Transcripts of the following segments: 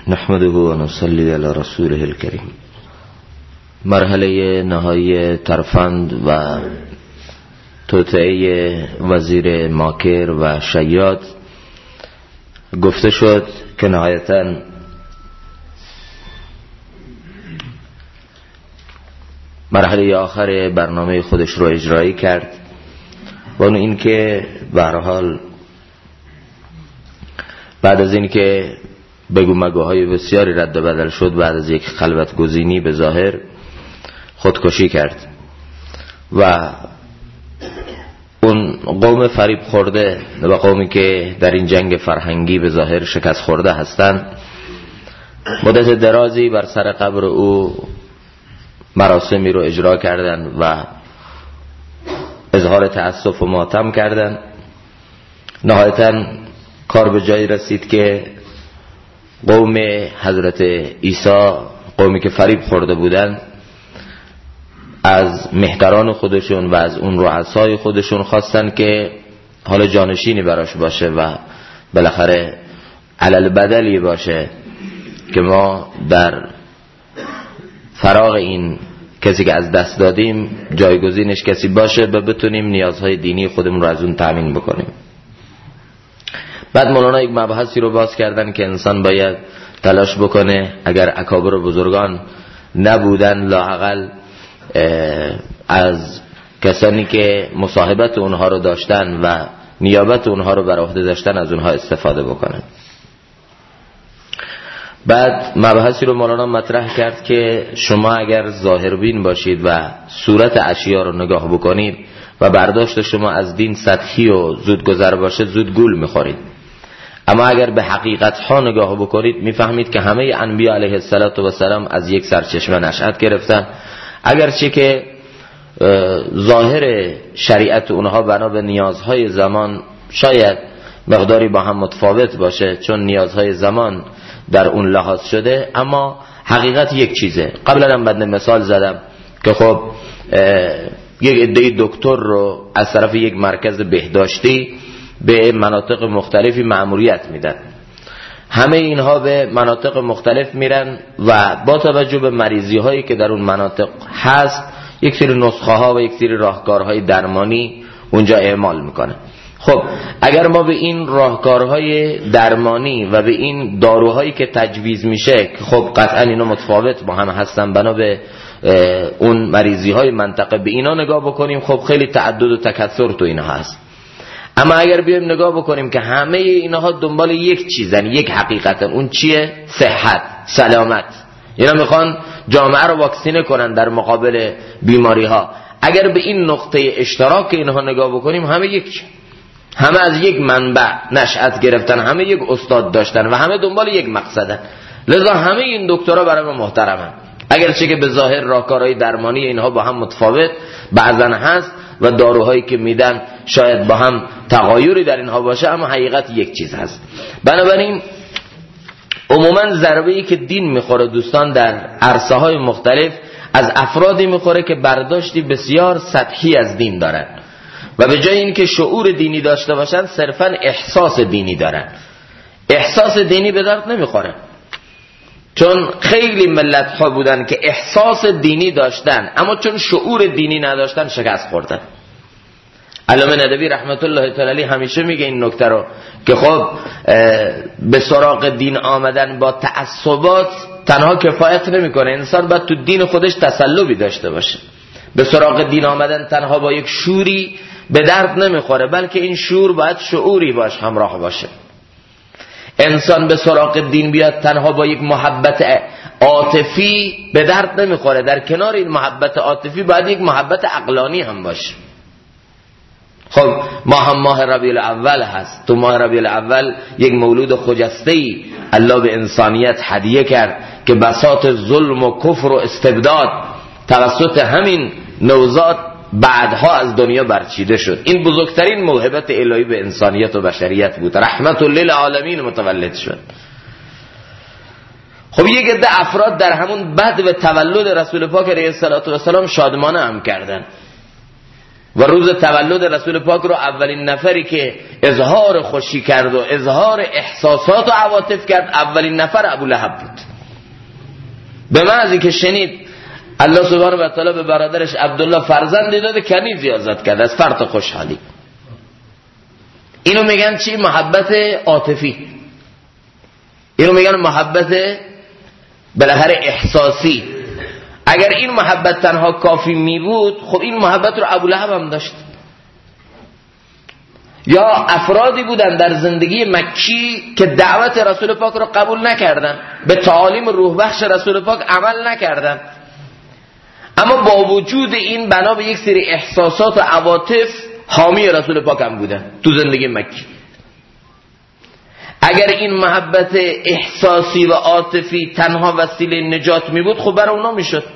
نحمده و نصلی علی رسوله الکریم. مرحله نهایی ترفند و توطئه وزیر ماکر و شیاد گفته شد که نهایتاً مرحله آخر برنامه خودش رو اجرایی کرد و اون این که به هر حال بعد از این که بگو مگوهای بسیاری رد و بدل شد، بعد از یک خلوت گزینی به ظاهر خودکشی کرد و اون قوم فریب خورده و قومی که در این جنگ فرهنگی به ظاهر شکست خورده هستند مدت درازی بر سر قبر او مراسمی رو اجرا کردند و اظهار تأسف و ماتم کردند. نهایتاً کار به جایی رسید که قوم حضرت عیسی، قومی که فریب خورده بودند، از مهتران خودشون و از اون رؤسای خودشون خواستن که حالا جانشینی براش باشه و بالاخره علل بدلی باشه که ما در فراغ این کسی که از دست دادیم جایگزینش کسی باشه و بتونیم نیازهای دینی خودمون رو از اون تامین بکنیم. بعد مولانا یک مبحثی رو باز کردن که انسان باید تلاش بکنه اگر اکابر و بزرگان نبودن لااقل از کسانی که مصاحبت اونها رو داشتن و نیابت اونها رو بر عهده داشتن از اونها استفاده بکنن. بعد مبحثی رو مولانا مطرح کرد که شما اگر ظاهربین باشید و صورت اشیا رو نگاه بکنید و برداشت شما از دین سطحی و زودگذر باشه زود گول میخورید، اما اگر به حقیقت ها نگاه بکنید میفهمید که همه انبیا علیه السلام از یک سرچشمه نشأت گرفتن، اگرچه که ظاهر شریعت اونها بنا به نیازهای زمان شاید مقداری با هم متفاوت باشه چون نیازهای زمان در اون لحاظ شده، اما حقیقت یک چیزه. قبلا هم بدن مثال زدم که خب یک عده دکتر رو از طرف یک مرکز بهداشتی به مناطق مختلفی مأموریت میدن. همه اینها به مناطق مختلف میرن و با توجه به مریضی هایی که در اون مناطق هست یک سری نسخه ها و یک سری راهکارهای درمانی اونجا اعمال میکنه. خب اگر ما به این راهکارهای درمانی و به این داروهایی که تجویز میشه که خب قطعا اینا متفاوت با هم هستن بنا به اون مریضی های منطقه به اینا نگاه بکنیم، خب خیلی تعدد و تکثر تو اینا هست. اما اگر بیایم نگاه بکنیم که همه اینها دنبال یک چیزن، یک حقیقتن، اون چیه؟ صحت، سلامت. اینا میخوان جامعه رو واکسینه کنن در مقابل بیماری ها. اگر به این نقطه اشتراک اینها نگاه بکنیم همه از یک منبع نشأت گرفتن، همه یک استاد داشتن و همه دنبال یک مقصدن. لذا همه این دکترها برای ما محترمن، اگرچه که به ظاهر راهکارهای درمانی اینها با هم متفاوت بعضن هست و داروهایی که میدن شاید با هم تغایری در اینها باشه، اما حقیقت یک چیز هست. بنابراین عموما ضربه‌ای که دین میخوره دوستان در عرصه های مختلف از افرادی میخوره که برداشتی بسیار سطحی از دین دارن و به جای اینکه شعور دینی داشته باشن صرفا احساس دینی دارن. احساس دینی به درد نمیخوره، چون خیلی ملت ها بودن که احساس دینی داشتن اما چون شعور دینی نداشتن شکست خوردن. علامه ندوی رحمت الله تعالی همیشه میگه این نکته رو که خب به سراغ دین آمدن با تعصبات تنها کفایت نمیکنه، انسان باید تو دین خودش تسلبی داشته باشه. به سراغ دین آمدن تنها با یک شوری به درد نمیخوره، بلکه این شور باید شعوری باش همراه باشه. انسان به سراغ دین بیاد تنها با یک محبت عاطفی به درد نمیخوره، در کنار این محبت عاطفی باید یک محبت عقلانی هم باشه. خب ماه ربیع الاول هست، تو ماه ربیع الاول یک مولود خجسته‌ای الله به انسانیت هدیه کرد که بساط ظلم و کفر و استبداد توسط همین نوزاد بعدها از دنیا برچیده شد. این بزرگترین موهبت الهی به انسانیت و بشریت بود، رحمت للعالمین متولد شد. خب یک عده افراد در همون بعد و تولد رسول پاک علیه السلام شادمانه هم کردن. و روز تولد رسول پاک رو اولین نفری که اظهار خوشی کرد و اظهار احساسات و عواطف کرد اولین نفر ابولهب بود. به من از اینکه شنید الله سبحانه و تعالی به برادرش عبدالله فرزندی داده کنیزی آزاد کرد از فرط خوشحالی. اینو میگن چی؟ محبت عاطفی. اینو میگن محبت بالاخره احساسی. اگر این محبت تنها کافی می بود خب این محبت رو ابولهب هم داشت. یا افرادی بودن در زندگی مکی که دعوت رسول پاک رو قبول نکردن، به تعالیم روح بخش رسول پاک عمل نکردن، اما با وجود این بنا به یک سری احساسات و عواطف حامی رسول پاک هم بودن تو زندگی مکی. اگر این محبت احساسی و عاطفی تنها وسیله نجات می بود خب برای اونا می شد.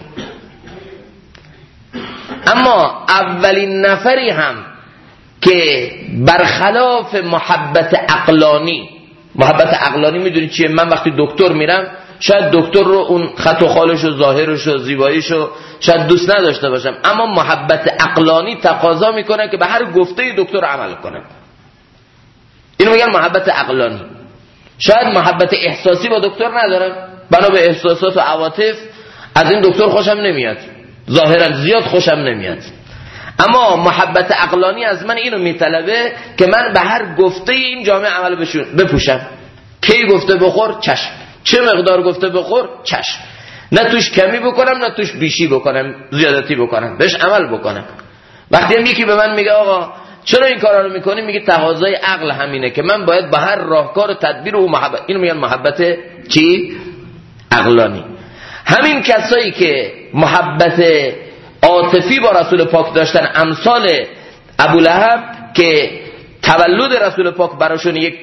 اما اولین نفری هم که برخلاف محبت عقلانی میدونی چیه؟ من وقتی دکتر میرم شاید دکتر رو اون خط و خالش و ظاهرش و زیباییش رو شاید دوست نداشته باشم، اما محبت عقلانی تقاضا میکنه که به هر گفته دکتر عمل کنه. اینو میگن محبت عقلانی. شاید محبت احساسی با دکتر ندارم، بنا به احساسات و عواطف از این دکتر خوشم نمیاد، ظاهرا زیاد خوشم نمیاد، اما محبت عقلانی از من اینو میطلبه که من به هر گفته این جامعه عمل بپوشم. کی گفته بخور؟ چشم. چه مقدار گفته بخور؟ چشم. نه توش کمی بکنم نه توش بیشی بکنم، زیادتی بکنم، بهش عمل بکنم. وقتی یکی به من میگه آقا چرا این کارا رو میکنی؟ میگه تقاضای عقل همینه که من باید به هر راهکار و تدبیر و محبت. اینو میگن محبت چی؟ عقلانی. همین کسایی که محبت عاطفی با رسول پاک داشتن، امثال ابولهب که تولد رسول پاک براشون یک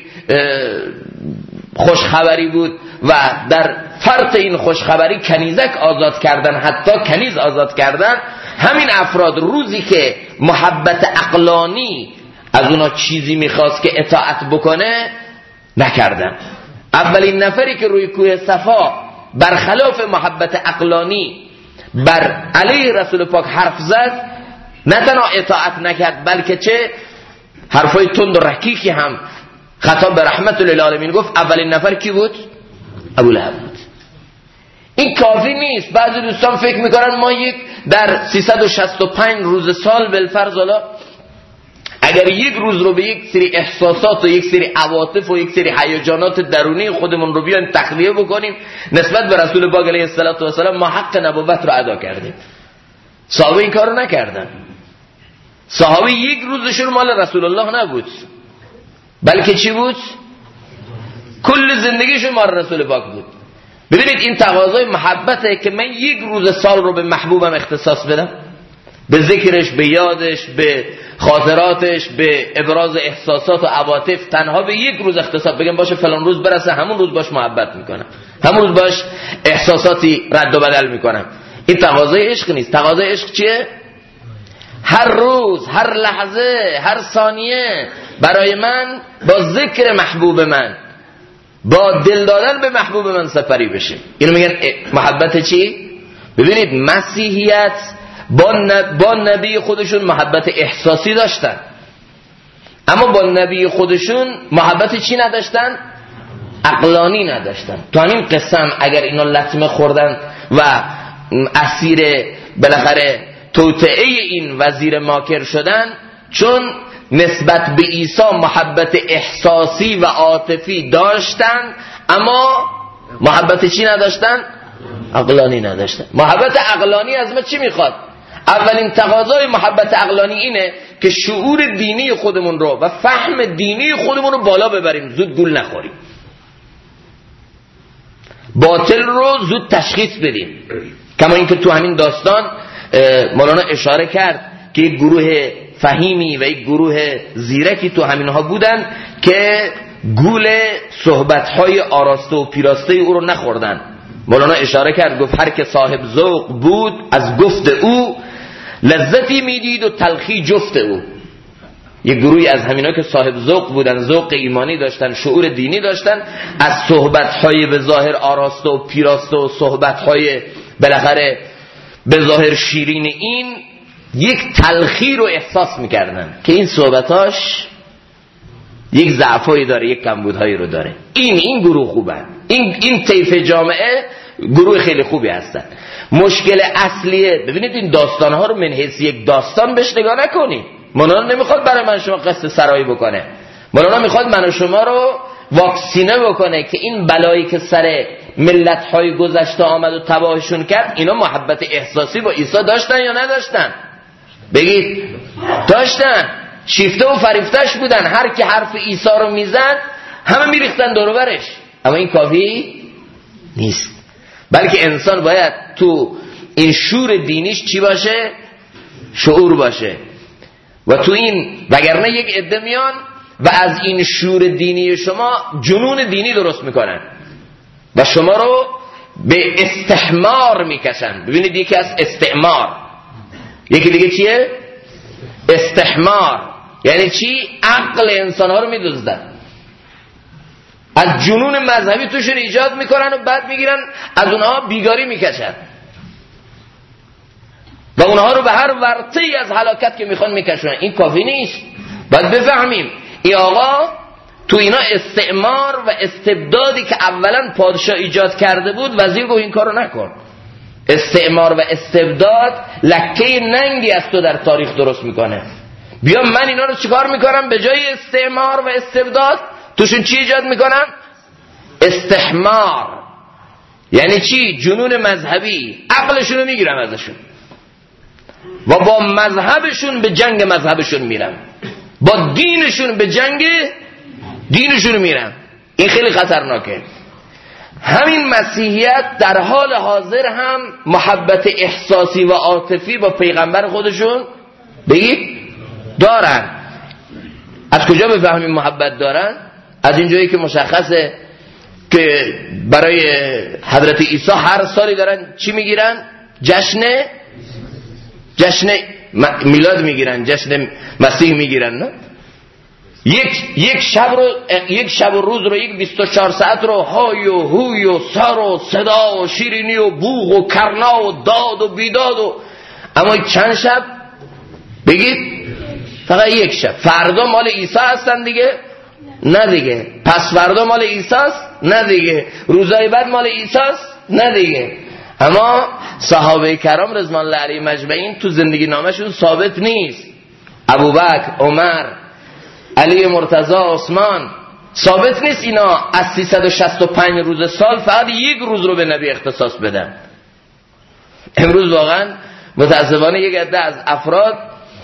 خوشخبری بود و در فرط این خوشخبری کنیزک آزاد کردن، حتی کنیز آزاد کردن، همین افراد روزی که محبت عقلانی از اونا چیزی میخواست که اطاعت بکنه نکردن. اولین نفری که روی کوه صفا برخلاف محبت عقلانی بر علیه رسول پاک حرف زد، نه تنها اطاعت نکرد بلکه چه حرفای تند و رکیکی هم خطاب به رحمت للعالمین گفت. اولین نفر کی بود؟ ابولهب بود. این کافی نیست. بعضی دوستان فکر میکنن ما در 365 روز سال بالفرض اگر یک روز رو به یک سری احساسات و یک سری عواطف و یک سری هیجانات درونی خودمون رو بیان تخلیه بکنیم نسبت به رسول پاک علیه السلام، ما حق نبوت رو ادا کردیم. صحابه این کار رو نکردن. صحابه یک روزشون مال رسول الله نبود، بلکه چی بود؟ کل زندگیشون مال رسول پاک بود. ببینید این تقاضای محبته که من یک روز سال رو به محبوبم اختصاص بدم، به ذکرش، به یادش، به خاطراتش، به ابراز احساسات و عواطف، تنها به یک روز اختصاص بگم باشه فلان روز برسه، همون روز باش محبت میکنم، همون روز باش احساساتی رد و بدل میکنم. این تقاضای عشق نیست. تقاضای عشق چیه؟ هر روز، هر لحظه، هر ثانیه برای من با ذکر محبوب من، با دل دادن به محبوب من سپری بشه. اینو میگن محبت چی؟ ببینید مسیحیت با نبی خودشون محبت احساسی داشتن، اما با نبی خودشون محبت چی نداشتن؟ عقلانی نداشتن. تو همین قسم اگر اینا لطمه خوردن و اسیر بالاخره توطئه این وزیر ماکر شدن، چون نسبت به عیسی محبت احساسی و عاطفی داشتن اما محبت چی نداشتن؟ عقلانی نداشتن. محبت عقلانی از ما چی میخواد؟ اولین تقاضای محبت عقلانی اینه که شعور دینی خودمون رو و فهم دینی خودمون رو بالا ببریم، زود گول نخوریم، باطل رو زود تشخیص بدیم. کما اینکه تو همین داستان مولانا اشاره کرد که یک گروه فهیمی و یک گروه زیرکی تو همینها بودن که گول صحبت‌های آراسته و پیراسته او رو نخوردن. مولانا اشاره کرد گفت هر که صاحب ذوق بود از گفت او، لذتی میدید و تلخی جفت او. یک گروهی از همینا که صاحب ذوق بودن، ذوق ایمانی داشتن، شعور دینی داشتن، از صحبت‌های به ظاهر آراسته و پیراسته و صحبت‌های بالاخره به ظاهر شیرین این یک تلخی رو احساس میکردن که این صحبتاش یک ضعفایی داره، یک کمبودهایی رو داره. این گروه خوبن، این طیف جامعه گروه خیلی خوبی هستن. مشکل اصلیه، ببینید این داستانها رو من حیث یک داستان بهش نگاه نکنید. مولانا نمیخواد برای من شما قصه سرایی بکنه، مولانا میخواد من و شما رو واکسینه بکنه که این بلایی که سر ملت‌های گذشته آمد و تباهشون کرد، اینا محبت احساسی با عیسی داشتن یا نداشتن؟ بگید داشتن. شیفته و فریفتش بودن، هر کی حرف عیسی رو میزد همه میریختن دور و برش. اما این کافی نیست، بلکه انسان باید تو این شور دینیش چی باشه؟ شعور باشه. و تو این وگرنه یک عده میان و از این شور دینی شما جنون دینی درست میکنن و شما رو به استحمار میکشن. ببینید یکی از استعمار، یکی دیگه چیه؟ استحمار. یعنی چی؟ عقل انسان ها رو میدزدن، از جنون مذهبی توشون ایجاد میکنن و بعد میگیرن از اونها بیگاری میکشن و اونها رو به هر ورطه‌ای از هلاکت که میخوان میکشونن. این کافی نیست، باید بفهمیم این آقا تو اینا استعمار و استبدادی که اولا پادشاه ایجاد کرده بود، وزیر گفت این کارو نکن. استعمار و استبداد لکه ننگی از تو در تاریخ درست میکنه. بیا من اینا رو چیکار میکنم؟ به جای استعمار و استبداد توشون چی ایجاد میکنم؟ استحمار. یعنی چی؟ جنون مذهبی. عقلشون رو میگیرم ازشون و با مذهبشون به جنگ مذهبشون میرم، با دینشون به جنگ دینشون میرم. این خیلی خطرناکه. همین مسیحیت در حال حاضر هم محبت احساسی و عاطفی با پیغمبر خودشون بگید دارن. از کجا بفهمیم محبت دارن؟ از اینجایی که مشخصه که برای حضرت عیسی هر سالی دارن چی میگیرن؟ جشن میلاد میگیرن، جشن مسیح میگیرن. نه یک شب و روز رو، یک 24 ساعت رو های و هوی و سر و صدا و شیرینی و بوغ و کرنا و داد و بیداد اما چند شب؟ بگید فقط یک شب. فردا مال عیسی هستن دیگه؟ نه دیگه. پس فردا مال عیسی است؟ نه دیگه. روزای بعد مال عیسی است؟ نه دیگه. اما صحابه کرام رضوان الله علیهم اجمعین تو زندگی نامشون ثابت نیست. ابوبکر، عمر، علی مرتضی، عثمان، ثابت نیست اینا از 365 روز سال فقط یک روز رو به نبی اختصاص بدن. امروز واقعا متاسفانه یک عده از افراد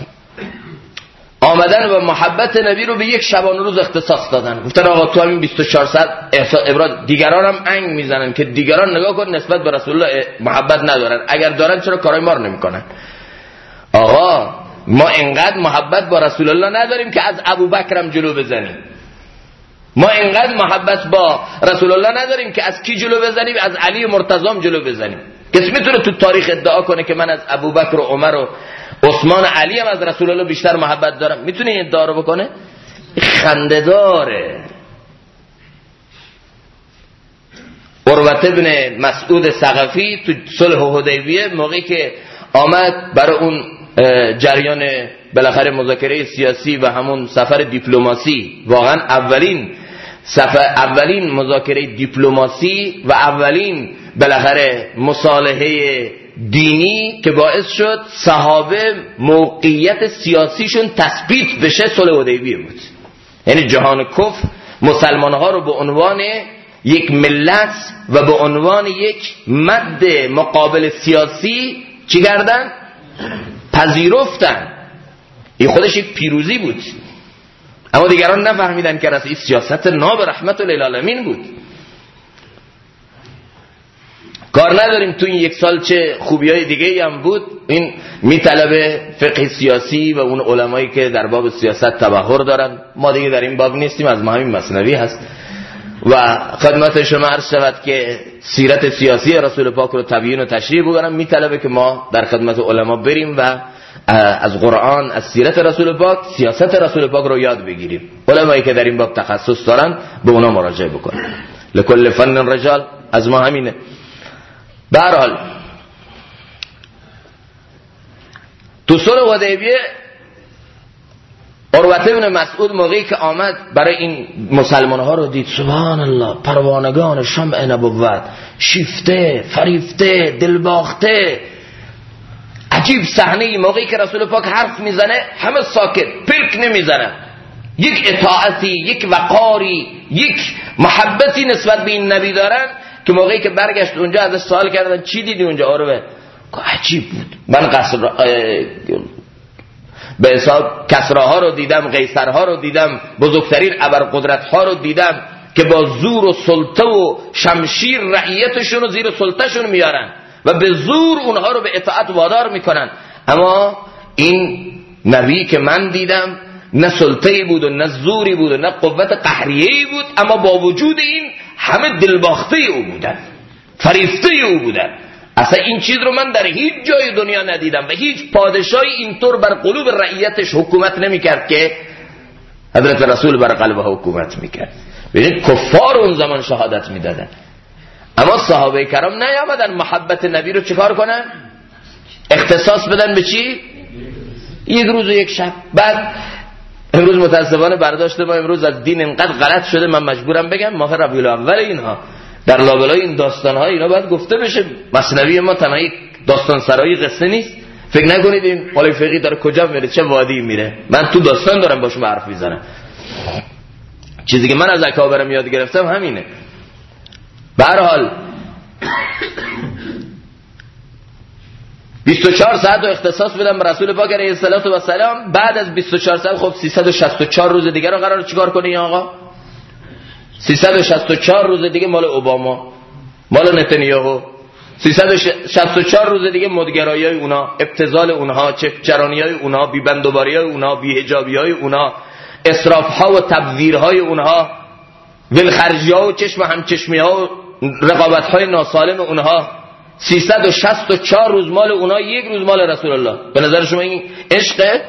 آمدن و محبت نبی رو به یک شبانه روز اختصاص دادن. گفتن آقا تو همین 24 ساعت ابراز. دیگران هم انگ میزنن که دیگران نگاه کن نسبت به رسول الله محبت ندارن، اگر دارن چرا کارای ما رو نمیکنن؟ آقا ما انقدر محبت با رسول الله نداریم که از ابوبکر هم جلو بزنیم. ما انقدر محبت با رسول الله نداریم که از کی جلو بزنیم؟ از علی مرتضی هم جلو بزنیم. کسی میتونه تو تاریخ ادعا کنه که من از ابوبکر و عمر و عثمان و علی هم از رسول الله بیشتر محبت دارم؟ میتونه این ادعا رو بکنه؟ خنده داره. عروة ابن مسعود ثقفی تو صلح حدیبیه موقعی که آمد برای اون جریان بالاخره مذاکره سیاسی و همون سفر دیپلماسی، واقعا اولین مذاکره دیپلماسی و اولین بالاخره مصالحه دینی که باعث شد صحابه موقعیت سیاسیشون تثبیت بشه صلح حدیبیه بود. یعنی جهان کفر مسلمانها رو به عنوان یک ملت و به عنوان یک مد مقابل سیاسی چی کردن؟ پذیرفتن. این خودش یک پیروزی بود. اما دیگران نفهمیدن که این سیاست ناب رحمت للعالمین بود. کار نداریم تو این یک سال چه خوبیای دیگه هم بود. این میطلبه فقه سیاسی و اون علمایی که در باب سیاست تبحر دارن. ما دیگه در این باب نیستیم، از ما همین مثنوی هست و خدمت شما عرض شود که سیرت سیاسی رسول پاک رو تبیین و تشریح بکنم. میطلبه که ما در خدمت علما بریم و از قرآن، از سیرت رسول پاک، سیاست رسول پاک رو یاد بگیریم. علمایی که در این باب تخصص دارن به اونا مراجعه بکنن. لکل فن رجال، از ما همینه. به هر حال تو صلح حدیبیه عروة بن مسعود موقعی که آمد برای این مسلمان ها رو دید، سبحان الله، پروانگان شمع نبوت، شیفته، فریفته، دلباخته. عجیب صحنه. موقعی که رسول پاک حرف میزنه همه ساکت، پلک نمیزنن. یک اطاعتی، یک وقاری، یک محبتی نسبت به این نبی دارن که موقعی که برگشت اونجا ازش سوال کردن چی دیدی اونجا؟ عروه عجیب بود، من به حساب کسراها رو دیدم، قیصرها رو دیدم، بزرگترین ابرقدرتها رو دیدم که با زور و سلطه و شمشیر رعیتشون رو زیر سلطهشون میارن و به زور اونها رو به اطاعت وادار میکنن. اما این نبی که من دیدم نه سلطه‌ای بود و نه زوری بود و نه قوت قهریه‌ای بود، اما با وجود این همه دلباخته او بودن، فریفته او بودن. اصلا این چیز رو من در هیچ جای دنیا ندیدم و هیچ پادشاهی اینطور بر قلوب رعیتش حکومت نمیکرد که حضرت رسول بر قلب حکومت میکرد. ببینید کفار اون زمان شهادت میدادن، اما صحابه کرام نیامدن محبت نبی رو چیکار کنن؟ اختصاص بدن به چی؟ یک روز و یک شب. بعد امروز متاسفانه برداشت ما امروز از دین اینقدر غلط شده، من مجبورم بگم ماه ربیع الاول اینها در لابلای این داستان‌ها اینا باید گفته بشه. مثنوی ما تنها یک داستان سرایی قصه نیست. فکر نکنید این قول فقهی داره کجا میره، چه وادی میره. من تو داستان دارم باشم حرف میزنم. چیزی که من از اکابرم یاد گرفتم همینه. به هر حال 24 ساعت رو اختصاص بدم به رسول پاک علیه السلام. بعد از 24 ساعت خب 364 روز دیگه رو قراره چیکار کنه این آقا؟ 364 روز دیگه مال اوباما، مال نتانیاهو، 364 روز دیگه مدگرایی‌های اونا، ابتذال اونها، چپچرانی‌های اونها، بی‌بندوباری‌های اونها، بی‌حجابی‌های اونها، اسراف‌ها و تبذیرهای اونها، ولخرجی‌ها و چشم همچشمی‌ها و رقابت‌های ناسالم اونها. 364 روز مال اونها، یک روز مال رسول الله. به نظر شما این عشقه؟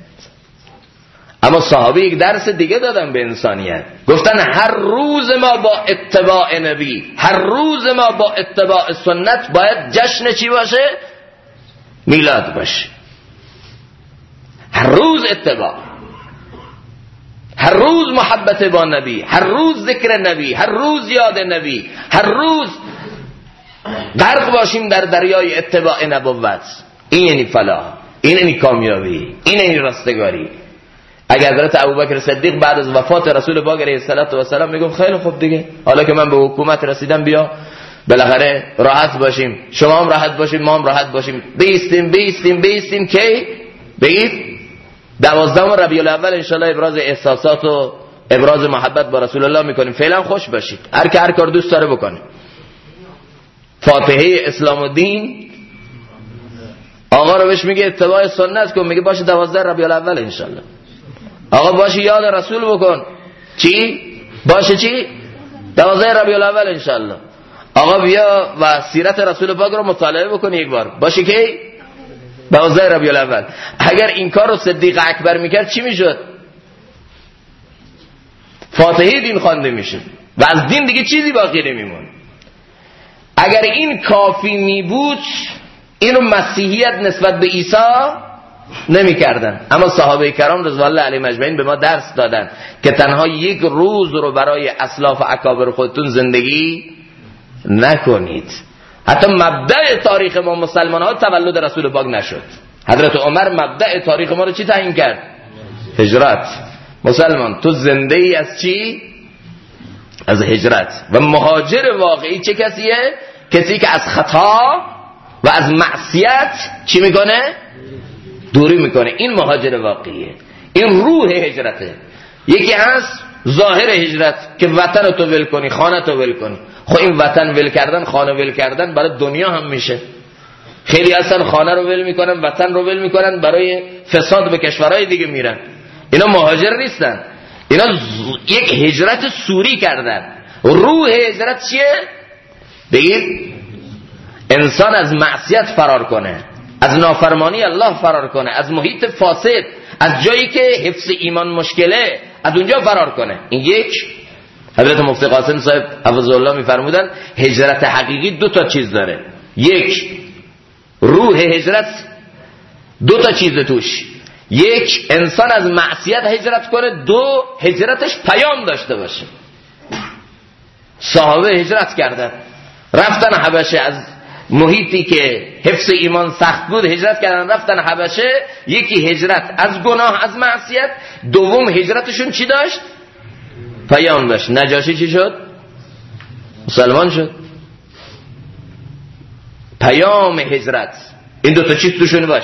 اما صحابه یک درس دیگه دادن به انسانیت، گفتن هر روز ما با اتباع نبی، هر روز ما با اتباع سنت باید جشن چی باشه؟ میلاد باشه. هر روز اتباع، هر روز محبت با نبی، هر روز ذکر نبی، هر روز یاد نبی، هر روز غرق باشیم در دریای اتباع نبوت. این یعنی فلاح، این یعنی کامیابی، این یعنی رستگاری. اگر حضرت ابوبکر صدیق بعد از وفات رسول پاک علیه السلام میگم خیلی خوب دیگه، حالا که من به حکومت رسیدم بیا بالاخره راحت باشیم، شما هم راحت باشیم، ما هم راحت باشیم، بیستیم که بگید 12 ربیع الاول انشالله ابراز احساسات و ابراز محبت با رسول الله میکنیم. فعلا خوش باشید، هر که هر کار دوست داره بکنه. فاتحه اسلام و دین آقا رو بهش میگه اتباع سنت کن، میگه باشه 12 ربیع الاول انشالله. آقا باشه یاد رسول بکن، چی؟ باشه چی؟ 12 ربیع الاول انشالله. آقا بیا و سیرت رسول پاک رو مطالعه بکن یک بار، باشه کی؟ 12 ربیع الاول. اگر این کار رو صدیق اکبر میکرد چی میشد؟ فاتحه دین خوانده میشه و از دین دیگه چیزی باقی نمیمون. اگر این کافی میبود اینو مسیحیت نسبت به عیسی نمی کردن. اما صحابه کرام رضوان الله علیهم اجمعین به ما درس دادن که تنها یک روز رو برای اسلاف و اکابر خودتون زندگی نکنید. حتی مبدأ تاریخ ما مسلمان ها تولد رسول پاک نشد. حضرت عمر مبدأ تاریخ ما رو چی تعیین کرد؟ هجرت. مسلمان تو زنده ای از چی؟ از هجرت. و مهاجر واقعی چه کسیه؟ کسی که از خطا و از معصیت چی میکنه؟ دوری میکنه. این مهاجر واقعیه، این روح هجرته. یکی هست ظاهر هجرت که وطن تو ول کنی، خانه تو ول کنی. خب این وطن ول کردن، خانه ول کردن برای دنیا هم میشه. خیلی هستن خانه رو ول میکنن، وطن رو ول میکنن، برای فساد به کشورهای دیگه میرن. اینا مهاجر نیستن، اینا یک هجرت سوری کردن. روح هجرت چیه؟ بگید انسان از معصیت فرار کنه، از نافرمانی الله فرار کنه، از محیط فاسد، از جایی که حفظ ایمان مشکله از اونجا فرار کنه. این یک. حضرت مفتی قاسم صاحب حفظه الله میفرمودن هجرت حقیقی دو تا چیز داره. یک، روح هجرت دو تا چیز توش. یک، انسان از معصیت هجرت کنه. دو، هجرتش پیام داشته باشه. صحابه هجرت کردن، رفتن حبشه، از محیطی که حفظ ایمان سخت بود هجرت کردن رفتن حبشه. یکی هجرت از گناه، از معصیت. دوم هجرتشون چی داشت؟ پیام داشت. نجاشی چی شد؟ مسلمان شد. پیام هجرت. این دو تا چیز توشون باش.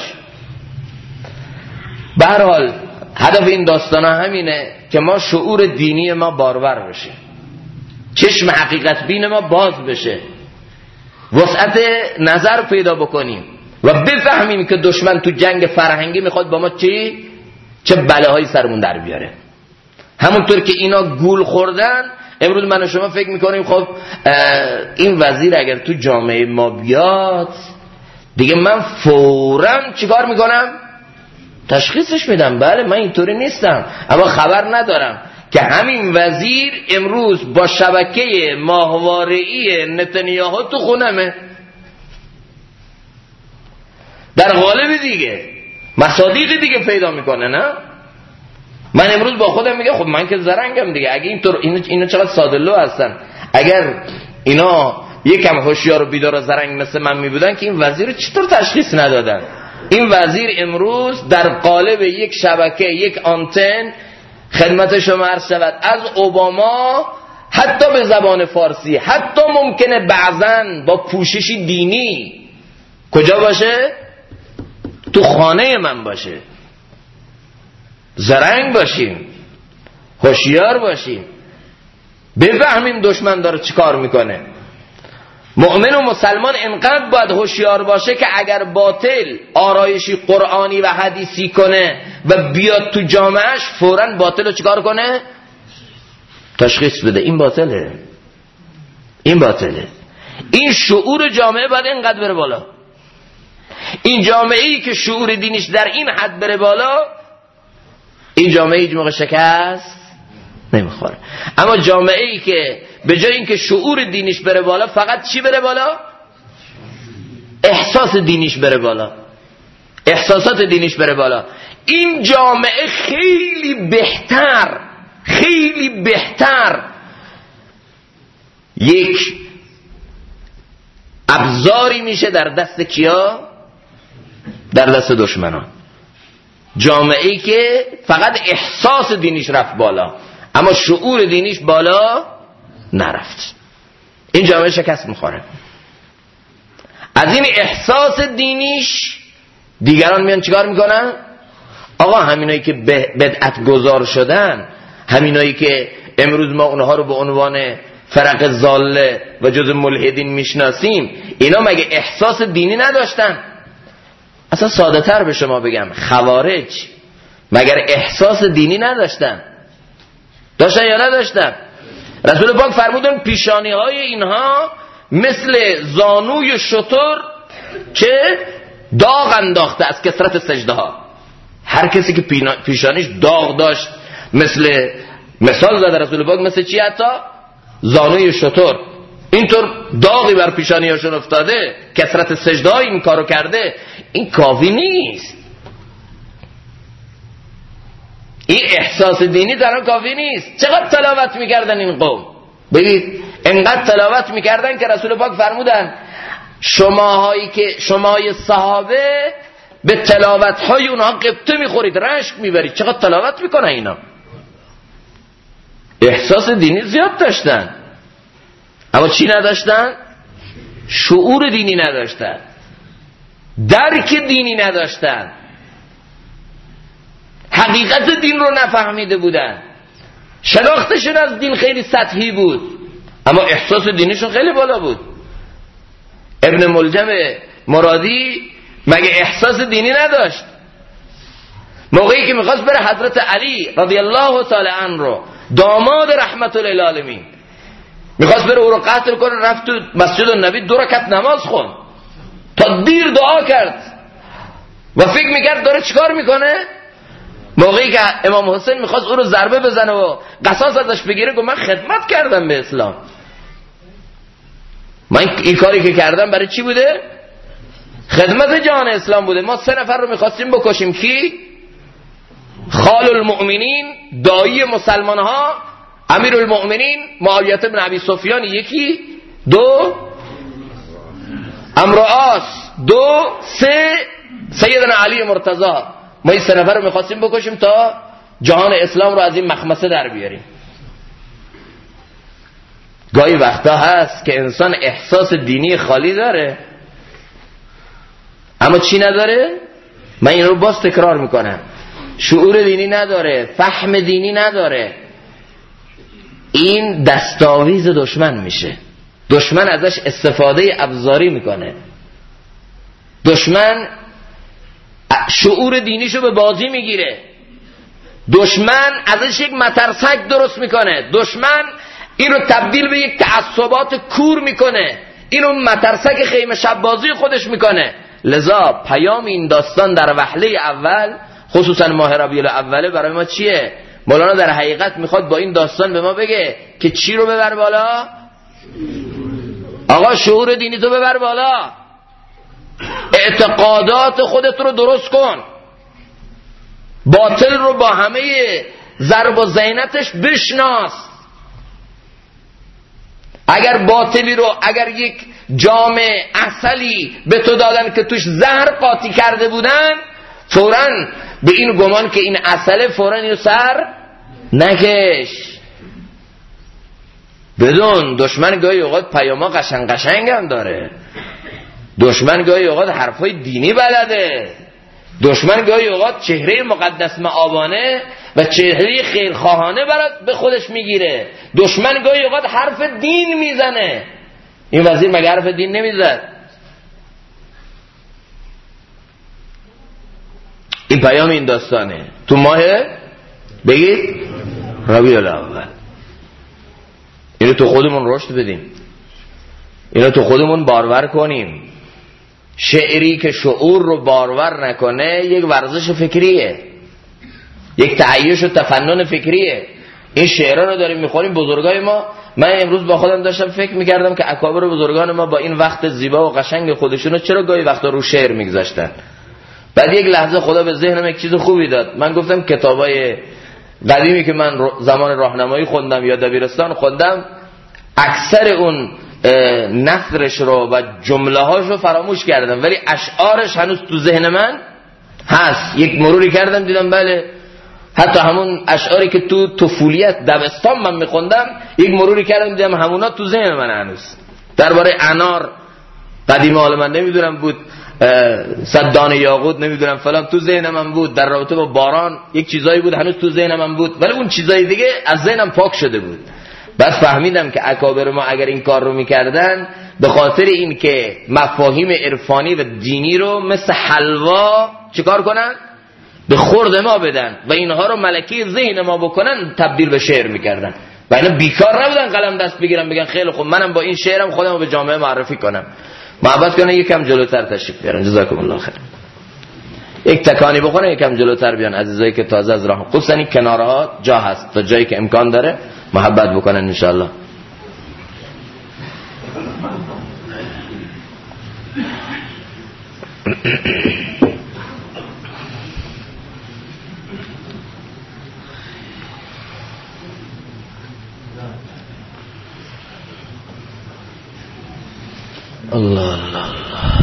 به هر حال هدف این داستان همینه که ما شعور دینی ما بارور بشه، چشم حقیقت بین ما باز بشه، وسعت نظر پیدا بکنیم و بفهمیم که دشمن تو جنگ فرهنگی میخواد با ما چه بلاهایی سرمون در بیاره. همونطور که اینا گول خوردن، امروز من و شما فکر میکنیم خب این وزیر اگر تو جامعه ما بیاد دیگه من فوراً چیکار میکنم؟ تشخیصش میدم. بله من اینطوری نیستم، اما خبر ندارم که همین وزیر امروز با شبکه ماهواره‌ای نتانیاهو تو خونمه. در قالب دیگه مصادیق دیگه پیدا میکنه. نه من امروز با خودم میگه خب من که زرنگم دیگه، اگه اینطور اینا چقدر ساده‌لو هستن، اگر اینا یکم هوشیار و بیدار و زرنگ مثل من میبودن که این وزیر چطور تشخیص ندادن؟ این وزیر امروز در قالب یک شبکه، یک آنتن، خدمت شما عرض شود، از اوباما حتی به زبان فارسی، حتی ممکنه بعضن با پوششی دینی کجا باشه؟ تو خانه من باشه. زرنگ باشیم، هوشیار باشیم، بفهمیم دشمن داره چیکار میکنه. مؤمن و مسلمان انقدر باید هوشیار باشه که اگر باطل آرایشی قرآنی و حدیثی کنه و بیاد تو جامعهش، فوراً باطل رو چیکار کنه؟ تشخیص بده. این باطله، این باطله. این شعور جامعه باید اینقدر بره بالا. این جامعه‌ای که شعور دینیش در این حد بره بالا، این جامعه هیچ موقع شکست نمیخوره. اما جامعه‌ای که به جای اینکه شعور دینیش بره بالا، فقط چی بره بالا؟ احساس دینیش بره بالا، احساسات دینیش بره بالا، این جامعه خیلی بهتر یک ابزاری میشه در دست کیا؟ در دست دشمنان. جامعه‌ای که فقط احساس دینیش رفت بالا اما شعور دینیش بالا نرفت، این جامعه شکست میخوره. از این احساس دینیش دیگران میان چیکار میکنن؟ آقا همینایی که بدعت گذار شدن، همینایی که امروز ما اونها رو به عنوان فرق ضاله و جز ملحدین میشناسیم، اینا مگه احساس دینی نداشتن؟ اصلا ساده تر به شما بگم، خوارج مگر احساس دینی نداشتن؟ داشتن یا نداشتن؟ رسول پاک فرمودن پیشانی های اینها مثل زانوی شتر که داغ انداخته از کثرت سجده ها. هر کسی که پیشانیش داغ داشت، مثال زده رسول پاک مثل چی؟ حتی زانوی شتر. اینطور داغی بر پیشانی هاشون افتاده، کثرت سجده ها این کارو کرده. این کافی نیست، این احساس دینی در آن کافی نیست. چقدر تلاوت میکردن این قوم؟ ببینید انقدر تلاوت میکردن که رسول پاک فرمودن شماهای صحابه به تلاوت های اونها قبطه میخورید، رشک میبرید. چقدر تلاوت میکنن اینا؟ احساس دینی زیاد داشتن اما چی نداشتن؟ شعور دینی نداشتن، درک دینی نداشتن، حقیقت دین رو نفهمیده بودن. شناختشون از دین خیلی سطحی بود اما احساس دینیشون خیلی بالا بود. ابن ملجم مرادی مگه احساس دینی نداشت؟ موقعی که میخواست بره حضرت علی رضی الله تعالی عنه رو، داماد رحمت للعالمین، میخواست بره او رو قتل کنه، رفت تو مسجد النبی 2 رکعت نماز خوند، تا دیر دعا کرد و فکر میکرد داره چیکار میکنه. موقعی که امام حسین میخواست او رو ضربه بزنه و قصاص ازش بگیره، گفت من خدمت کردم به اسلام، من این کاری که کردم برای چی بوده؟ خدمت جهان اسلام بوده. ما 3 نفر رو میخواستیم بکشیم. کی؟ خال المؤمنین، دایی مسلمان ها، امیر المؤمنین معاویه بن ابی سفیان، یکی، 2 عمرو عاص، 2 3 سیدنا علی مرتضی. ما این 3 نفر رو میخواستیم بکشیم تا جهان اسلام رو از این مخمسه در بیاریم. گاهی وقتا هست که انسان احساس دینی خالی داره اما چی نداره؟ من این رو باز تکرار میکنم، شعور دینی نداره، فهم دینی نداره. این دستاویز دشمن میشه. دشمن ازش استفاده ابزاری میکنه. دشمن شعور دینیشو به بازی میگیره. دشمن ازش یک مترسک درست میکنه. دشمن اینو تبدیل به یک تعصبات کور میکنه. اینو مترسک خیمه شب بازی خودش میکنه. لذا پیام این داستان در وهله اول، خصوصا ماه ربیع الاول، برای ما چیه؟ مولانا در حقیقت میخواد با این داستان به ما بگه که چی رو ببر بالا؟ آقا شعور دینی تو ببر بالا، اعتقادات خودت رو درست کن، باطل رو با همه ضرب و زینتش بشناس. اگر باطلی رو، اگر یک جام عسلی به تو دادن که توش زهر قاطی کرده بودن، فوراً به این گمان که این عسله، فوراً اینو سر نکش. بدون دشمن گاهی اوقات پیاما قشنگ هم داره. دشمن گاهی اوقات حرفای دینی بلده. دشمن گاهی اوقات چهره مقدس معابانه و چهره خیرخواهانه برات به خودش میگیره. دشمن گاهی اوقات حرف دین میزنه. این وزیر مگه حرف دین نمیزد؟ این پیام این داستانه. تو ماه بگید ربیع الاول. اینو تو خودمون رشد بدیم، اینو تو خودمون بارور کنیم. شعری که شعور رو بارور نکنه یک ورزش فکریه، یک تعیش و تفنن فکریه. این شعرها رو داریم میخونیم بزرگای ما. من امروز با خودم داشتم فکر میکردم که اکابر بزرگان ما با این وقت زیبا و قشنگ خودشونو چرا گاهی وقتا رو شعر میگذاشتن. بعد یک لحظه خدا به ذهنم یک چیز خوبی داد. من گفتم کتابای قدیمی که من زمان راهنمایی خوندم یا دبیرستان خوندم، اکثر اون نثرش رو و جمله هاش رو فراموش کردم، ولی اشعارش هنوز تو ذهن من هست. یک مروری کردم دیدم بله، حتی همون اشعاری که تو طفولیت دبستان من میخوندم، یک مروری کردم دیدم همونا تو ذهن من هنوز. درباره انار قدیم حال من نمیدونم بود، صد دانه یاقوت نمیدونم فلان تو ذهن من بود. در رابطه با باران یک چیزایی بود هنوز تو ذهن من بود، ولی اون چیزای دیگه از ذهنم پاک شده بود. بس فهمیدم که اکابر ما اگر این کار رو میکردن، به خاطر این که مفاهیم عرفانی و دینی رو مثل حلوا چیکار کنن؟ به خورد ما بدن و اینها رو ملکی ذهن ما بکنن، تبدیل به شعر میکردن. و اینا بیکار نبودن قلم دست بگیرن بگن خیلی خوب منم با این شعرم خودم رو به جامعه معرفی کنم. محبت کنه یکم جلوتر تشریف بیارن. جزاکم الله خیر. یک تکانی بخورن یکم جلوتر بیان عزیزایی که تازه از راه، خصوصا این کنارها جا هست تا جایی که امکان داره محبت بکنن ان شاء الله. الله الله الله.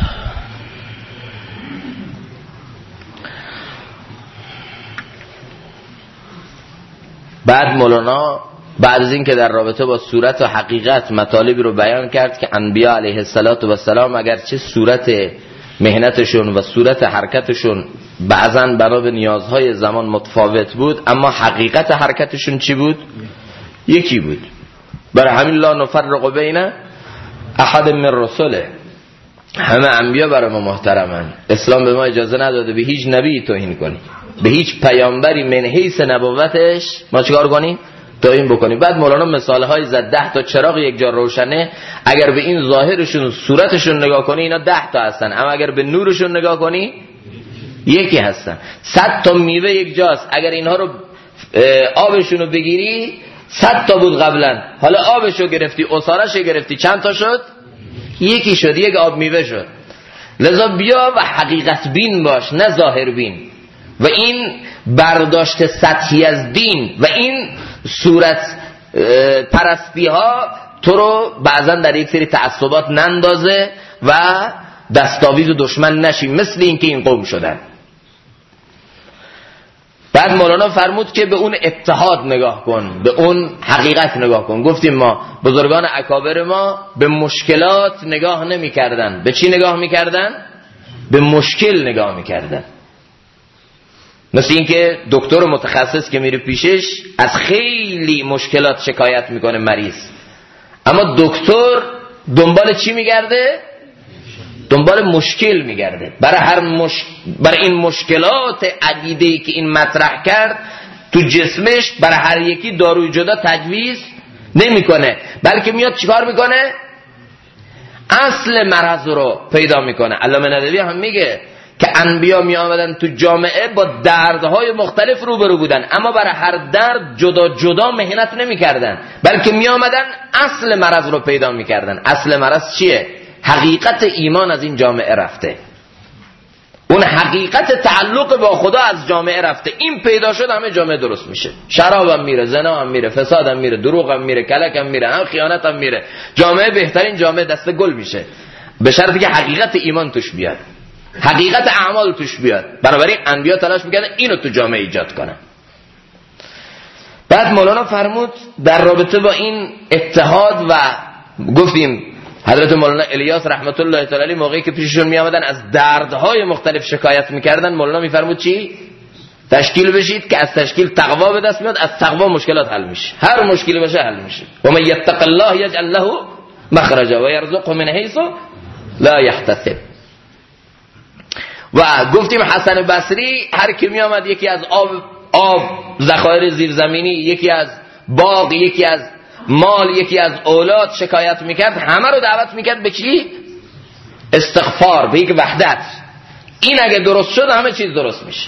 بعد مولانا بعد از این که در رابطه با صورت و حقیقت مطالبی رو بیان کرد که انبیا علیه السلام اگرچه صورت مهنتشون و صورت حرکتشون بعضا بنا به نیازهای زمان متفاوت بود، اما حقیقت حرکتشون چی بود؟ یکی بود. برای همین لا نفرق بین احد من رسوله. همه انبیا برای ما محترمن. اسلام به ما اجازه نداده به هیچ نبی توهین کنی، به هیچ پیامبری من حیث نبوتش ما چیکار کنیم؟ توهین بکنیم. بعد مولانا مثال های زد. 10 تا چراغ یک جا روشنه، اگر به این ظاهرشون صورتشون نگاه کنی اینا 10 تا هستن، اما اگر به نورشون نگاه کنی یکی هستن. 100 تا میوه یک جاست، اگر اینها رو آبشون رو بگیری 100 تا بود قبلا، حالا آبشو گرفتی، عصاره‌شو گرفتی، چند تا شد؟ یکی شد، یک آب میوه شد. لذا بیا و حقیقت بین باش، نه ظاهر بین. و این برداشت سطحی از دین و این صورت پرستی ها تو رو بعضا در یک سری تعصبات نندازه و دستاویز و دشمن نشی، مثل این که این قوم شدن. بعد مولانا فرمود که به اون اتحاد نگاه کن، به اون حقیقت نگاه کن. گفتیم ما بزرگان اکابر ما به مشکلات نگاه نمی کردن. به چی نگاه می کردن؟ به مشکل نگاه می کردن. مثل این که دکتر متخصص که میره پیشش از خیلی مشکلات شکایت میکنه مریض، اما دکتر دنبال چی میگرده؟ دنبال مشکل میگرده. برای این مشکلات عدیده‌ای که این مطرح کرد تو جسمش، برای هر یکی داروی جدا تجویز نمیکنه، بلکه میاد چیکار میکنه؟ اصل مرض رو پیدا میکنه. علامه ندوی هم میگه که انبیا می آمدن تو جامعه با دردهای مختلف روبرو بودن، اما برای هر درد جدا جدا مهنت نمی کردن، بلکه می آمدن اصل مرض رو پیدا می کردن. اصل مرض چیه؟ حقیقت ایمان از این جامعه رفته، اون حقیقت تعلق با خدا از جامعه رفته. این پیدا شد همه جامعه درست میشه. شراب هم میره، زنا هم میره، فساد هم میره، دروغ هم میره، کلک هم میره، هم خیانت هم میره. جامعه بهترین جامعه دست گل میشه، به شرطی که حقیقت ایمان توش بیاد، حقیقت اعمال توش بیاد. بنابراین انبیا تلاش میکردن اینو تو جامعه ایجاد کنن. بعد مولانا فرمود در رابطه با این اتحاد و گفتیم حضرت مولانا الیاس رحمت الله تعالی علیه موقعی که پیششون می آمدن از دردهای مختلف شکایت میکردن، مولانا میفرمود چی؟ تشکیل بشید که از تشکیل تقوا به دست میاد، از تقوا مشکلات حل میشه، هر مشکلی باشه حل میشه. و من یتق الله یجعل له مخرجا و یرزقه من حیث لا یحتسب. و گفتیم حسن بصری هر کی می آمد یکی از آب ذخایر زیرزمینی، یکی از باغ، یکی از مال، یکی از اولاد شکایت میکرد، همه رو دعوت میکرد به چی؟ استغفار، به یک وحدت. این اگه درست شد همه چیز درست میشه.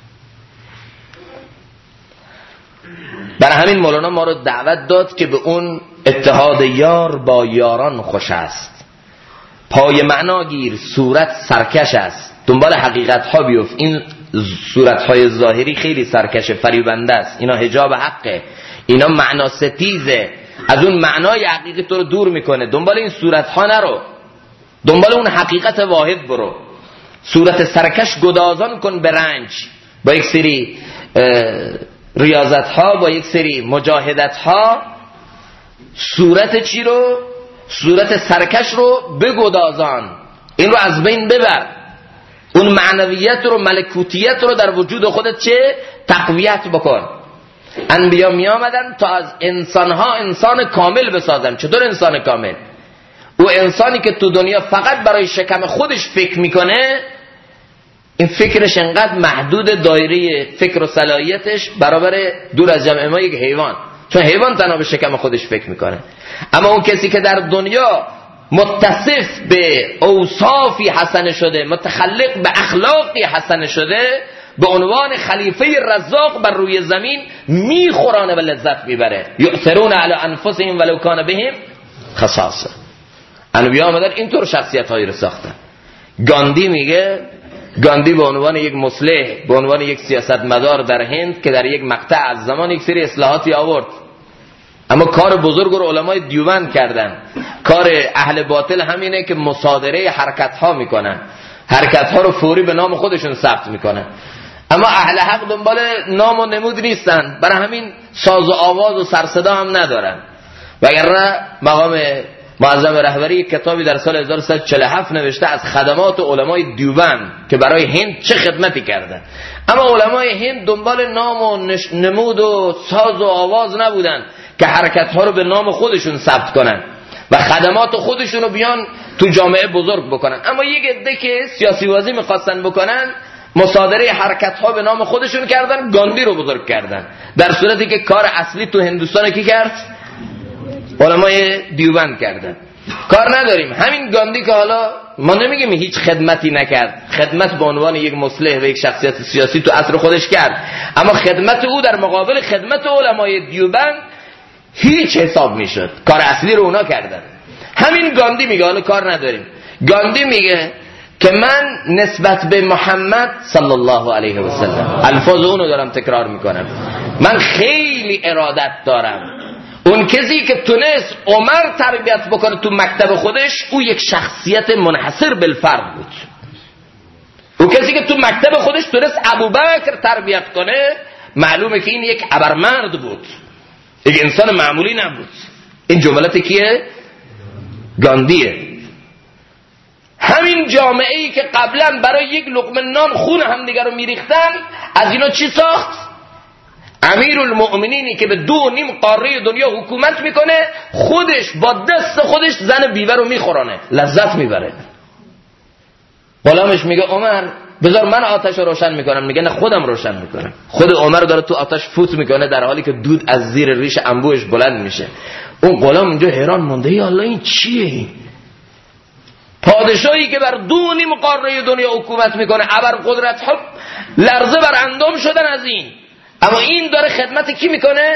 برای همین مولانا ما رو دعوت داد که به اون اتحاد یار با یاران خوش است، پای معنا گیر صورت سرکش است، دنبال حقیقت ها بیفت. این صورت های ظاهری خیلی سرکش فریبنده است، اینا حجاب حقه، اینا معنا ستیزه، از اون معنای حقیقی تو رو دور میکنه. دنبال این صورت ها نرو، دنبال اون حقیقت واحد برو. صورت سرکش گدازان کن به رنج، با یک سری ریاضت ها، با یک سری مجاهدت ها، صورت چی رو؟ صورت سرکش رو بگدازان، این رو از بین ببر. اون معنویت رو، ملکوتیت رو در وجود خودت چه؟ تقویت بکن. انبیا می آمدن تا از انسانها انسان کامل بسازن. چطور انسان کامل؟ او انسانی که تو دنیا فقط برای شکم خودش فکر میکنه، این فکرش انقدر محدود، دایره فکر و صلاحیتش برابر دور از جمع ما یک حیوان، چون حیوان تنها به شکم خودش فکر میکنه. اما اون کسی که در دنیا متصف به اوصافی حسن شده، متخلق به اخلاقی حسن شده، به عنوان خلیفه رزاق بر روی زمین میخورانه و لذت میبره. یؤثرون علی انفسهم ولو کان بهم خصاصه. انبیا آمدن اینطور شخصیت هایی رو ساختن. گاندی میگه، گاندی به عنوان یک مصلح، به عنوان یک سیاستمدار در هند که در یک مقطع از زمان یک سری اصلاحاتی آورد، اما کار بزرگ رو علمای دیوبند کردن. کار اهل باطل همینه که مصادره حرکت ها میکنن، حرکت ها رو فوری به نام خودشون ثبت میکنن، اما اهل حق دنبال نام و نمود نیستن، برای همین ساز و آواز و سرصدا هم ندارن. وگرنه مقام معظم رهبری کتابی در سال 1147 نوشته از خدمات علمای دیوبند که برای هند چه خدمتی کردن. اما علمای هند دنبال نام و نمود و ساز و آواز نبودن که حرکت ها رو به نام خودشون ثبت کنن و خدمات خودشون رو بیان تو جامعه بزرگ بکنن. اما یک عده که سیاسی بازی میخواستن بکنن، مصادره حرکت ها به نام خودشون کردن، گاندی رو بزرگ کردن، در صورتی که کار اصلی تو هندوستان کی کرد؟ علمای دیوبند کردن. کار نداریم. همین گاندی که حالا ما نمیگیم هیچ خدمتی نکرد، خدمت به عنوان یک مصلح و یک شخصیت سیاسی تو عصر خودش کرد، اما خدمت او در مقابل خدمت علمای دیوبند هیچ حساب میشد. کار اصلی رو اونا کردن. همین گاندی میگه، حالا کار نداریم، گاندی میگه که من نسبت به محمد صلی الله علیه و سلم، الفاظ اونو دارم تکرار میکنم، من خیلی ارادت دارم. اون کسی که تونست عمر تربیت بکنه تو مکتب خودش، او یک شخصیت منحصر بالفرد بود. اون کسی که تو مکتب خودش تونست ابوبکر تربیت کنه، معلومه که این یک ابرمرد بود، یک انسان معمولی نبود. این جملات کیه؟ گاندیه. همین جامعه ای که قبلا برای یک لقمه نان خون همدیگر رو میریختن، از اینا چی ساخت؟ امیرالمؤمنینی که به 2.5 قاره دنیا حکومت میکنه، خودش با دست خودش زن بیوه رو میخورانه، لذت میبره. غلامش میگه عمر بذار من آتش رو روشن میکنم، میگه نه خودم روشن میکنم. خود عمر داره تو آتش فوت میکنه در حالی که دود از زیر ریش انبوهش بلند میشه. اون غلام اینجا حیران مونده، یا الله این چیه؟ این پادشاهی که بر 2.5 قاره دنیا حکومت میکنه، ابر قدرت حب لرزه بر اندام شدن از این، اما این داره خدمت کی میکنه؟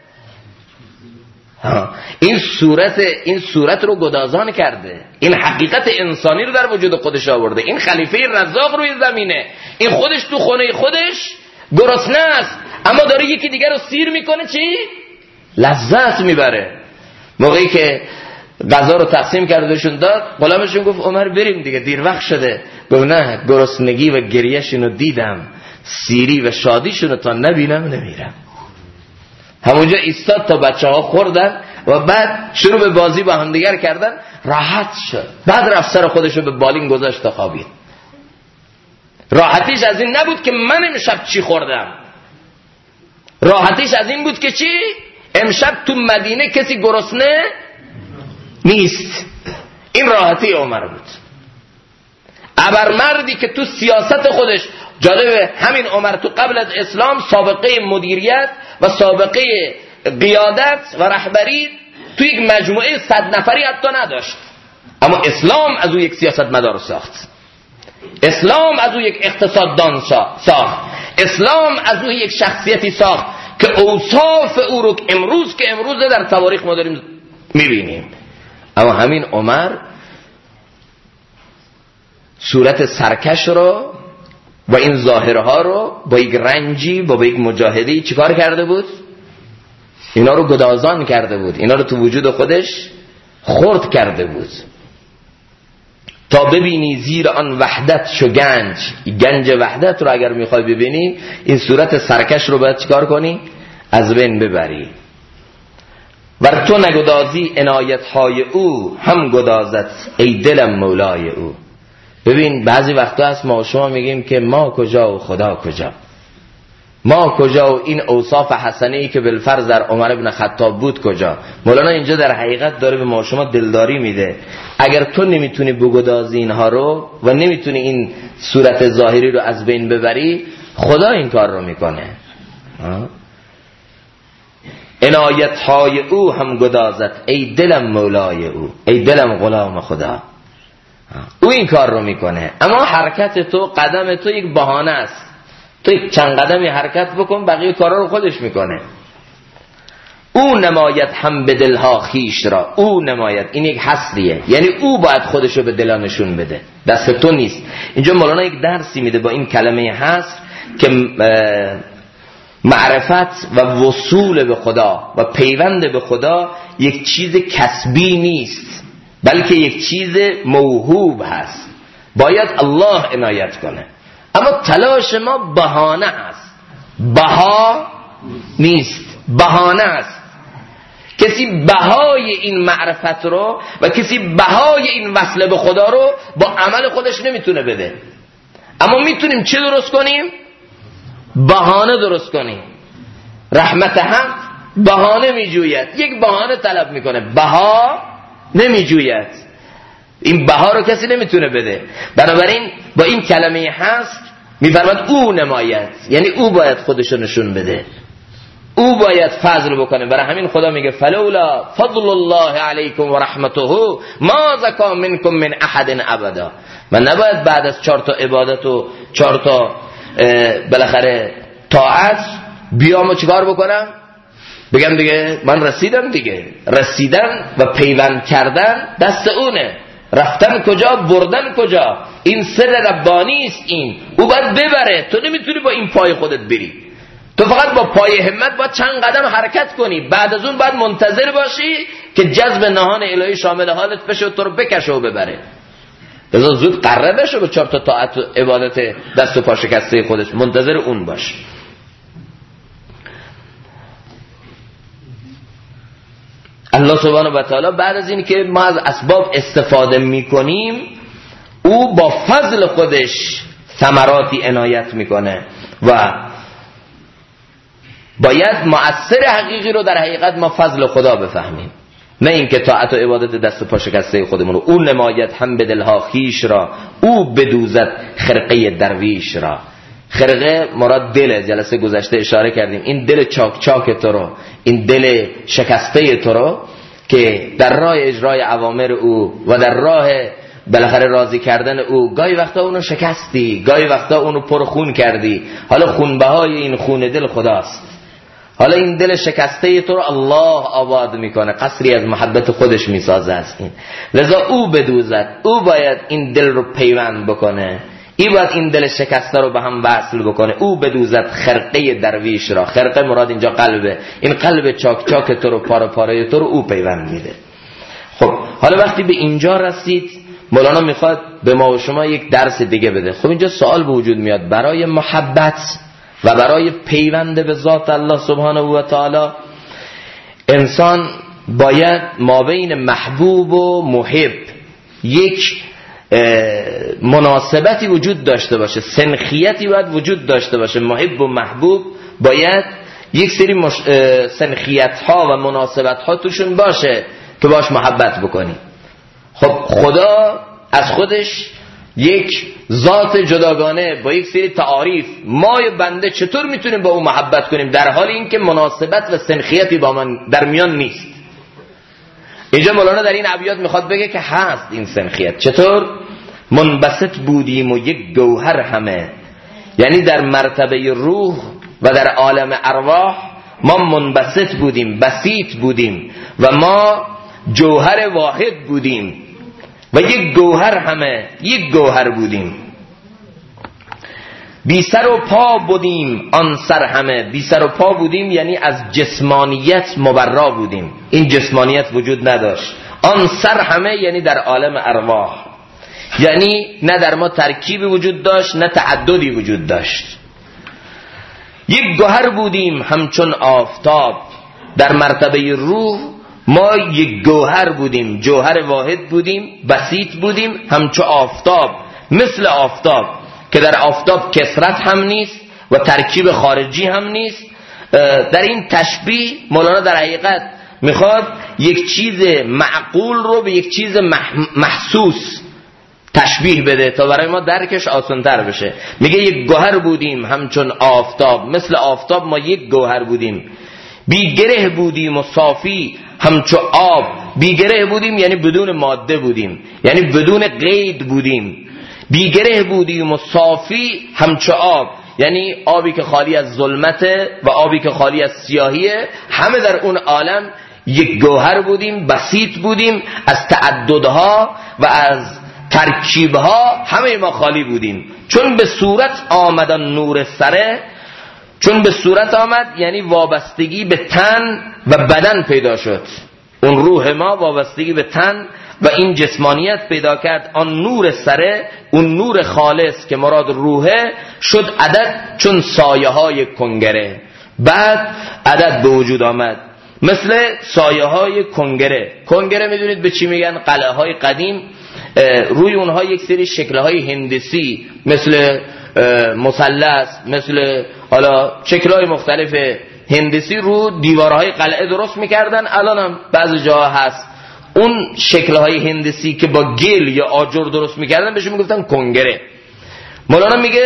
این صورت رو گدازان کرده، این حقیقت انسانی رو در وجود خودش آورده. این خلیفه رزاق روی زمینه، این خودش تو خونه خودش گرسنه است، اما داره یکی دیگر رو سیر میکنه، چی؟ لذت میبره. موقعی که غذا رو تقسیم کردشون داد، غلامشون گفت عمر بریم دیگه، دیر وقت شده. گفت نه، گرسنگی و گریه‌شون رو دیدم، سیری و شادیشون رو تا نبینم نمیرم. همونجا ایستاد تا بچه‌ها خوردن و بعد شروع به بازی با هم دیگر کردن، راحت شد. بعد رفت سر خودش رو به بالین گذاشت تا خوابید. راحتیش از این نبود که من امشب چی خوردم، راحتیش از این بود که چی؟ امشب تو مدینه کسی گرسنه نیست. این راحتی عمر بود. ابرمردی که تو سیاست خودش، جالبه همین عمر تو قبل از اسلام سابقه مدیریت و سابقه قیادت و رهبری تو یک مجموعه 100 نفری حتی نداشت، اما اسلام از او یک سیاستمدار ساخت، اسلام از او یک اقتصاددان ساخت، اسلام از او یک شخصیتی ساخت که اوصاف او رو امروز که امروز در تواریخ ما داریم میبینیم. اما همین عمر صورت سرکش رو و این ظاهرها رو با یک رنجی، با یک مجاهدی چیکار کرده بود؟ اینا رو گدازان کرده بود، اینا رو تو وجود خودش خرد کرده بود. تا ببینی زیر آن وحدت شو گنج وحدت رو اگر میخوای ببینی، این صورت سرکش رو باید چیکار کنی؟ از بین ببری. ور تو نگدازی عنایت‌های او، هم گدازت ای دلم مولای او. ببین بعضی وقتا هست ما شما میگیم که ما کجا و خدا کجا، ما کجا و این اوصاف حسنه‌ای که بالفرض در عمر بن خطاب بود کجا. مولانا اینجا در حقیقت داره به ما شما دلداری میده. اگر تو نمیتونی بگدازی اینها رو و نمیتونی این صورت ظاهری رو از بین ببری، خدا این کار رو میکنه. عنایت‌های او هم گدازت ای دلم مولای او، ای دلم غلام خدا. او این کار رو میکنه، اما حرکت تو، قدم تو یک بهانه است. تو یک چند قدمی حرکت بکن، بقیه کارا رو خودش میکنه. او نماید هم به دلها خیش را، او نماید، این یک حصریه، یعنی او باید خودش رو به دلا نشون بده، دست تو نیست. اینجا مولانا یک درسی میده با این کلمه حصر که معرفت و وصول به خدا و پیوند به خدا یک چیز کسبی نیست، بلکه یک چیز موهوب هست، باید الله عنایت کنه. اما تلاش ما بهانه است، بها نیست، بهانه است. کسی بهای این معرفت رو و کسی بهای این وصل به خدا رو با عمل خودش نمیتونه بده، اما میتونیم چه درست کنیم؟ بهانه درست کنیم. رحمت هم بهانه میجوید، یک بهانه طلب میکنه، بها نمیجوید. این بها رو کسی نمیتونه بده. بنابراین با این کلمه هست میفرماد او نماید، یعنی او باید خودشو نشون بده، او باید فضل بکنه. برای همین خدا میگه فلولا فضل الله علیکم و رحمته ما زکا منکم من احد ابدا. من نباید بعد از 4 تا عبادت و 4 تا بالاخره طاعت بیام و چیکار بکنم؟ بگم دیگه من رسیدم دیگه. رسیدن و پیوند کردن دست اونه. رفتن کجا، بردن کجا. این سر ربانی است. این او باید ببره، تو نمیتونی با این پای خودت بری. تو فقط با پای همت باید چند قدم حرکت کنی، بعد از اون باید منتظر باشی که جذب نهان الهی شامل حالت بشه و تو رو بکشه و ببره. لذا زود قرره بشه به 4 تا طاعت و عبادت دست و پا شکسته خودش، منتظر اون باش. الله سبحانه و تعالی بعد از این که ما از اسباب استفاده میکنیم، او با فضل خودش ثمراتی عنایت میکنه و باید مؤثر حقیقی رو در حقیقت ما فضل خدا بفهمیم، نه این که طاعت و عبادت دست و پا شکسته خودمون رو. او نماید هم به دلها خیش را، او بدوزد خرقه درویش را. خرقه مراد دل، جلسه گذشته اشاره کردیم. این دل چاک چاک تو رو، این دل شکسته تو رو که در راه اجرای اوامر او و در راه بالاخره راضی کردن او گاهی وقتا اونو شکستی، گاهی وقتا اونو پر خون کردی. حالا خونبهای این خون دل خداست. حالا این دل شکسته تو رو الله آباد میکنه، قصری از محبت خودش میسازه از این. لذا او بدوزد، او باید این دل رو پیوند بکنه، ای باید این دل شکسته رو به هم وصل بکنه. او بدوزد خرقه درویش را. خرقه مراد اینجا قلبه، این قلب چاک چاک تو رو، پاره پاره تو رو او پیوند میده. خب حالا وقتی به اینجا رسید، مولانا میخواد به ما و شما یک درس دیگه بده. خب اینجا سوال به وجود میاد، برای محبت و برای پیوند به ذات الله سبحانه و تعالی انسان باید مابین محبوب و محب یک مناسبتی وجود داشته باشه، سنخیتی باید وجود داشته باشه. محب و محبوب باید یک سری سنخیت ها و مناسبت ها توشون باشه که باش محبت بکنی. خب خدا از خودش یک ذات جداگانه با یک سری تعاریف، ما بنده چطور میتونیم با او محبت کنیم در حالی اینکه مناسبت و سنخیتی با من در میان نیست؟ اینجا مولانا در این ابیات میخواد بگه که هست این سنخیت. چطور؟ منبسط بودیم و یک گوهر همه، یعنی در مرتبه روح و در عالم ارواح ما منبسط بودیم، بسیط بودیم و ما جوهر واحد بودیم و یک گوهر همه، یک گوهر بودیم. بی سر و پا بودیم آن سر همه. بی سر و پا بودیم یعنی از جسمانیت مبرا بودیم، این جسمانیت وجود نداشت. آن سر همه یعنی در عالم ارواح، یعنی نه در ما ترکیبی وجود داشت نه تعددی وجود داشت. یک گوهر بودیم همچون آفتاب. در مرتبه روح ما یک گوهر بودیم، جوهر واحد بودیم، بسیط بودیم، همچون آفتاب، مثل آفتاب که در آفتاب کثرت هم نیست و ترکیب خارجی هم نیست. در این تشبیه مولانا در حقیقت میخواد یک چیز معقول رو به یک چیز محسوس تشبیه بده تا برای ما درکش آسان‌تر بشه. میگه یک گوهر بودیم همچون آفتاب، مثل آفتاب ما یک گوهر بودیم. بی گره بودیم و صافی همچون آب. بی گره بودیم یعنی بدون ماده بودیم، یعنی بدون قید بودیم. بی گره بودیم و صافی همچون آب، یعنی آبی که خالی از ظلمته و آبی که خالی از سیاهیه. همه در اون عالم یک گوهر بودیم، بسیط بودیم، از تعددها و از ترکیبها همه ما خالی بودیم. چون به صورت آمدن نور سره، چون به صورت آمد یعنی وابستگی به تن و بدن پیدا شد. اون روح ما وابستگی به تن و این جسمانیت پیدا کرد. آن نور سره، اون نور خالص که مراد روحه، شد عدد چون سایه های کنگره. بعد عدد به وجود آمد مثل سایه های کنگره. کنگره میدونید به چی میگن؟ قلعه های قدیم، روی اونها یک سری شکل های هندسی مثل مثلث، مثل حالا شکل های مختلف هندسی رو دیوارهای قلعه درست میکردن. الان هم بعضی جاها هست اون شکل های هندسی که با گل یا آجر درست میکردن بهش میگفتن کنگره. مولانا میگه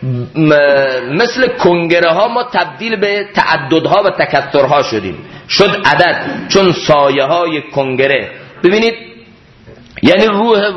مثل کنگره ها ما تبدیل به تعددها و تکثرها شدیم، شد عدد چون سایه های کنگره. ببینید یعنی روح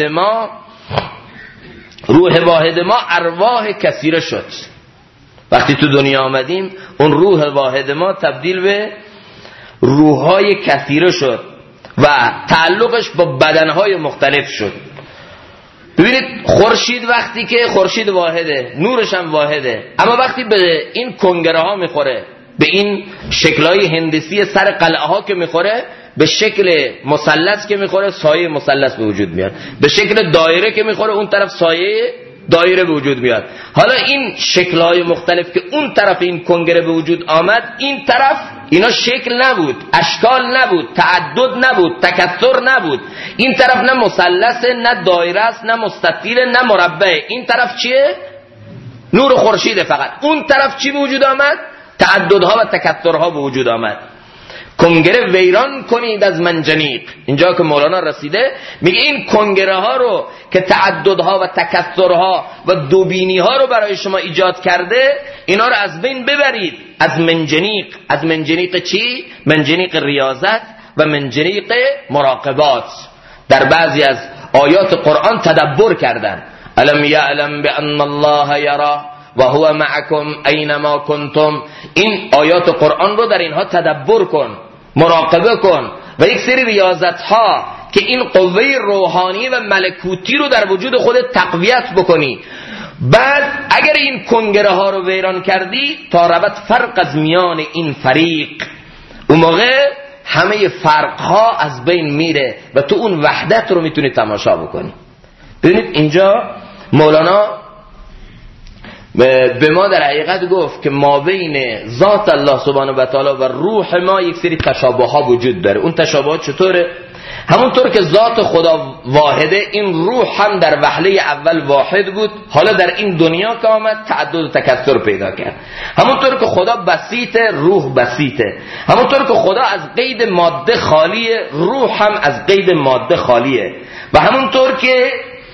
واحد ما ارواح کثیره شد. وقتی تو دنیا آمدیم اون روح واحد ما تبدیل به روحهای کثیره شد و تعلقش با بدنهای مختلف شد. ببینید خورشید وقتی که خورشید واحده، نورش هم واحده، اما وقتی به این کنگره ها میخوره، به این شکلهای هندسی سر قلعه ها که میخوره، به شکل مثلث که میخوره سایه مثلث به وجود میاد، به شکل دایره که میخوره اون طرف سایه دایره به وجود میاد. حالا این شکلهای مختلف که اون طرف این کنگره به وجود آمد، این طرف اینا شکل نبود، اشکال نبود، تعدد نبود، تکثر نبود. این طرف نه مثلث، نه دایره است، نه مستطیل، نه مربع. این طرف چیه؟ نور خورشید فقط. اون طرف چی به وجود آمد؟ تعددها و تکثرها به وجود آمد. کنگره ویران کنید از منجنیق. اینجا که مولانا رسیده میگه این کنگره ها رو که تعددها و تکثرها و دوبینی ها رو برای شما ایجاد کرده، اینا رو از بین ببرید. از منجنیق. از منجنیق چی؟ منجنیق ریاضت و منجنیق مراقبات. در بعضی از آیات قرآن تدبر کردن. الم یعلم بان الله یرا و هو معکم اینما کنتم. این آیات قرآن رو در اینها تدبر کن، مراقبه کن و یک سری ریاضت ها که این قوه روحانی و ملکوتی رو در وجود خودت تقویت بکنی. بعد اگر این کنگره ها رو ویران کردی، تا ربط فرق از میان این فریق، اون موقع همه فرق ها از بین میره و تو اون وحدت رو میتونی تماشا بکنی. ببینید اینجا مولانا به ما در حقیقت گفت که ما بین ذات الله سبحانه و تعالی و روح ما یک سری تشابه ها وجود داره. اون تشابهات چطوره؟ همونطور که ذات خدا واحده، این روح هم در وهله اول واحد بود، حالا در این دنیا که آمد تعدد و تکثر پیدا کرد. همونطور که خدا بسیطه، روح بسیطه. همونطور که خدا از قید ماده خالیه، روح هم از قید ماده خالیه. و همونطور که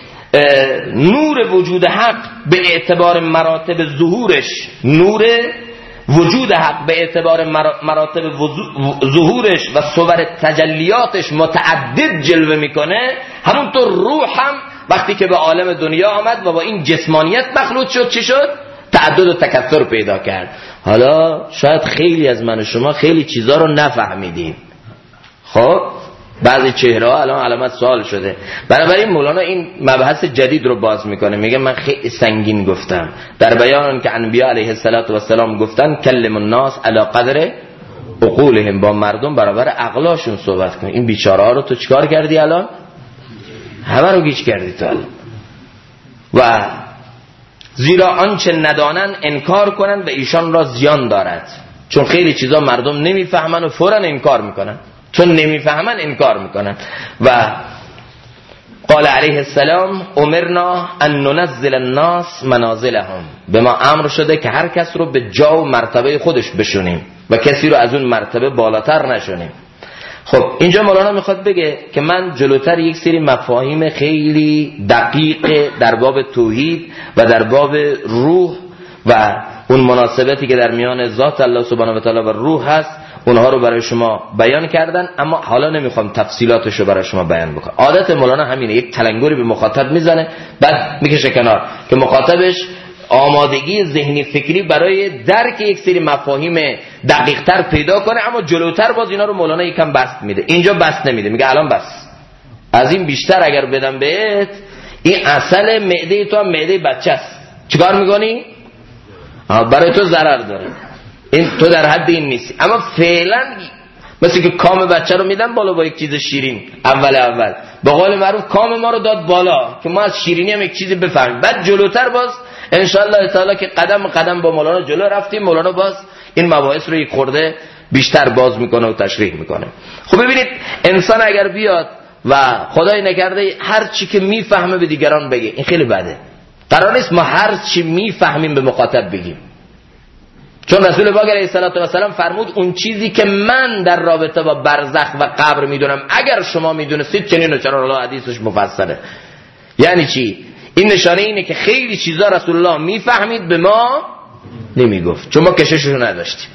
نور وجود حق به اعتبار مراتب ظهورش، نور وجود حق به اعتبار مراتب ظهورش و صور تجلیاتش متعدد جلوه میکنه، همونطور روح هم وقتی که به عالم دنیا آمد و با این جسمانیت مخلوط شد، چی شد؟ تعدد و تکثر پیدا کرد. حالا شاید خیلی از من و شما خیلی چیزا رو نفهمیدیم. خب بعضی چهره ها الان علامت سوال شده. بنابراین مولانا این مبحث جدید رو باز میکنه، میگه من خیلی سنگین گفتم در بیان که انبیاء علیه السلام گفتن کلم الناس علی قدر عقولهم، با مردم برابر عقلاشون صحبت کن. این بیچاره ها رو تو چیکار کردی الان؟ همه رو گیج کردی تو الان. و زیرا آنچه ندانن انکار کنن و ایشان را زیان دارد. چون خیلی چیزا مردم نمیفهمن و فوراً انکار میکنن، چون نمیفهمن انکار میکنن. و قال علیه السلام امرنا ان ننزل الناس منازلهم، به ما امر شده که هر کس رو به جا و مرتبه خودش بشونیم و کسی رو از اون مرتبه بالاتر نشونیم. خب اینجا مولانا میخواد بگه که من جلوتر یک سری مفاهیم خیلی دقیق در باب توحید و در باب روح و اون مناسبتی که در میان ذات الله سبحانه و تعالی و روح هست، اونها رو برای شما بیان کردن، اما حالا نمیخوام تفصیلاتش رو برای شما بیان بکنم. عادت مولانا همینه، یک تلنگری به مخاطب میزنه بعد میکشه کنار که مخاطبش آمادگی ذهنی فکری برای درک یک سری مفاهیم دقیق‌تر پیدا کنه، اما جلوتر باز اینا رو مولانا یکم بسط میده. اینجا بسط نمیده، میگه الان بس، از این بیشتر اگر بدم بهت این اصل معده تو هم معده بچه است، چیکار میکنی؟ برای تو ضرر داره، این تو در حد این نیستی. اما فعلا مثل که کام بچه رو میدن بالا با یک چیز شیرین، اول به قول معروف کام ما رو داد بالا که ما از شیرینی هم یک چیزی بفهمیم. بعد جلوتر باز انشاءالله تعالی که قدم قدم با مولانا جلو رفتیم، مولانا باز این مباحث رو یک خورده بیشتر باز میکنه و تشریح میکنه. خب ببینید انسان اگر بیاد و خدای نکرده هر چی که میفهمه به دیگران بگه، این خیلی بده. قرار نیست ما هر چی میفهمیم به مخاطب بگیم، چون رسول پاک علیه السلام فرمود اون چیزی که من در رابطه با برزخ و قبر میدونم اگر شما میدونستید چنین و چرا. الله حدیثش مفصله. یعنی چی؟ این نشانه اینه که خیلی چیزا رسول الله میفهمید به ما نمیگفت، چون ما کشششو نداشتیم.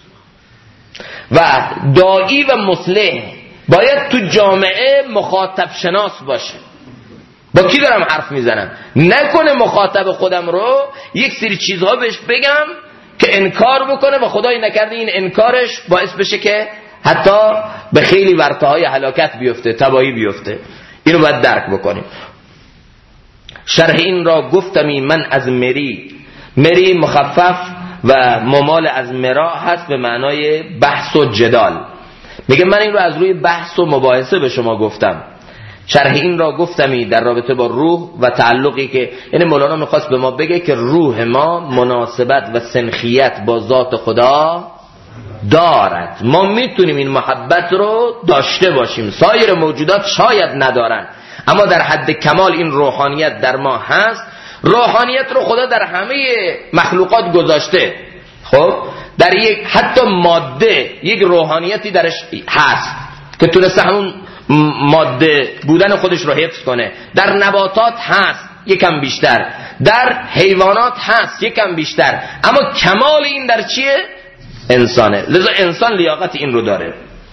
و داعی و مصلح باید تو جامعه مخاطب شناس باشه. با کی دارم حرف میزنم؟ نکنه مخاطب خودم رو یک سری چیزها بهش بگم که انکار بکنه و خدای نکرده این انکارش باعث بشه که حتی به خیلی ورطه‌های هلاکت بیفته، تباهی بیفته. اینو باید درک بکنیم. شرح این را گفتمی من از مری مخفف و ممال از مرا هست به معنای بحث و جدال. میگه من این رو از روی بحث و مباحثه به شما گفتم. شرح این را گفتمی در رابطه با روح و تعلقی که، یعنی مولانا میخواست به ما بگه که روح ما مناسبت و سنخیت با ذات خدا دارد. ما میتونیم این محبت رو داشته باشیم، سایر موجودات شاید ندارن، اما در حد کمال این روحانیت در ما هست. روحانیت رو خدا در همه مخلوقات گذاشته. خب در یک حتی ماده یک روحانیتی درش هست که تونسته همون ماده بودن خودش رو حفظ کنه. در نباتات هست یکم بیشتر، در حیوانات هست یکم بیشتر، اما کمال این در چیه؟ انسانه. لذا انسان لیاقت این رو داره.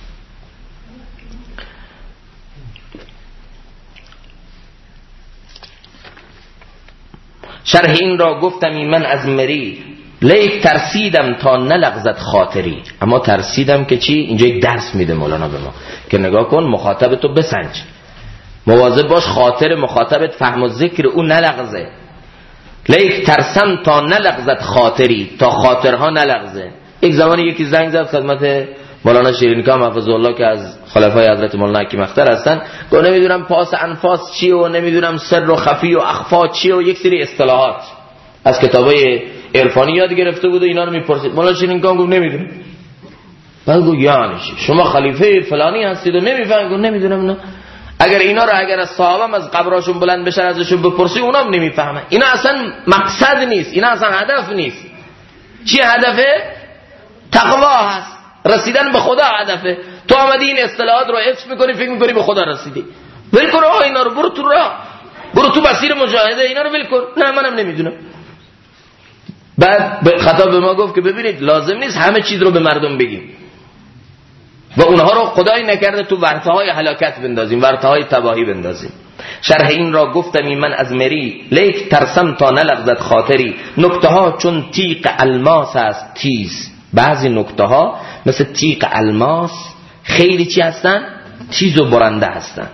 شرح این را گفتمی من از مری، لیک ترسیدم تا نلغزد خاطری. اما ترسیدم که چی؟ اینجا یک درس میده مولانا به ما که نگاه کن، مخاطبتو بسنج، مواظب باش خاطر مخاطبت فهم و ذکر او نلغزه. لیک ترسم تا نلغزد خاطری، تا خاطرها نلغزه. یک زمانی یکی زنگ زد خدمت مولانا شیرینکام حفظه الله که از خلفای حضرت مولانا حکیم اختر هستن، گفت نمیدونم پاس انفاس چیه و نمیدونم سر و خفی و اخفا چیه و یک سری اصطلاحات از کتابای عرفانی یاد گرفته بود و اینا رو میپرسید. مولانا شیرینکام گفت نمیدونم. بعد گفت یعنی شما خلیفه فلانی هستید و نمیفهمید؟ گفت نمیدونم. نه اگر اینا رو اگر از صحابه از قبراشون بلند بشن ازشون بپرسی اونا هم نمیفهمن. اینا اصلا مقصد نیست، اینا اصلا هدف نیست. چی هدفه؟ تقوا هست، رسیدن به خدا هدفه. تو آمدی این اصطلاحات رو حفظ میکنی، فکر میکنی به خدا رسیدی. ول کن اینا رو، برو تو راه، برو تو مسیر مجاهده، اینا رو ول کن. نه منم نمیدونم. بعد خطاب به ما گفت که ببینید لازم نیست همه چیز رو به مردم بگیم و اونها رو خدایی نکرده تو ورطه‌های هلاکت بندازیم، ورطه‌های تباهی بندازیم. شرح این را گفتمی من از مری، لیک ترسم تا نلغزد خاطری. نکته ها چون تیغ الماس است تیز. بعضی نکته ها مثل تیغ الماس خیلی چی هستن؟ تیز و برنده هستن.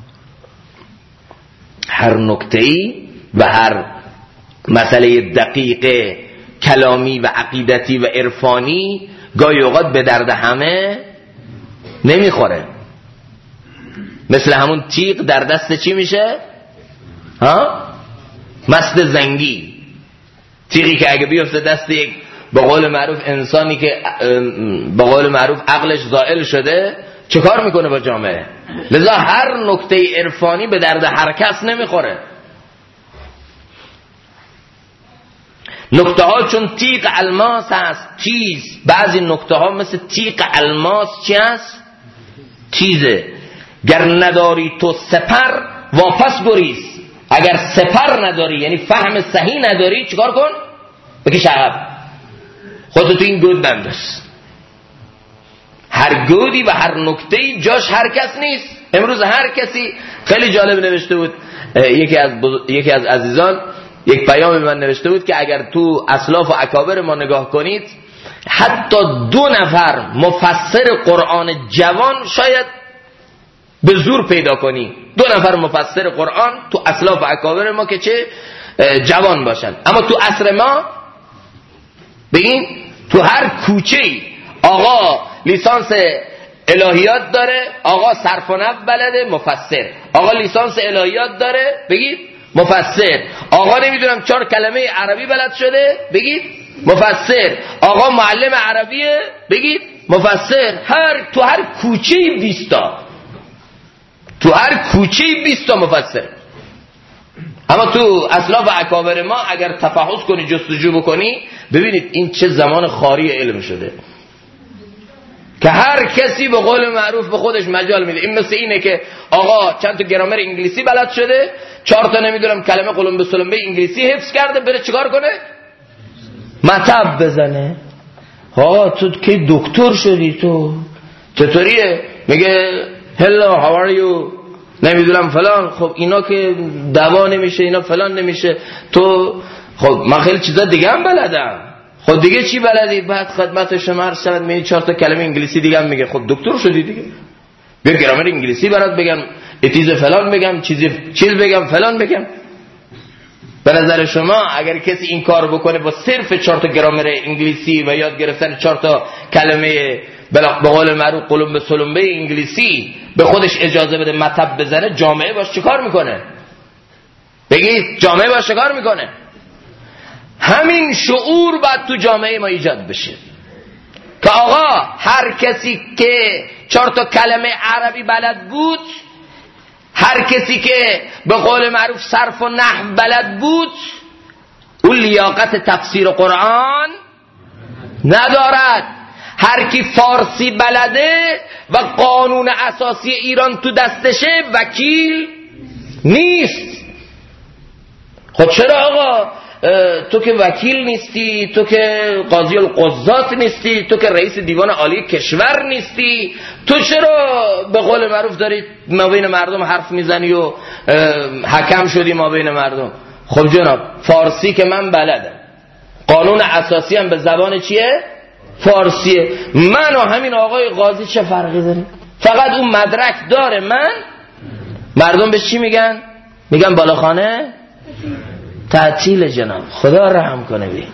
هر نکته‌ای و هر مسئله دقیق کلامی و عقیدتی و عرفانی گاهی اوقات به درد همه نمیخوره. مثل همون تیغ در دست چی میشه؟ مست زنگی. تیغی که اگه بیفته دست یک به قول معروف انسانی که به قول معروف عقلش زائل شده، چه کار میکنه با جامعه؟ لذا هر نکته عرفانی به درد هر کس نمیخوره. نکته ها چون تیغ الماس هست تیز. بعضی نکته ها مثل تیغ الماس چی هست؟ تیزه. گر نداری تو سپر واپس گریز. اگر سپر نداری یعنی فهم صحیح نداری چیکار کن؟ بکش عقب، خودت تو این گود بنداز. هر گودی و هر نکته‌ای جاش هر کس نیست. امروز هر کسی خیلی جالب نوشته بود، یکی از عزیزان یک پیام من نوشته بود که اگر تو اسلاف و اکابر ما نگاه کنید، حتی 2 نفر مفسر قرآن جوان شاید به زور پیدا کنی. 2 نفر مفسر قرآن تو اسلاف و اکابر ما که چه جوان باشن. اما تو عصر ما ببین تو هر کوچه‌ای آقا لیسانس الهیات داره، آقا صرف و نحو بلده، مفسر. آقا لیسانس الهیات داره، بگید مفسر. آقا نمیدونم 4 کلمه عربی بلد شده، بگید مفسر. آقا معلم عربیه، بگید مفسر. تو هر کوچه‌ای 20 تا، تو هر کوچه‌ای 20 تا مفسر. اما تو اسلاف و اکابر ما اگر تفحص کنی، جستجو بکنی، ببینید این چه زمان خاری علم شده که هر کسی به قول معروف به خودش مجال میده. این مثل اینه که آقا چند تا گرامر انگلیسی بلد شده، 4 تا نمیدونم کلمه قلم به سلم به انگلیسی حفظ کرده، بره چیکار کنه؟ مطب بزنه. آقا تو که دکتر شدی، تو چطوریه؟ میگه hello how are you نمیدونم فلان. خب اینا که دوا نمیشه، اینا فلان نمیشه. تو خب من خیلی چیزا دیگه هم بلدم. خب دیگه چی بلدی؟ بعد خدمت شما عرض شود می 4 تا کلمه انگلیسی دیگه هم میگه. خب دکتر شدی دیگه، بیا گرامر انگلیسی برات بگم، اتیز فلان بگم، چیز بگم، فلان بگم. به نظر شما اگر کسی این کار بکنه با صرف 4 تا گرامر انگلیسی و یاد گرفتن 4 تا کلمه به قول معروف قلمبه سلمبه انگلیسی به خودش اجازه بده مطب بزنه، جامعه باش چیکار میکنه؟ بگید جامعه باش چیکار میکنه؟ همین شعور باید تو جامعه ما ایجاد بشه که آقا هر کسی که 4 تا کلمه عربی بلد بود، هر کسی که به قول معروف صرف و نحو بلد بود، اون لیاقت تفسیر قرآن ندارد. هر کی فارسی بلده و قانون اساسی ایران تو دستشه وکیل نیست. خب چرا آقا تو که وکیل نیستی، تو که قاضی القضات نیستی، تو که رئیس دیوان عالی کشور نیستی، تو چرا به قول معروف داری ما بین مردم حرف میزنی و حکم شدی ما بین مردم؟ خب جناب فارسی که من بلدم، قانون اساسی هم به زبان چیه؟ فارسیه. من و همین آقای قاضی چه فرقی داره؟ فقط اون مدرک داره، مردم به چی میگن؟ میگن بالاخانه تعطیل. جناب خدا رحم کنه. بی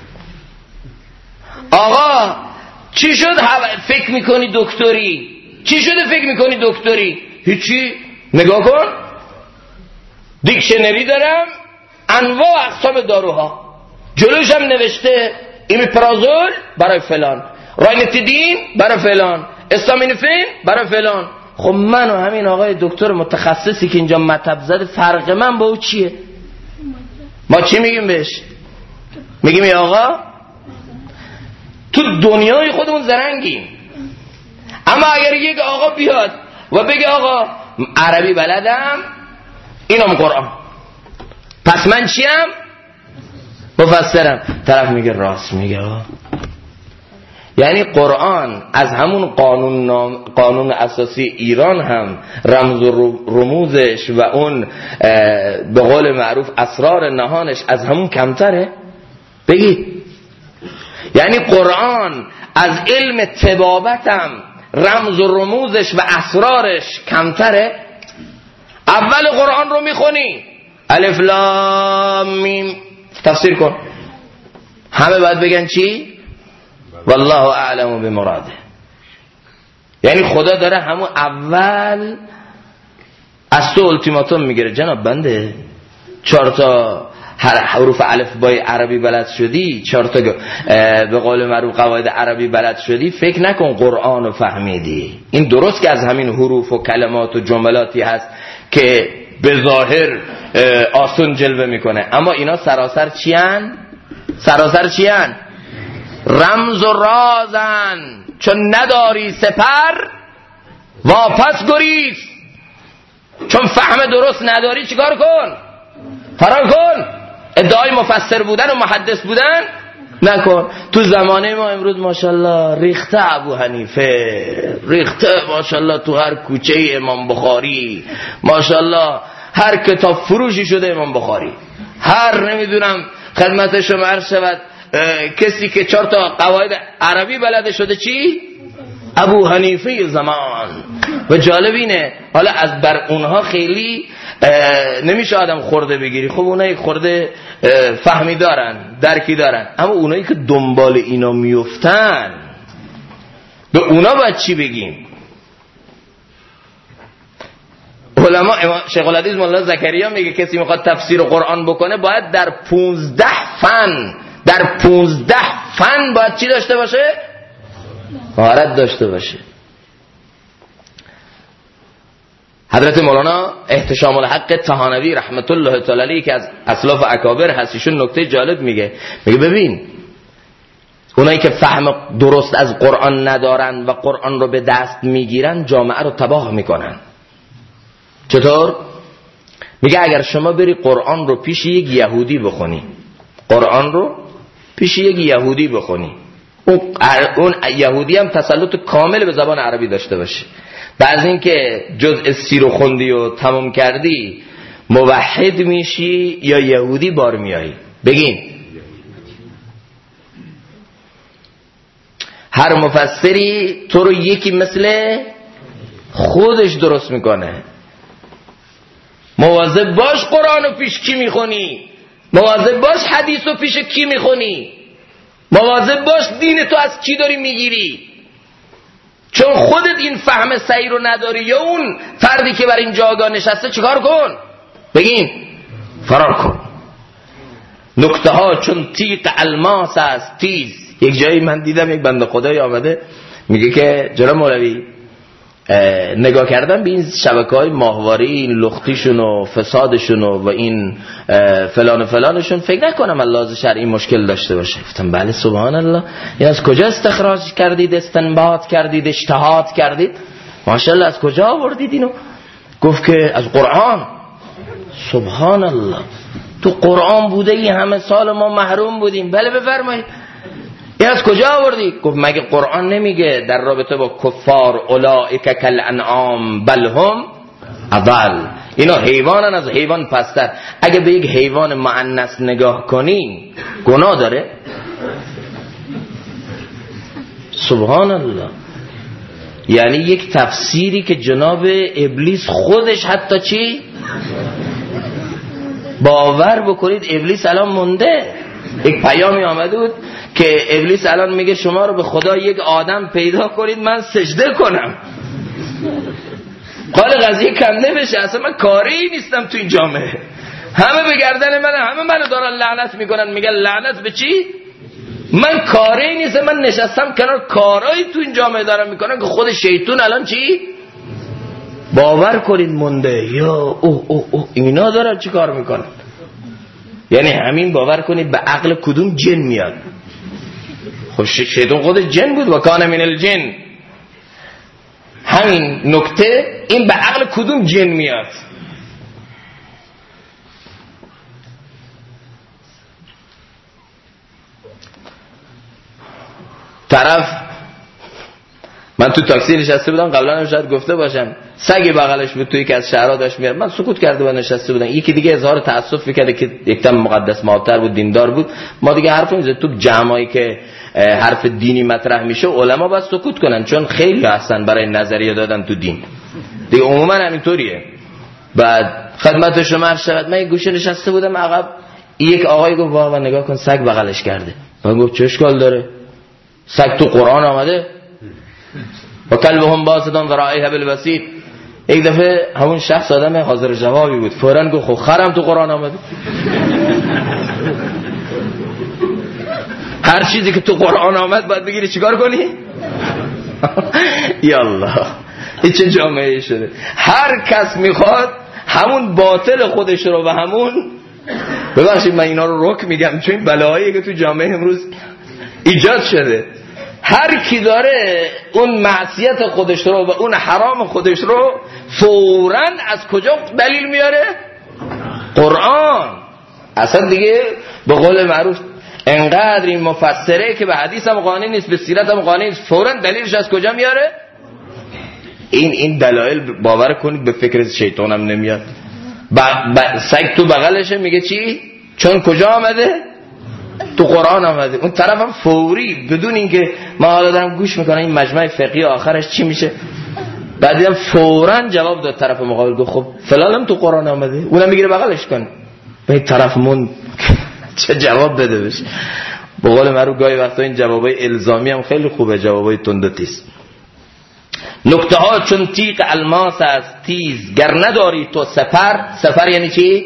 آقا چی شد فکر میکنی دکتری؟ چی شده فکر میکنی دکتری؟ هیچی. نگاه کن دیکشنری دارم، انواع اقسام داروها، جلوش هم نوشته ایمیپرازول برای فلان، راینتیدین برای فلان، استامینوفن برای فلان. خب من و همین آقای دکتر متخصصی که اینجا مطب زده، فرق من با او چیه؟ ما چی میگیم بهش؟ میگیم ای آقا تو دنیای خودمون زرنگیم. اما اگر یک آقا بیاد و بگه آقا عربی بلدم، اینم قرآن، پس من چیم؟ مفسرم. طرف میگه راست میگه. یعنی قرآن از همون قانون اساسی ایران هم رمز و رموزش و اون به قول معروف اسرار نهانش از همون کمتره؟ بگید. یعنی قرآن از علم طبابتم رمز و رموزش و اسرارش کمتره؟ اول قرآن رو میخونی الف لام میم، تفسیر کن، همه باید بگن چی؟ والله اعلم بمراده. یعنی خدا داره همون اول از تو التیماتوم میگیره، جناب بنده 4 تا حروف الفبای عربی بلد شدی، 4 تا به قول معروف قواعد عربی بلد شدی، فکر نکن قرآن رو فهمیدی. این درست که از همین حروف و کلمات و جملاتی هست که به ظاهر آسون جلوه میکنه، اما اینا سراسر چیان؟ سراسر چیان؟ رمز و رازن. چون نداری سپر واپس گریز. چون فهم درست نداری چیکار کن؟ فرار کن. ادعای مفسر بودن و محدث بودن نکن. تو زمانه ما امروز ماشاءالله ریخته ابو حنیفه، ریخته ماشاءالله تو هر کوچه امام بخاری، ماشاءالله هر کتاب فروشی شده امام بخاری، هر نمیدونم خدمت شما عرض شود کسی که 4 تا قواعد عربی بلده شده چی؟ ابو حنیفه زمان. و جالب اینه حالا از بر اونها خیلی نمیشه آدم خورده بگیری. خب اونها یک خورده فهمی دارن، درکی دارن، اما اونایی که دنبال اینا میفتن به اونا باید چی بگیم؟ علما شیخ الحدیث مولانا زکریا میگه کسی میخواد تفسیر قرآن بکنه باید در 15 فن باید چی داشته باشه؟ مهارت داشته باشه. حضرت مولانا احتشام الحق طحانوی رحمت الله تعالی علیه که از اسلاف اکابر هست، ایشون نکته جالب میگه ببین اونایی که فهم درست از قرآن ندارن و قرآن رو به دست میگیرن جامعه رو تباه میکنن. چطور؟ میگه اگر شما بری قرآن رو پیش یک یهودی بخونی، قرآن رو پیش یک یهودی بخونی، اون یهودی هم تسلط کامل به زبان عربی داشته باشه، بعد اینکه جزء سیر و خوندی و تمام کردی موحد میشی یا یهودی بار میایی؟ بگین. هر مفسری تو رو یکی مثل خودش درست میکنه. مواظب باش قرآن رو پیش کی میخونی، مواظب باش حدیث رو پیش کی میخونی، مواظب باش دین تو از کی داری میگیری، چون خودت این فهم صحیح رو نداری یا اون فردی که بر این جاگاه نشسته. چیکار کن؟ بگین فرار کن. نکته ها چون تیغ الماس است تیز. یک جایی من دیدم یک بنده خدایی آمده میگه که جناب مولوی نگاه کردم به این شبکه‌های ماهواره، این لختیشون و فسادشون و این فلان و فلانشون، فکر نکنم لحاظ شرعی مشکل داشته باشه. گفتم بله سبحان الله، این از کجا استخراج کردید، استنباط کردید، اجتهاد کردید؟ ماشاءالله از کجا آوردید اینو؟ گفت که از قرآن. سبحان الله، تو قرآن بوده ای همه سال ما محروم بودیم. بله بفرمایید. این از کجا آوردی؟ گفت مگه قرآن نمیگه در رابطه با کفار اولئک کالانعام بل هم اضل، اینا حیوانن از حیوان پستر. اگه به یک حیوان مؤنث نگاه کنی گناه داره؟ سبحان الله. یعنی یک تفسیری که جناب ابلیس خودش حتی چی باور بکنید، ابلیس الان مونده. یک پیامی آمده بود که ابلیس الان میگه شما رو به خدا یک آدم پیدا کنید من سجده کنم. قال قضیه کنده بشه، اصلا من کاری نیستم تو این جامعه، همه به گردن من، همه منو دارن لعنت میکنن. میگن لعنت به چی؟ من کاری نیستم، من نشستم کنار کارایی تو این جامعه دارم میکنن که خود شیطون الان چی باور کنید مونده. یا اوه اینا دارن چی کار میکنن؟ یعنی همین باور کنید به عقل کدوم جن میاد؟ خب شیطان خودش جن بود و کان من الجن. همین نکته این به عقل کدوم جن میاد؟ طرف من تو تاکسی نشسته بودم، قبلا هم شاید گفته باشم، سگ بغلش بود توی که از شهرها داشت میاد، من سکوت کرده و نشسته بودم. یکی دیگه اظهار تأسف می‌کرد که یکدم مقدس مادر بود، دیندار بود. ما دیگه حرف نمی‌زدیم. تو جمعایی که حرف دینی مطرح میشه علما باید سکوت کنن، چون خیلی هستن برای نظریه دادن تو دین دیگه، عموما همینطوریه. بعد خدمت شما عرض شود من یک گوشه نشسته بودم عقب، یک آقای گفت واقعا نگاه کن سگ بغلش کرده. من گفت چه اشکال داره؟ سگ تو قرآن آمده و کلبهم باسطون ذرائیه بالوسیط. یک دفعه همون شخص آدم حاضر جوابی بود، فوراً گفت خب خرم تو قرآن آمده. هر چیزی که تو قرآن آمد باید بگیری چیکار کنی؟ یالله این چه جامعه شده. هر کس میخواد همون باطل خودش رو و همون، ببخشید من اینا رو رک میگم چون این بلاهایی که تو جامعه امروز ایجاد شده، هر کی داره اون معصیت خودش رو و اون حرام خودش رو فوراً از کجا دلیل میاره؟ قرآن. اصلا دیگه به قول معروف انقدر این مفسره که به حدیث هم قانع نیست، به سیرت هم قانع نیست، فوراً دلیلش از کجا میاره؟ این دلایل باور کنید به فکر شیطان هم نمیاد. سگ تو بغلشه میگه چی؟ چون کجا آمده؟ تو قرآن آمده. اون طرف هم فوری بدون اینکه ما حالا دارم گوش میکنم این مجمع فقهی آخرش چی میشه، بعد دیدم فوراً جواب داد طرف مقابل، گفت خب فلانم تو قرآن آمده، اونم میگیره بغلش کن. به این طرف مون چه جواب بده بشه. به قول معروف گاهی وقتا این جوابای الزامی هم خیلی خوبه، جوابای تند و تیز. نکته ها چون تیغ الماس است تیز، گر نداری تو سفر یعنی چی؟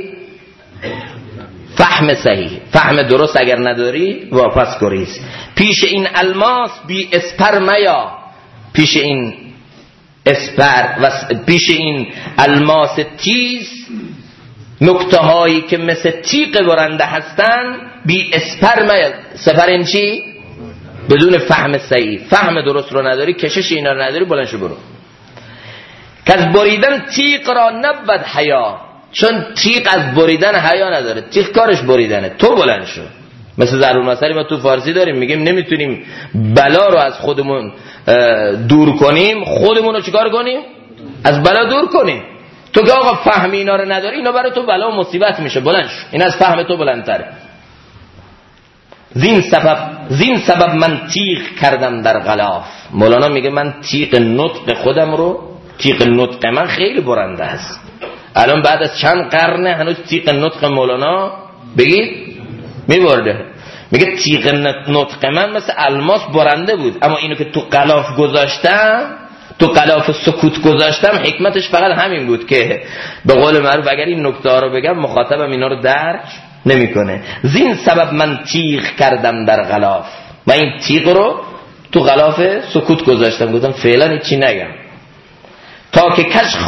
فهم صحیح، فهم درست اگر نداری واپس گریز. پیش این الماس بی اسپر میا، پیش این اسپر و پیش این الماس تیز، نکته هایی که مثل تیغ برنده هستن بی اسپر میا. سفر این چی؟ بدون فهم صحیح، فهم درست رو نداری، کشش اینا رو نداری، بلند شو برو. که از بریدن تیغ را نبود حیا، چون تیغ از بریدن حیا نداره، تیغ کارش بریدنه. تو بلند شو. مثل ضرور مثلی ما تو فارسی داریم، میگیم نمیتونیم بلا رو از خودمون دور کنیم، خودمون رو چیکار کنیم؟ از بلا دور کنیم. تو که آقا فهم اینا رو نداری، اینا برای تو بلا و مصیبت میشه، بلند شو. این از فهم تو بلندتره. زین سبب من تیغ کردم در غلاف. مولانا میگه من تیغ نطق خودم رو، تیغ نطق من خیلی برنده است. الان بعد از چند قرنه هنوز تیغ نطق مولانا بگید میبرده. میگه تیغ نطق من مثل الماس برنده بود، اما اینو که تو غلاف گذاشتم، تو غلاف سکوت گذاشتم، حکمتش فقط همین بود که به قول معروف اگر این نکته ها رو بگم مخاطبم اینا رو درک نمیکنه. زین سبب من تیغ کردم در غلاف، و این تیغ رو تو غلاف سکوت گذاشتم، گفتم فعلا چی نگم تا که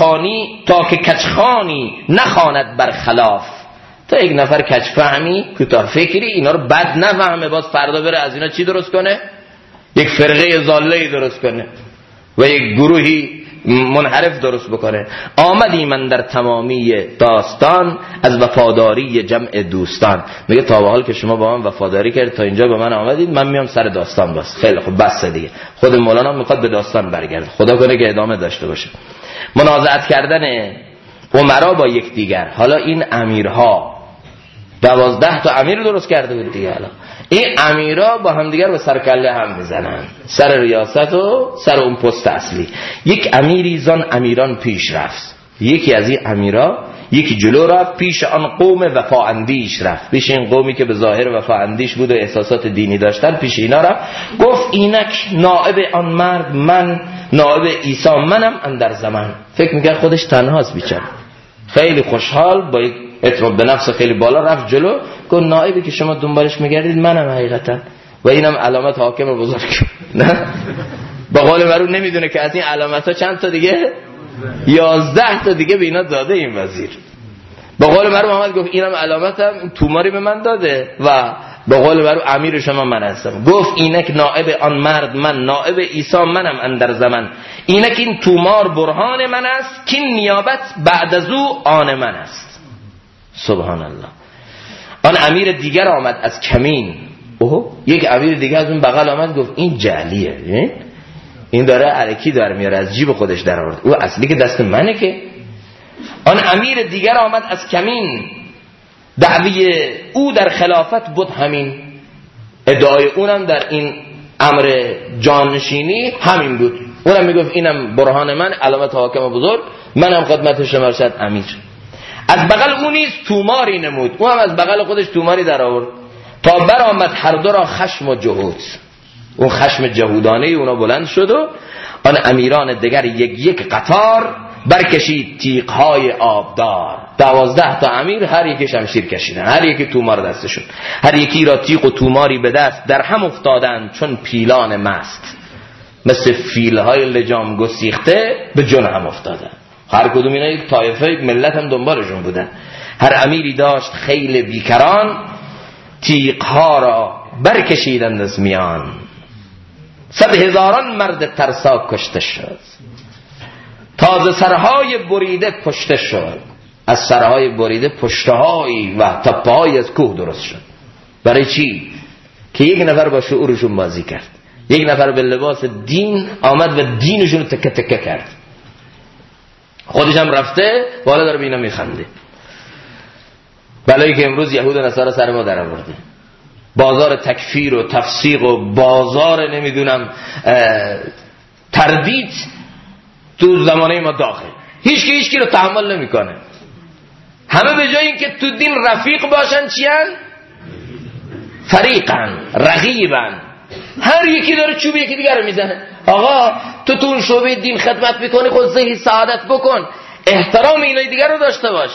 کچخانی نخواند بر خلاف. تا یک نفر کج فهمی کوتاه فکری اینا رو بد نفهمه، باز فردا بره از اینا چی درست کنه؟ یک فرقه ضاله‌ای درست کنه و یک گروهی منحرف درست بکنه. آمدی من در تمامی داستان از وفاداری جمع دوستان. میگه تا به حال که شما با من وفاداری کردید تا اینجا به من آمدید، من میام سر داستان. باز خیلی خوب، بس دیگه. خود مولانا میخواد به داستان برگرده، خدا کنه که ادامه داشته باشه. منازعت کردن امرا با یک دیگر. حالا این امیرها 12 تا امیر درست کرده بود دیگه. حالا این امیرها با هم دیگر به سر کله هم میزنن، سر ریاست و سر اون پست اصلی. یک امیری زان امیران پیش رفت، یکی از این امیرها یکی جلو رفت، پیش آن قوم وفا اندیش رفت، پیش این قومی که به ظاهر وفا اندیش بود و احساسات دینی داشتن، پیش اینا رفت. گفت اینک نائب آن مرد من، نائب عیسی منم اندر زمان. فکر میکرد خودش تنهاست بیچاره، خیلی خوشحال با یک اعتماد به نفس خیلی بالا رفت جلو. گفت نائبی که شما دنبالش میگردید منم حقیقتا، و اینم علامت حاکم بزرگ. نه با قول معروف نمیدونه که از این علامت ها چند تا دیگه 11 تا دیگه به اینا داده این وزیر. با قول معروف محمد گفت اینم علامتم، این توماری به من داده و با قول معروف امیر شما من هستم. گفت اینک نائب آن مرد من، نائب عیسی منم اندر زمان. اینک این تومار برهان من است، که نیابت بعد از او آن من است. سبحان الله. آن امیر دیگر آمد از کمین. یک امیر دیگر از اون بغل آمد گفت این جعلیه، این داره الکی داره میاره از جیب خودش در آورد، او اصلی که دست منه که. آن امیر دیگر آمد از کمین، دعوی او در خلافت بود همین. ادعای اونم در این امر جانشینی همین بود. اونم میگفت اینم برهان من، علامت حاکم بزرگ، منم خدمت شما شد امیر. از بغل اون نیز توماری نمود، او هم از بغل خودش توماری در آورد. تا بر آمد هر دو را خشم و جهود، اون خشم جهودانه اونا بلند شد و آن امیران دیگر یک قطار برکشید تیغ‌های آبدار. 12 تا امیر هر یکی شمشیر کشیدن، هر یکی تومار دستشون، هر یکی را تیغ و توماری به دست، در هم افتادن چون پیلان مست. مثل فیل‌های لجام گسیخته به جون هم افتادن. هر کدوم اینا یک طایفه، یک ملت هم دنبالشون بودن. هر امیری داشت خیل بیکران، تیغ‌ها را برکشیدند از میان. 100,000 مرد ترسا کشته شد، تازه سرهای بریده پشته شد. از سرهای بریده پشتهایی و تپه‌هایی از کوه درست شد. برای چی؟ که یک نفر با شعورشون بازی کرد، یک نفر به لباس دین آمد و دینشون رو تکه تکه کرد. خودش هم رفته و حالا داره به اینا میخنده. بلایی که امروز یهود و نصارا سر ما در آورده، بازار تکفیر و تفسیق و بازار نمیدونم تردید تو زمانه ما داخل. هیچ کی رو تحمل نمیکنه. همه به جای اینکه تو دین رفیق باشن چیان؟ فریقن، رقیبن. هر یکی داره چوب یکی دیگر رو میزنه. آقا تو اون شعبه دین خدمت میکنی، خود ذهی سعادت بکن، احترام اینای دیگر رو داشته باش.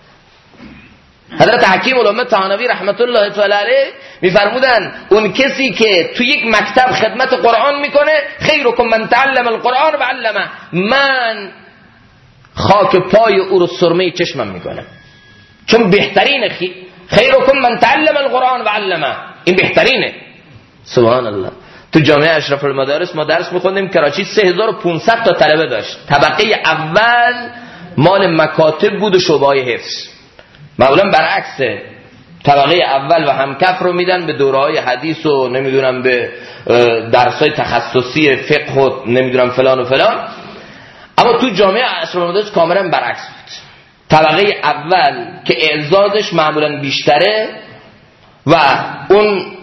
حضرت حکیم الامه طحاوی رحمت الله تعالی علیه میفرمودن اون کسی که تو یک مکتب خدمت قرآن میکنه، خیرکم من تعلم القرآن و علمه، من خاک پای او رو سرمه چشمم میکنم، چون بهترین خیرکم من تعلم القرآن و علمه، این بهترینه. سبحان الله. تو جامعه اشرف المدارس ما درس میخوندیم، کراچی 3500 تا طلبه داشت. طبقه اول مال مکاتب بود و شعبه‌های حفظ. معمولا برعکسه، طبقه اول و همکف رو میدن به دوره‌های حدیث و نمیدونم به درس‌های تخصصی فقه و نمیدونم فلان و فلان. اما تو جامعه اشرف المدارس کاملا برعکس بود. طبقه اول که اعزازش معمولا بیشتره و اون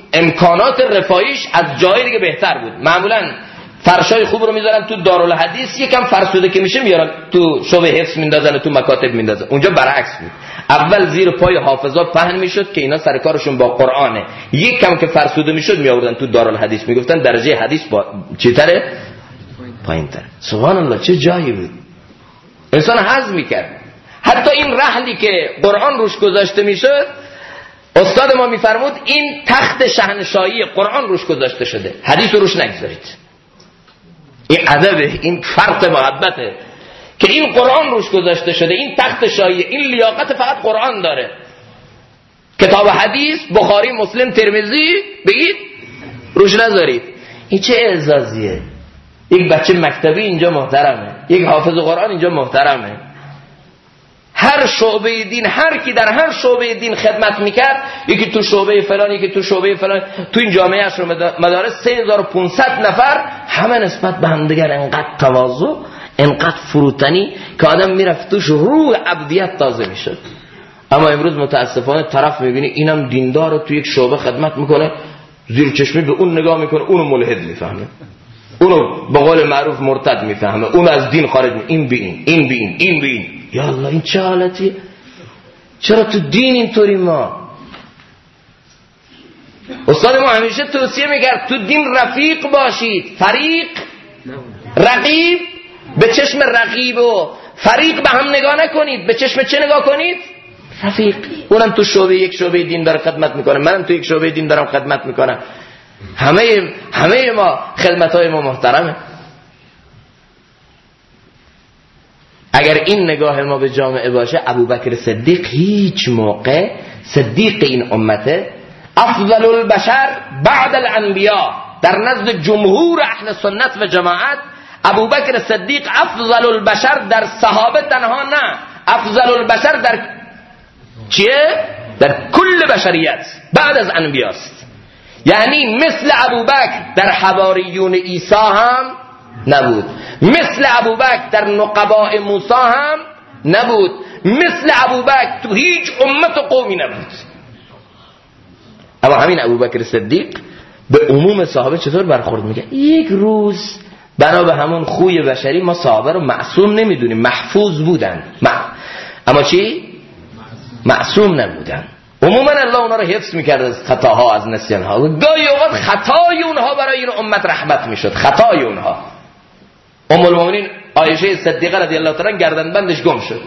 امکانات رفاهیش از جای دیگه بهتر بود. معمولا فرشای خوب رو میذارن تو دارالحدیث، یکم فرسوده که میشه میارن تو شعبه حفظ میندازن و تو مکاتب میندازن. اونجا برعکس بود، اول زیر پای حافظا پهن میشد که اینا سر کارشون با قرآنه، یکم که فرسوده میشد میآوردن تو دارالحدیث، میگفتن درجه حدیث با چیتره پایین‌تر. سبحان الله چه جایی بود انسان هضم میکرد. حتی این رحلی که قرآن روش گذاشته میشد، استاد ما میفرمود این تخت شاهنشاهی قرآن روش گذاشته شده، حدیث روش نگذارید. این ادبه، این فرط محبته که این قرآن روش گذاشته شده، این تخت شاهی، این لیاقت فقط قرآن داره. کتاب حدیث بخاری، مسلم، ترمذی بگید روش نذارید. این چه اعزازیه؟ یک بچه مکتبی اینجا محترمه، یک حافظ قرآن اینجا محترمه. هر شعبه دین، هر کی در هر شعبه دین خدمت میکرد، یکی تو شعبه فلان، یکی تو شعبه فلان، تو این جامعه اشر مدارس 3500 نفر، همه نسبت به هم دیگر انقدر تواضع، انقدر فروتنی که آدم میرفت توش روح عبدیت تازه میشد. اما امروز متاسفانه طرف میبینی اینم دیندار تو یک شعبه خدمت میکنه، زیر چشمی به اون نگاه میکنه، اونو ملحد میفهمه، اونو به قول معروف مرتد میفهمه، اونو از دین خارج میکنه، این بین این بین این بین. یا الله این چه حالتیه؟ چرا تو دین اینطوری؟ ما استاد ما همیشه توصیه میکرد تو دین رفیق باشید، فریق رقیب، به چشم رقیب و فریق به هم نگاه نکنید، به چشم چه نگاه کنید؟ رفیق. اونم تو شعبه یک شعبه دین داره خدمت میکنه، منم تو یک شعبه دین دارم خدمت میکنم، همه ما خدمتای ما محترمه. اگر این نگاه ما به جامعه باشه، ابوبکر صدیق هیچ موقع، صدیق این امته، افضل البشر بعد الانبیاء، در نزد جمهور اهل سنت و جماعت ابوبکر صدیق افضل البشر در صحابه تنها نه، افضل البشر در چیه؟ در کل بشریت بعد از انبیاست. یعنی مثل ابوبکر در حواریون عیسی هم نبود، مثل ابوبکر در نقباء موسی هم نبود، مثل ابوبکر تو هیچ امت و قومی نبود. اما همین ابوبکر صدیق به عموم صحابه چطور برخورد میگه؟ یک روز بنا به همون خوی بشری ما صحابه رو معصوم نمیدونیم، محفوظ بودن، اما چی؟ معصوم نبودن. عموما الله اونا رو حفظ میکرد از خطاها، از نسیانها، و گاهی اوقات خطای اونها برای این امت رحمت میشد. خطای اونها، ام المؤمنین عایشه صدیقه رضی الله تعالی گردنبندش گم شد.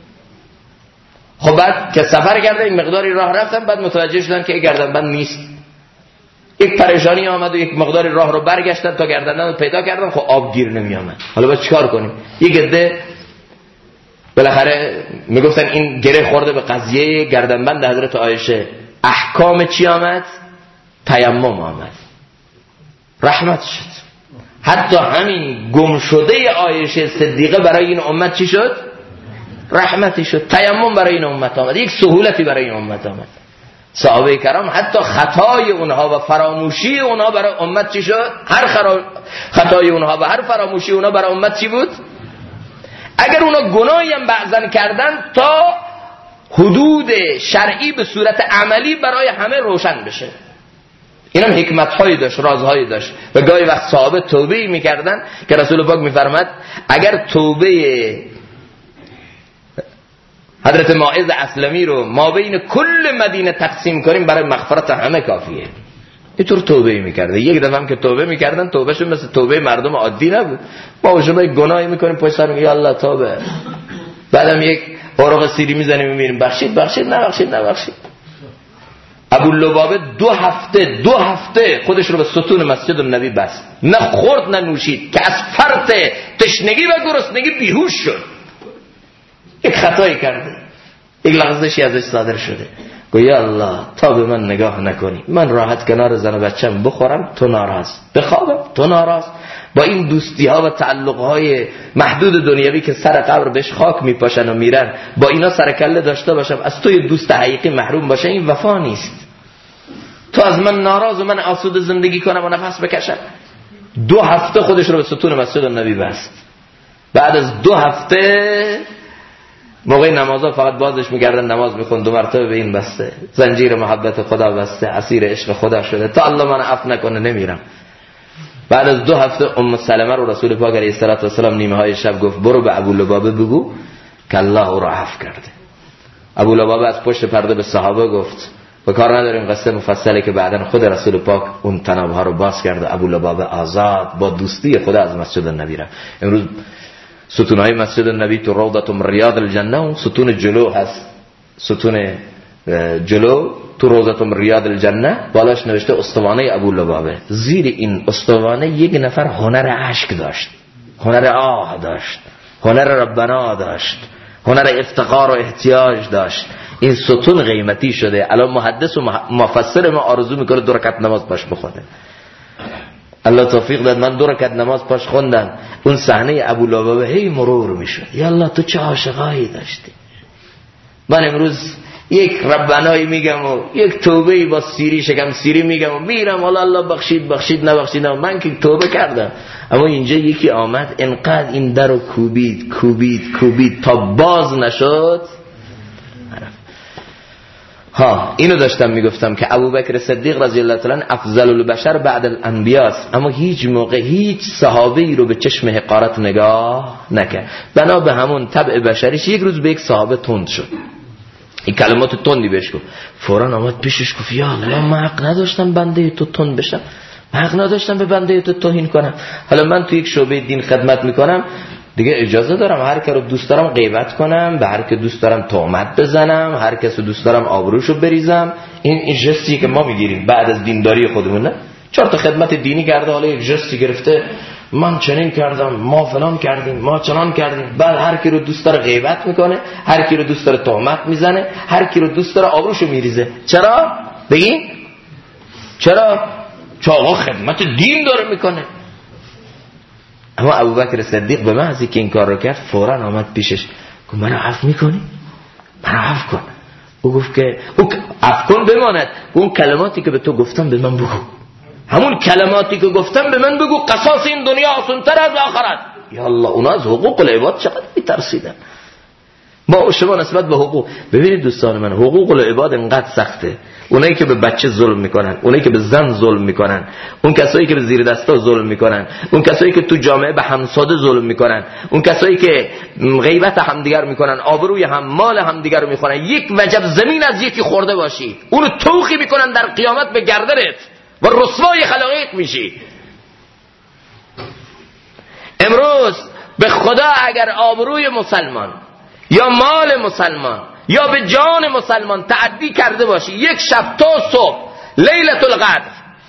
خب بعد که سفر کرده این مقداری راه رفتن، بعد متوجه شدن که این گردنبند نیست. یک پریشانی آمد و یک مقداری راه رو برگشتن تا گردنبند رو پیدا کردن. خب آب گیر نمی آمد. حالا باید چیکار کنیم؟ یک عده بالاخره میگفتن این گره خورده به قضیه گردنبند حضرت عایشه. احکام چی آمد؟ تیمم آمد. رحمت شد. حتی همین گم شده عایشه صدیقه برای این امت چی شد؟ رحمتی شد. تیمم برای این امت آمد، یک سهولتی برای این امت آمد. صحابه کرام حتی خطای اونها و فراموشی اونها برای امت چی شد؟ هر خطای اونها و هر فراموشی اونها برای امت چی بود؟ اگر اونا گناهی هم بعضن کردن تا حدود شرعی به صورت عملی برای همه روشن بشه. این هم حکمت‌هایی داشت، رازهایی داشت. و گاهی وقت صحابه توبه‌ای می‌کردن که رسول پاک می‌فرماد اگر توبه حضرت ماعز اسلمی رو ما بین کل مدینه تقسیم کنیم برای مغفرت همه کافیه. اینطور توبه می‌کرده. یک دفعه هم که توبه می‌کردن توبهشون مثل توبه مردم عادی نبود. ما و شما یک گناهی می‌کنیم پشت سر میگیم یا الله توبه. بعدم یک اوراق سیری می‌زنیم می‌بینیم بخشید نبخشید. ابو لبابه دو هفته خودش رو به ستون مسجد النبی بست، نه خورد نه نوشید که از فرط تشنگی و گرسنگی بیهوش شد. یک خطایی کرده، یک لغزشی ازش صادر شده. گویا یا الله تا به من نگاه نکنی، من راحت کنار زن و بچم بخورم تو ناراض، بخوابم تو ناراض. با این دوستی ها و تعلق های محدود دنیوی که سر قبر بهش خاک میپاشن و میرن، با اینا سر کله داشته باشم از توی دوست حقیقی محروم باشه، این وفا نیست. تو از من ناراض و من آسوده زندگی کنم و نفس بکشم. 2 هفته خودش رو به ستون مسجد النبی بست. بعد از 2 هفته موقع نمازها فقط بازش می‌کردن، نماز می‌خوند، 2 مرتبه به این بسته، زنجیر محبت خدا بسته، اسیر عشق خدا شده، تا الله من عفو نکنه نمیرم. بعد از 2 هفته ام سلمه رو رسول پاک علیه السلام نیمه های شب گفت برو به ابو لبابه بگو که الله او را عفو کرده. ابو لبابه از پشت پرده به صحابه گفت و کار نداریم قصه مفصله که بعدن خود رسول پاک اون تنابها رو باز کرده. ابو لبابه آزاد با دوستی خدا از مسجد النبی رفت. امروز ستونهای مسجد النبی تو روضة من ریاض الجنه، اون ستون جلو هست، ستون جلو تو روضة من ریاض الجنه بالاش نوشته استوانه ابو لبابه. زیر این استوانه یک نفر هنر عشق داشت، هنر آه داشت، هنر ربنا داشت، هنر افتقار و احتیاج داشت. این ستون قیمتی شده. الان محدث و مفسر ما آرزو میکنه 2 رکعت نماز پاش بخونه. الله توفیق داد من 2 رکعت نماز پاش خوندم. اون صحنه ابو لبابه هی مرور میشد. یا الله تو چه عاشقایی داشتی. من امروز یک ربنایی میگم و یک توبه با سیری شکم سیری میگم و میرم الله بخشید نبخشید. من که توبه کردم، اما اینجا یکی آمد انقدر این در رو کوبید تا باز نشد. اینو داشتم میگفتم که ابوبکر صدیق رضی الله تعالی عنه افضل البشر بعد الانبیاء، اما هیچ موقع هیچ صحابه‌ای رو به چشم حقارت نگاه نکرد. بنا به همون طبع بشریش یک روز به یک صحابه تند شد، این کلمات تندی بهش گفت. فوراً آمد پیشش گفت یا الله من حق نداشتم بنده تو تند بشم، حق نداشتم به بنده تو توهین کنم. حالا من تو یک شعبه دین خدمت میکنم، دیگه اجازه دارم هر کی رو دوست دارم غیبت کنم، به هر کی دوست دارم تهمت بزنم، هر کس رو دوست دارم آبروشو بریزم. این ژستی که ما میگیریم بعد از دینداری خودمون، نه 4 تا خدمت دینی کرده، حالا یک ژستی گرفته من چنین کردم، ما فلان کردیم، ما چنان کردیم. بعد هر کی رو دوست داره غیبت میکنه، هر کی رو دوست داره تهمت میزنه، هر کی رو دوست داره آبروشو میریزه. چرا؟ بگین چرا؟ چون آقا خدمت دین داره میکنه. اما ابوبکر صدیق به محضی که این کار رو کرد فوراً آمد پیشش گفت منو عفو میکنی؟ منو عفو کن. او گفت که او عفو کن بماند، اون کلماتی که به تو گفتم به من بگو، همون کلماتی که گفتم به من بگو، قصاص این دنیا آسان‌تر از آخرت. یا الله اونا از حقوق العباد چقدر میترسیدن. ما شما نسبت به حقوق، ببینید دوستان من، حقوق العباد انقدر سخته. اونایی که به بچه ظلم میکنن، اونایی که به زن ظلم میکنن، اون کسایی که به زیر دستا ظلم میکنن، اون کسایی که تو جامعه به همساده ظلم میکنن، اون کسایی که غیبت همدیگر میکنن، آبروی هم مال همدیگر میخورن، یک وجب زمین از یکی خورده باشی اونو توخی میکنن در قیامت به گردنت و رسوای خلایق میشی. امروز به خدا اگر آبروی مسلمان یا مال مسلمان یا به جان مسلمان تعدی کرده باشی، یک شب تا صبح لیلة القدر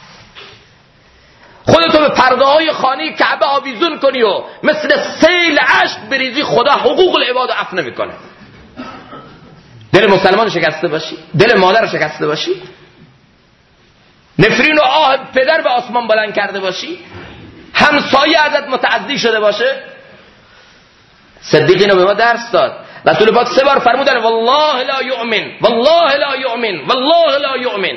خودتو به پرده های خانه کعبه آویزون کنی و مثل سیل اشک بریزی، خدا حقوق العباد عفو نمیکنه. دل مسلمان شکسته باشی، دل مادر شکسته باشی، نفرین و آه پدر به آسمان بلند کرده باشی، همسایه ازت متعدی شده باشه. صدیق اینو به ما درس داد. رسول پاک 3 بار فرمودن والله لا یؤمن، والله لا یؤمن، والله لا یؤمن.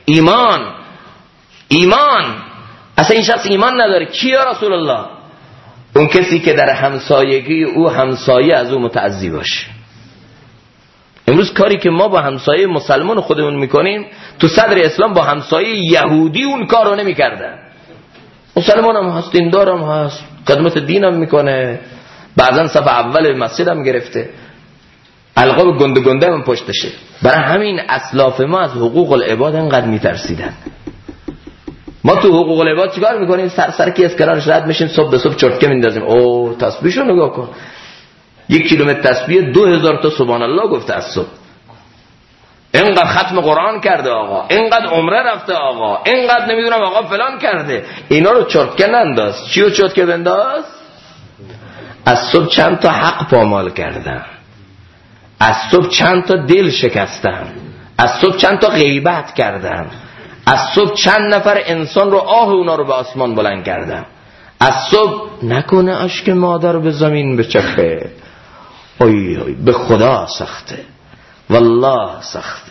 ایمان اصلا این شخص ایمان نداره. کی یا رسول الله؟ اون کسی که در همسایگی او همسایه از او متعزی باشه. امروز کاری که ما با همسایه مسلمان خودمون میکنیم، تو صدر اسلام با همسایه یهودی اون کارو نمیکردن. مسلمان هم هست، دیندار هم هست، خدمت دین هم میکنه، بعضا صف اول مسجد هم گرفته، القاب گنده هم پشتشه. برای همین اسلاف ما از حقوق العباد انقدر میترسیدن. ما تو حقوق العباد چیکار میکنیم؟ سر کی از کنارش رد میشیم، صبح به صبح چرتکه میندازیم. او تسبیحشو نگاه کن، 1 کیلومتر تسبیح 2000 تا سبحان الله گفته از صبح. اینقدر ختم قرآن کرده آقا، اینقدر عمره رفته آقا، اینقدر نمیدونم آقا فلان کرده. اینا رو چرتکه ننداز. چی رو چرتکه بنداز؟ از صبح چند تا حق پامال کردن، از صبح چند تا دل شکستن، از صبح چند تا غیبت کردن، از صبح چند نفر انسان رو آه اونا رو به آسمان بلند کردن. از صبح نکنه اشک مادر به زمین بچکه. اوی به خدا سخته، والله سخته.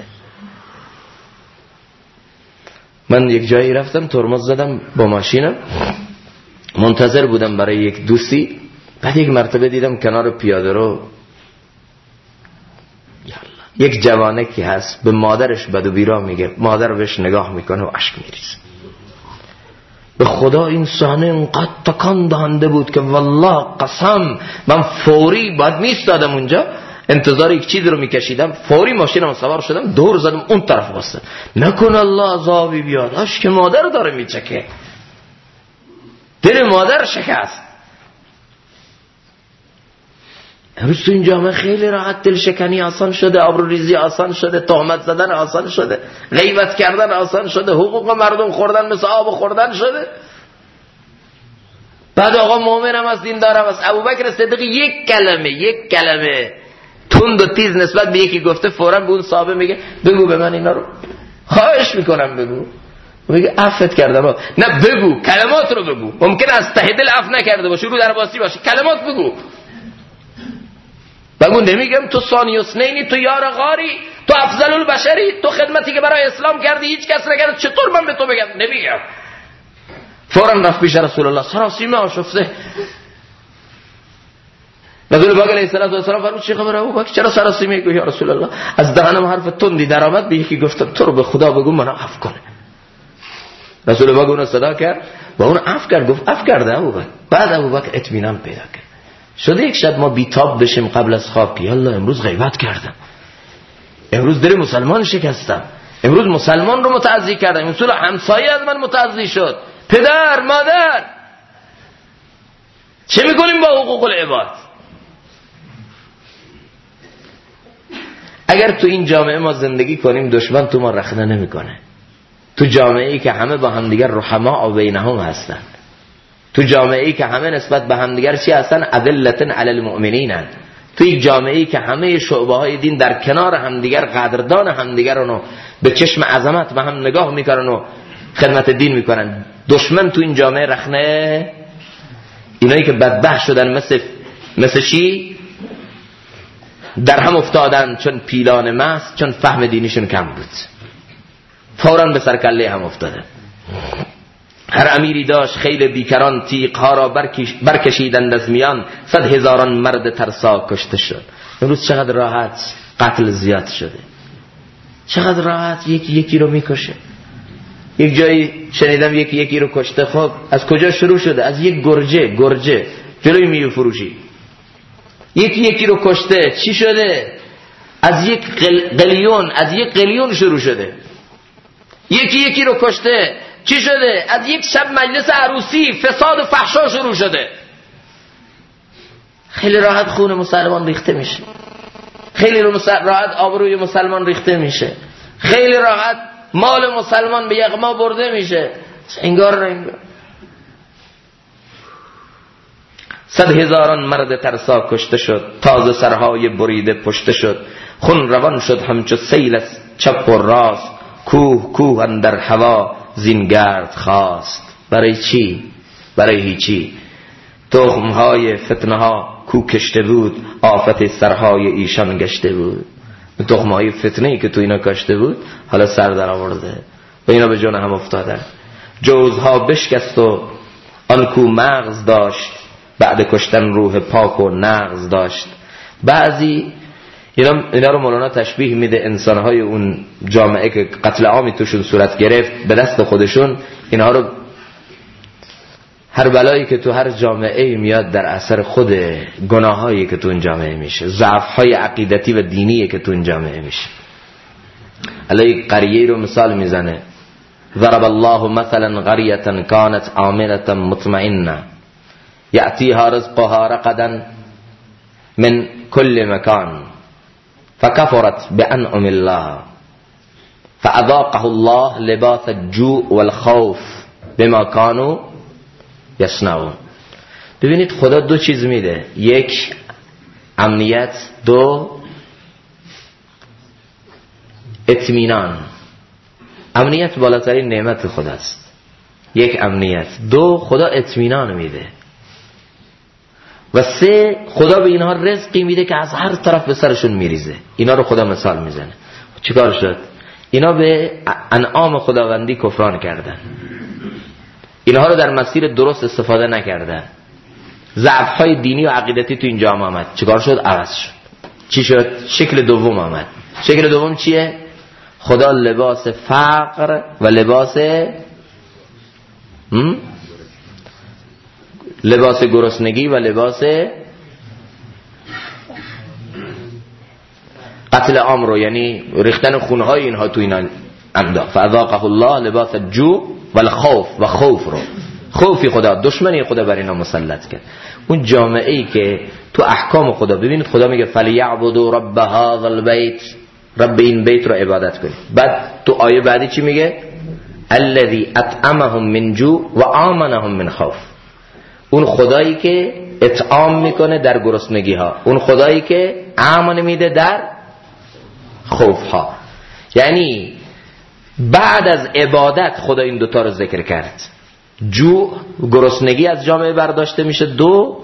من یک جایی رفتم، ترمز زدم با ماشینم، منتظر بودم برای یک دوستی. بعد یک مرتبه دیدم کنار پیاده رو یک جوانه که هست به مادرش بد و بیرا میگه، مادر بهش نگاه میکنه و اشک میریزه. به خدا این صحنه اینقدر تکان دهنده بود که والله قسم من فوری باید میستادم اونجا، انتظار یک چیزی رو میکشیدم، فوری ماشینم سوار شدم دور زدم اون طرف واسه نکن الله عذابی بیاد. اشک مادر داره میچکه، دل مادر شکست. امروز تو این جامعه خیلی راحت دل شکنی آسان شده، آبروریزی آسان شده، تهمت زدن آسان شده، غیبت کردن آسان شده، حقوق مردم خوردن مثل آب خوردن شده. بعد آقا مومنم از دیندارم از ابوبکر صدیق یک کلمه تند و تیز نسبت به یکی گفته، فوراً به اون صحابه میگه بگو به من اینا رو، خواهش میکنم بگو. میگه عفوت کردم. نه بگو، کلمات رو بگو. ممکن است ته دل عفو نکرده باشه، رو درباسی باشه، کلمات بگو. بگو نمیگم تو ثانی اثنینی، تو یار غاری، تو افضل البشری، تو خدمتی که برای اسلام کردی هیچ کس نکرد، چطور من به تو بگم؟ نمیگم. فوراً رفت پیش رسول الله، سراسیمه آشفته. رسول پاک علیه الصلوة و السلام فرمود چه خبره ابوبکر، چرا سراسیمه؟ گفت یا رسول الله از دهنم حرف تندی در آمد، به یکی گفتم تو رو به خدا بگو منو عفو کنه. رسول پاک اون صدا کرد و اون عفو کرد. گفت عفو کرده ابوبکر. بعد ابوبکر اطمینان پیدا کرد. شده یک شب ما بیتاب بشیم قبل از خواب که یالله امروز غیبت کردم، امروز دل مسلمان شکستم، امروز مسلمان رو متعزی کردم، امروز همسایه از من متعزی شد، پدر مادر. چه میکنیم با حقوق العباد؟ اگر تو این جامعه ما زندگی کنیم دشمن تو ما رخنه نمیکنه. تو جامعه ای که همه با همدیگر رحما و بینهم هستن، تو جامعه ای که همه نسبت به همدیگر چی هستن؟ اذلة علی المؤمنین. تو یک جامعه ای که همه شعبه های دین در کنار همدیگر قدردان همدیگرن و به چشم عظمت به هم نگاه میکنن و خدمت دین میکنن، دشمن تو این جامعه رخنه. اینایی که بدبخت شدن مثل چی؟ در هم افتادن چون پیلان مست، چون فهم دینیشون کم بود، فوراً به سرکله هم افتادن. هر امیری داشت خیل بیکران، تیغ ها را برکشیدند از میان، 100,000 مرد ترسا کشته شد. امروز چقدر راحت قتل زیاد شده، چقدر راحت یکی رو میکشه. یک جایی شنیدم یکی رو کشته. خب از کجا شروع شده؟ از یک گرجه جلوی میوه فروشی یکی رو کشته. چی شده؟ از یک قلیون شروع شده. یکی رو کشته. چی شده؟ از یک شب مجلس عروسی فساد و فحشا شروع شده. خیلی راحت خون مسلمان ریخته میشه، خیلی راحت آبروی مسلمان ریخته میشه، خیلی راحت مال مسلمان به یغما برده میشه. انگار 100,000 مرد ترسا کشته شد، تازه سرهای بریده پشته شد، خون روان شد همچو سیل از چپ و راست، کوه اندر هوا زینگرد خواست. برای چی؟ برای هیچی. تخمهای فتنه ها کو کشته بود، آفت سرهای ایشان گشته بود. تخمهای فتنه‌ای که تو اینا کشته بود حالا سر در آورده و اینا به جون هم افتادن. جوزها بشکست و آن کو مغز داشت، بعد کشتن روح پاک و نغز داشت. بعضی اینا رو مولانا تشبیه میده انسانهای اون جامعه که قتل عامی توشون صورت گرفت به دست خودشون. اینها رو هر بلایی که تو هر جامعه میاد در اثر خود گناهایی که تو اون جامعه میشه، ضعف‌های عقیدتی و دینی که تو اون جامعه میشه. علی قریه رو مثال میزنه، ضرب الله مثلا قریة كانت آمنة مطمئنة یأتیها رزقها رغدا من كل مكان فكفرت بأنعم الله فأذاقه الله لباس الجوع والخوف بما كانوا یصنعون. ببینید خدا دو چیز میده، یک امنیت، دو اطمینان. امنیت بالاترین نعمت خداست، یک امنیت. دو خدا اطمینان میده و سه خدا به اینها رزقی میده که از هر طرف به سرشون میریزه. اینا رو خدا مثال میزنه. چیکار شد؟ اینا به انعام خداوندی کفران کردن، اینها رو در مسیر درست استفاده نکردن. ضعف‌های دینی و عقیدتی تو این جامعه آمد، چیکار شد؟ عوض شد. چی شد؟ شکل دوم آمد. شکل دوم چیه؟ خدا لباس فقر و لباس گرسنگی و لباس قتل عام رو، یعنی ریختن خونهای اینها تو اینا انداخت. فاذاقه الله لباس الجوع والخوف، و خوف رو، خوفی خدا، دشمنی خدا بر اینا مسلط کرد. اون جامعه ای که تو احکام خدا، ببینید خدا میگه فلیعبدوا رب هذا البیت، رب این بیت رو عبادت کنید. بعد تو آیه بعدی چی میگه؟ الذی اطعمهم من جوع و آمنهم من خوف. اون خدایی که اطعام میکنه در گرسنگی ها، اون خدایی که امن میده در خوف ها. یعنی بعد از عبادت خدا این دوتا رو ذکر کرد. جوع، گرسنگی از جامعه برداشته میشه، دو،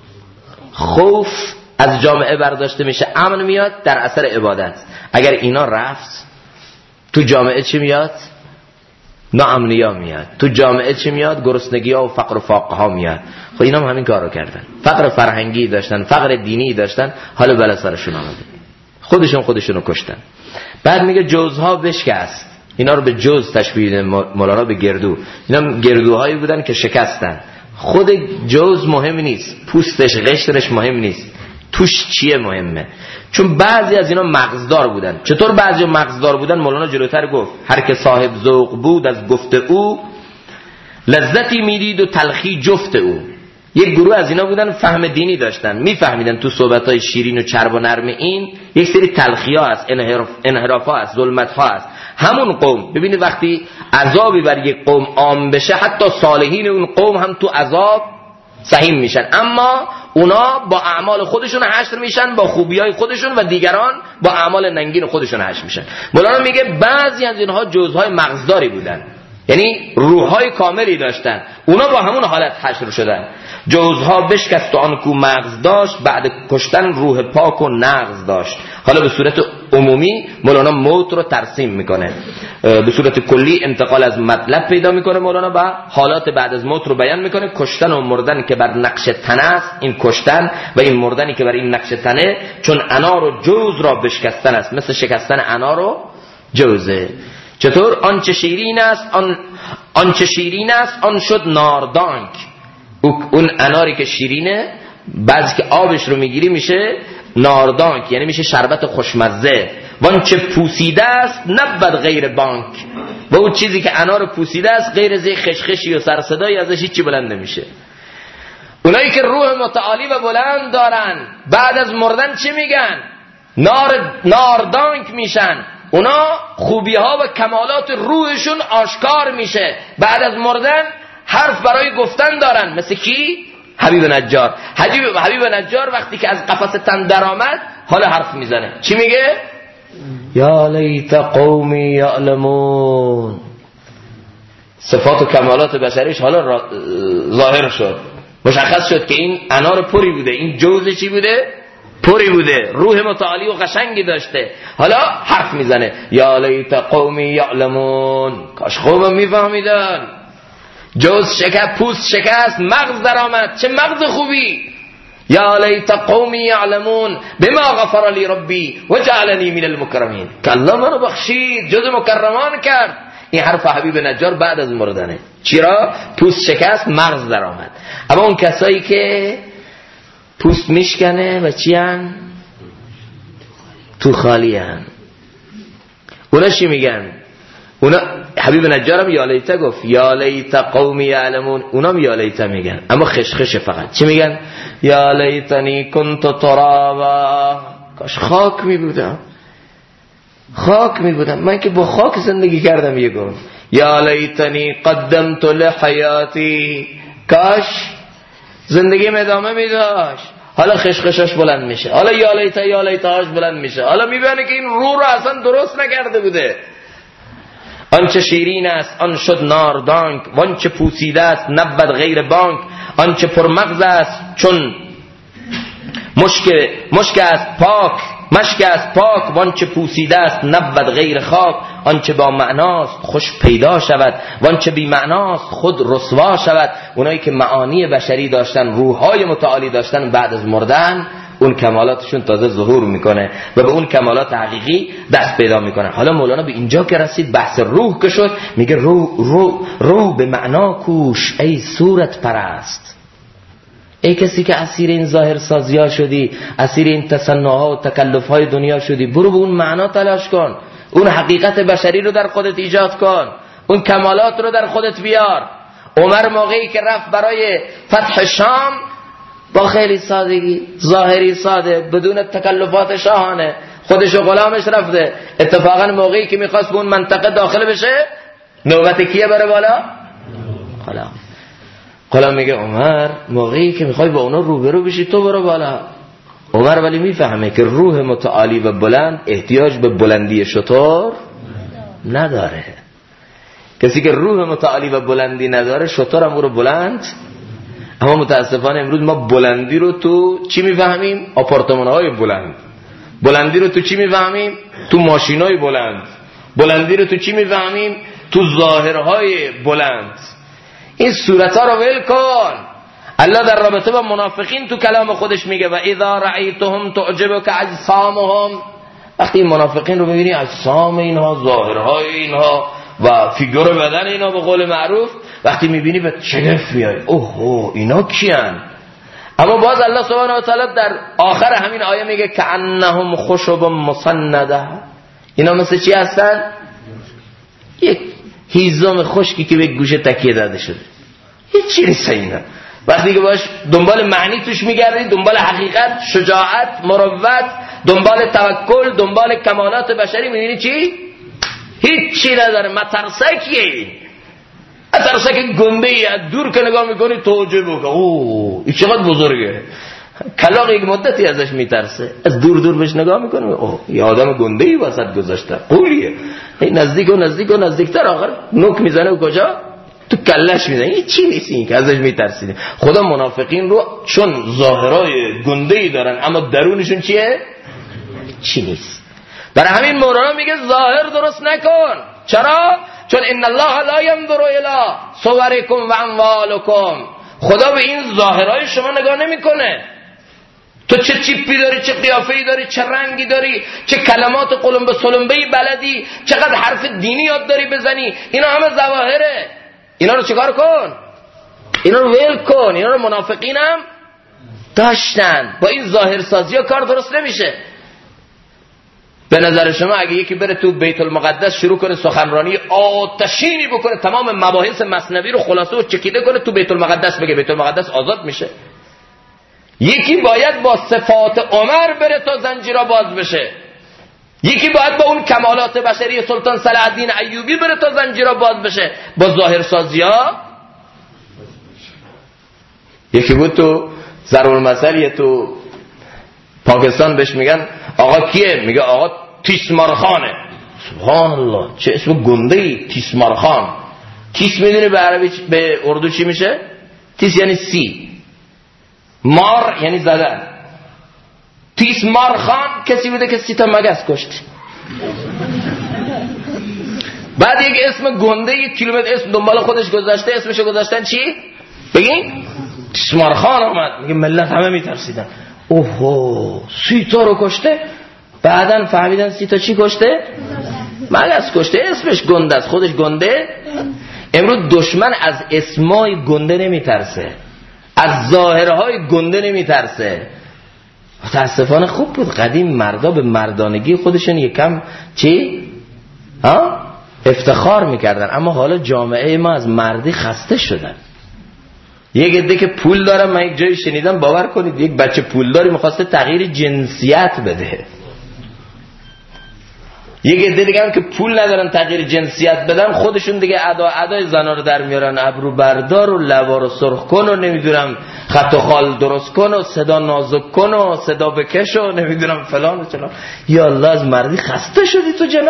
خوف از جامعه برداشته میشه، امن میاد در اثر عبادت. اگر اینا رفت تو جامعه چی میاد؟ ناامنی ها میاد. تو جامعه چی میاد؟ گرسنگی ها و فقر و فاقه ها میاد. خب اینا هم همین کار رو کردن، فقر فرهنگی داشتن، فقر دینی داشتن، حالا بلا سرشون آمده، خودشونو کشتن. بعد میگه جوزها بشکست. اینا رو به جوز تشبیه مولانا به گردو. اینا گردوهایی بودن که شکستن. خود جوز مهم نیست، پوستش، قشرش مهم نیست، توش چیه مهمه. چون بعضی از اینا مغزدار بودن. چطور بعضی مغزدار بودن؟ مولانا جلوتر گفت هر که صاحب ذوق بود از گفت او، لذتی میدید و تلخی جفت او. یک گروه از اینا بودن فهم دینی داشتن، میفهمیدن تو صحبت‌های شیرین و چرب و نرم این یک سری تلخی‌ها هست، انحراف‌ها هست، ظلمت‌ها هست. همون قوم، ببینید وقتی عذابی بر یک قوم عام بشه، حتی صالحین اون قوم هم تو عذاب سهیم میشن، اما اونا با اعمال خودشون حشر میشن، با خوبیای خودشون، و دیگران با اعمال ننگین خودشون حشر میشن. مولانا میگه بعضی از اینها جزهای مغزداری بودن، یعنی روحهای کاملی داشتن، اونا با همون حالت حشر شدن. جوزها بشکست و آن کو مغز داشت، بعد کشتن روح پاک و نغز داشت. حالا به صورت عمومی مولانا موت رو ترسیم میکنه، به صورت کلی انتقال از مطلب پیدا میکنه مولانا و حالات بعد از موت رو بیان میکنه. کشتن و مردن که بر نقش تن است، این کشتن و این مردنی که بر این نقش تنه، چون انار و جوز را بشکستن است، مثل شکستن انار و جوزه. چطور؟ آنچه شیرین است آن شد ناردانک. اون اناری که شیرینه بعضی که آبش رو میگیری میشه ناردانک، یعنی میشه شربت خوشمزه. وانچه پوسیده است نبود غیر بانک. و اون چیزی که انار پوسیده است غیر زی خشخشی و سرصدایی ازش هیچی بلند نمیشه. اونایی که روح متعالی و بلند دارن بعد از مردن چی میگن؟ ناردانک میشن. اونا خوبی ها و کمالات روحشون آشکار میشه، بعد از مردن حرف برای گفتن دارن. مثل کی؟ حبیب نجار. حبیب نجار وقتی که از قفس تن در آمد حالا حرف میزنه. چی میگه؟ یا لیت قومی یعلمون. صفات و کمالات بشریش حالا ظاهر شد، مشخص شد که این انار پری بوده، این جوز چی بوده؟ پری بوده، روح متعالی و قشنگی داشته. حالا حرف میزنه یا لیت قومی یعلمون. کاش قومم میفهمیدن. جوز شکست، پوست شکست، مغز در آمد، چه مغز خوبی. یا لیت قومی یعلمون بما غفر لی ربی و جعلنی من المکرمین. که الله منو بخشید، جز مکرمان کرد. این حرف حبیب نجار بعد از مردنه. چرا؟ پوست شکست، مغز در آمد. اما اون کسایی که پوست میشکنه و چی هن؟ تو خالی هن. اونا چی میگن؟ اونا حبیب نجارم یا لیت گفت یا لیت قومی یعلمون، اونام یا لیت میگن، اما خشخش فقط. چی میگن؟ یا لیتنی کنت ترابا. کاش خاک میبودم، خاک میبودم، من که با خاک زندگی کردم. یکم یا لیتنی قدمت لحیاتی. کاش زندگی ادامه میداشت. حالا خشخشش بلند میشه، حالا یا لیتهاش بلند میشه، حالا میبینه که این رو اصلا درست نکرده بوده. آنچه شیرین است آن شد ناردانک، وانچه پوسیده است نبود غیر بانک. آنچه پرمغز است چون مشک است پاک، مشک است پاک، وانچه پوسیده است نبود غیر خاک. آنچه با معناست خوش پیدا شود، وانچه بی معناست خود رسوا شود. اونایی که معانی بشری داشتن، روحهای متعالی داشتن، بعد از مردن اون کمالاتشون تازه ظهور میکنه و به اون کمالات حقیقی دست پیدا میکنه. حالا مولانا به اینجا که رسید بحث روح که شد، میگه رو به معنا کوش ای صورت پرست. ای کسی که اسیر این ظاهر سازی ها شدی، اسیر این تصنعها و تکلف های دنیا شدی، برو به اون معنا تلاش کن، اون حقیقت بشری رو در خودت ایجاد کن، اون کمالات رو در خودت بیار. عمر موقعی که رفت برای فتح شام با خیلی سادگی، ظاهری ساده، بدون تکلفات شاهانه، خودش و غلامش رفته. اتفاقا موقعی که میخواست به اون منطقه داخل بشه، نوبت کیه بره بالا؟ غلام میگه عمر موقعی که میخوای با اونا روبرو بشی تو برو بالا. عمر ولی میفهمه که روح متعالی و بلند احتیاج به بلندی شتر نداره. کسی که روح متعالی و بلندی نداره شتر هم او رو بلند. اما متاسفانه امروز ما بلندی رو تو چی میفهمیم؟ آپارتمان‌های بلند. بلندی رو تو چی میفهمیم؟ تو ماشین‌های بلند. بلندی رو تو چی میفهمیم؟ تو ظاهرهای بلند. این صورت‌ها رو ول کن. الله در رابطه با منافقین تو کلام خودش میگه و اذا رأیتهم تعجبک اجسامهم. وقتی این منافقین رو میبینی، اجسام اینها، ظاهرهای اینها و فیگور بدن اینا به قول معروف، وقتی میبینی به شگفت میای، اوه اینا کیان؟ اما باز الله سبحانه و تعالی در آخر همین آیه میگه کأنهم خشب مسنده. اینا مثل چی هستن؟ یک هیزم خشکی که به گوشه تکیه داده شده، هیچ چی نیست اینا. وقتی که باش دنبال معنی توش میگردی، دنبال حقیقت، شجاعت، مروت، دنبال توکل، دنبال کمالات بشری، میبینی چی؟ هیچ چی نداره. مترسکیه، مترسک گنده ای، از دور که نگاه میکنی توجه بکن اوه این چقدر بزرگه. کلاغ یک مدتی ازش میترسه، از دور دور بهش نگاه میکنه اوه یه آدم گنده ای وسط گذاشته، قولیه. نزدیک و نزدیک و نزدیکتر، آخر نوک میزنه و کجا؟ تو کلش میزنه. این چی نیست این که ازش میترسیده. خدا منافقین رو چون ظاهرای گنده ای دارن اما درونشون چیه؟ چی نیست. برای همین مولانا میگه ظاهر درست نکن. چرا؟ چون ان الله لا ينظر الى صوركم و اموالكم. خدا به این ظاهرهای شما نگاه نمیکنه. تو چه چیپی داری، چه قیافه‌ای داری، چه رنگی داری، چه کلمات قلمبه سلمبه‌ای بلدی، چقدر حرف دینی یاد داری بزنی، اینا همه ظواهره. اینا رو چیکار کن؟ اینا رو ول کن. اینا رو منافقینم داشتن. با این ظاهر سازی ها کار درست نمیشه. به نظر شما اگه یکی بره تو بیت المقدس شروع کنه سخنرانی آتشینی بکنه، تمام مباحث مثنوی رو خلاصه و چکیده کنه تو بیت المقدس بگه، بیت المقدس آزاد میشه؟ یکی باید با صفات عمر بره تا زنجیرها باز بشه. یکی باید با اون کمالات بشری سلطان صلاح الدین ایوبی بره تا زنجیرها باز بشه. با ظاهر سازی ها یکی بود تو ضرب المثل تو پاکستان بهش میگن آقا کیه؟ میگه آقا تیسمارخانه. سبحان الله، چه اسم گنده‌ای، تیسمارخان. تیس میدونی به عربی به اردو چی میشه؟ تیس یعنی سی، مار یعنی زدن. تیسمارخان کسی بوده که 30 تا مگس کشت. بعد یک اسم گنده 1 کیلومتر اسم دنبال خودش گذاشته، اسمشو گذاشتن چی؟ بگین تیسمارخان اومد. میگه ملت همه میترسیدن. اوه 30 تا رو کشته. بعدن فهمیدن 30 تا چی کشته؟ مگس کشته. اسمش گنده است، خودش گنده. امروز دشمن از اسمای گنده نمیترسه، از ظاهرهای گنده نمیترسه. متاسفانه خوب بود قدیم مردا به مردانگی خودشون یکم چی؟ افتخار میکردن. اما حالا جامعه ما از مردی خسته شدن. یک عده که پول داره، من یک جایی شنیدم باور کنید یک بچه پولداری میخواسته تغییر جنسیت بده. یک عده دیگه هم که پول ندارن تغییر جنسیت بدن، خودشون دیگه ادای زنا رو در میارن، ابرو بردار و لبا رو سرخ کن و نمیدونم خط و خال درست کن و صدا نازک کن و صدا بکش و نمیدونم فلان و چنان. یا الله از مردی خسته شدی تو جناب.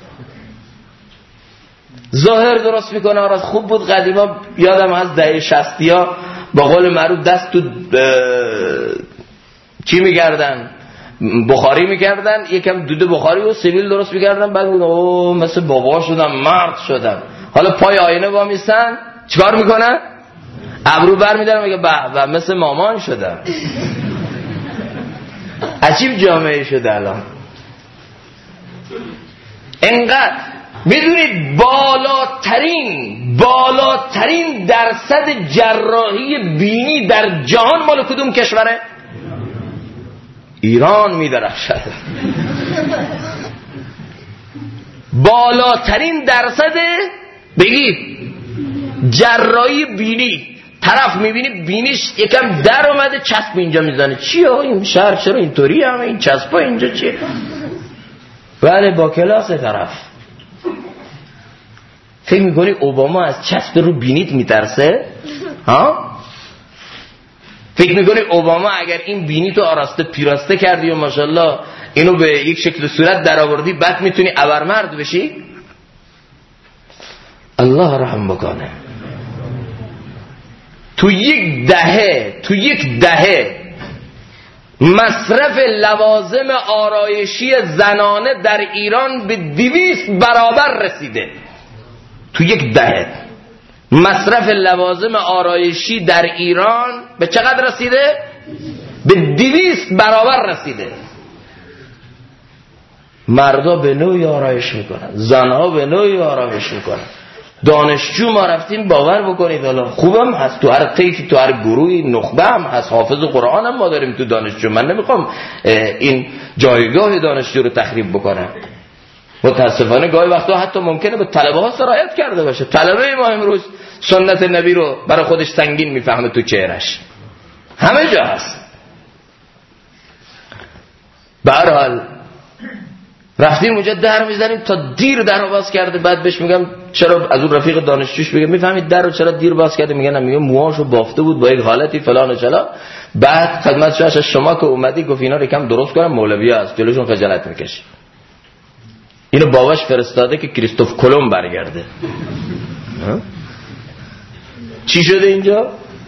ظاهر درست میکنه. آراز خوب بود قدیما، یادم از دهه 60 با قول معروف دست تو چی میگردن، بخاری میکردن، یکم دوده بخاری و سیبیل درست میکردن. بعد بود اوه مثل بابا شدم، مرد شدم. حالا پای آینه وامیستن چیکار میکنن؟ ابرو بر میدارن، میگه به مثل مامان شدم. عجیب جامعه شده الان. انقدر میدونید بالاترین درصد جراحی بینی در جهان مال کدوم کشوره؟ ایران میدرخشد. بالاترین درصد بگید جراحی بینی. طرف میبینی بینیش یکم در اومده چسب اینجا میزنه. چیه این شهر چرا اینطوری همه این چسبا اینجا چیه؟ بله با کلاس طرف. فکر میکنی اوباما از چسب رو بینیت میترسه؟ ها؟ فکر میکنی اوباما اگر این بینی تو آراسته پیراسته کردی و ماشاءالله اینو به یک شکل صورت در آوردی بعد میتونی ابرمرد بشی؟ الله رحم بکنه. تو یک دهه مصرف لوازم آرایشی زنانه در ایران به 200 برابر رسیده. تو یک دهه مصرف لوازم آرایشی در ایران به چقدر رسیده؟ به 200 برابر رسیده. مردا به نوعی آرایش میکنن، زنها به نوعی آرایش میکنن. دانشجو ما رفتیم، باور بکنید حالا خوبم هست، تو هر طیفی تو هر گروهی نخبه هم هست، حافظ قرآن هم ما داریم تو دانشجو. من نمیخوام این جایگاه دانشجو رو تخریب بکنم. متاسفانه گاهی وقتا حتی ممکنه به طلبه ها سرایت کرده باشه. طلبه ما امروز سنت نبی رو برای خودش سنگین میفهمه تو چهرش، همه جا هست. به هر حال رفتیم اونجا در میزنیم تا دیر در رو باز کرده. بعد بهش میگم چرا، از اون رفیق دانشجوش بگم میفهمید در رو چرا دیر باز کرده؟ میگن میگم موهاشو بافته بود با یک حالتی فلان و چلا. بعد خدمتش شما که اومدی گفت اینا رو کم درست کنم، مولوی هست جلوشون خجالت میکشه. اینو باباش فرستاده که کریستوف کلمب برگرده. چی شده اینجا؟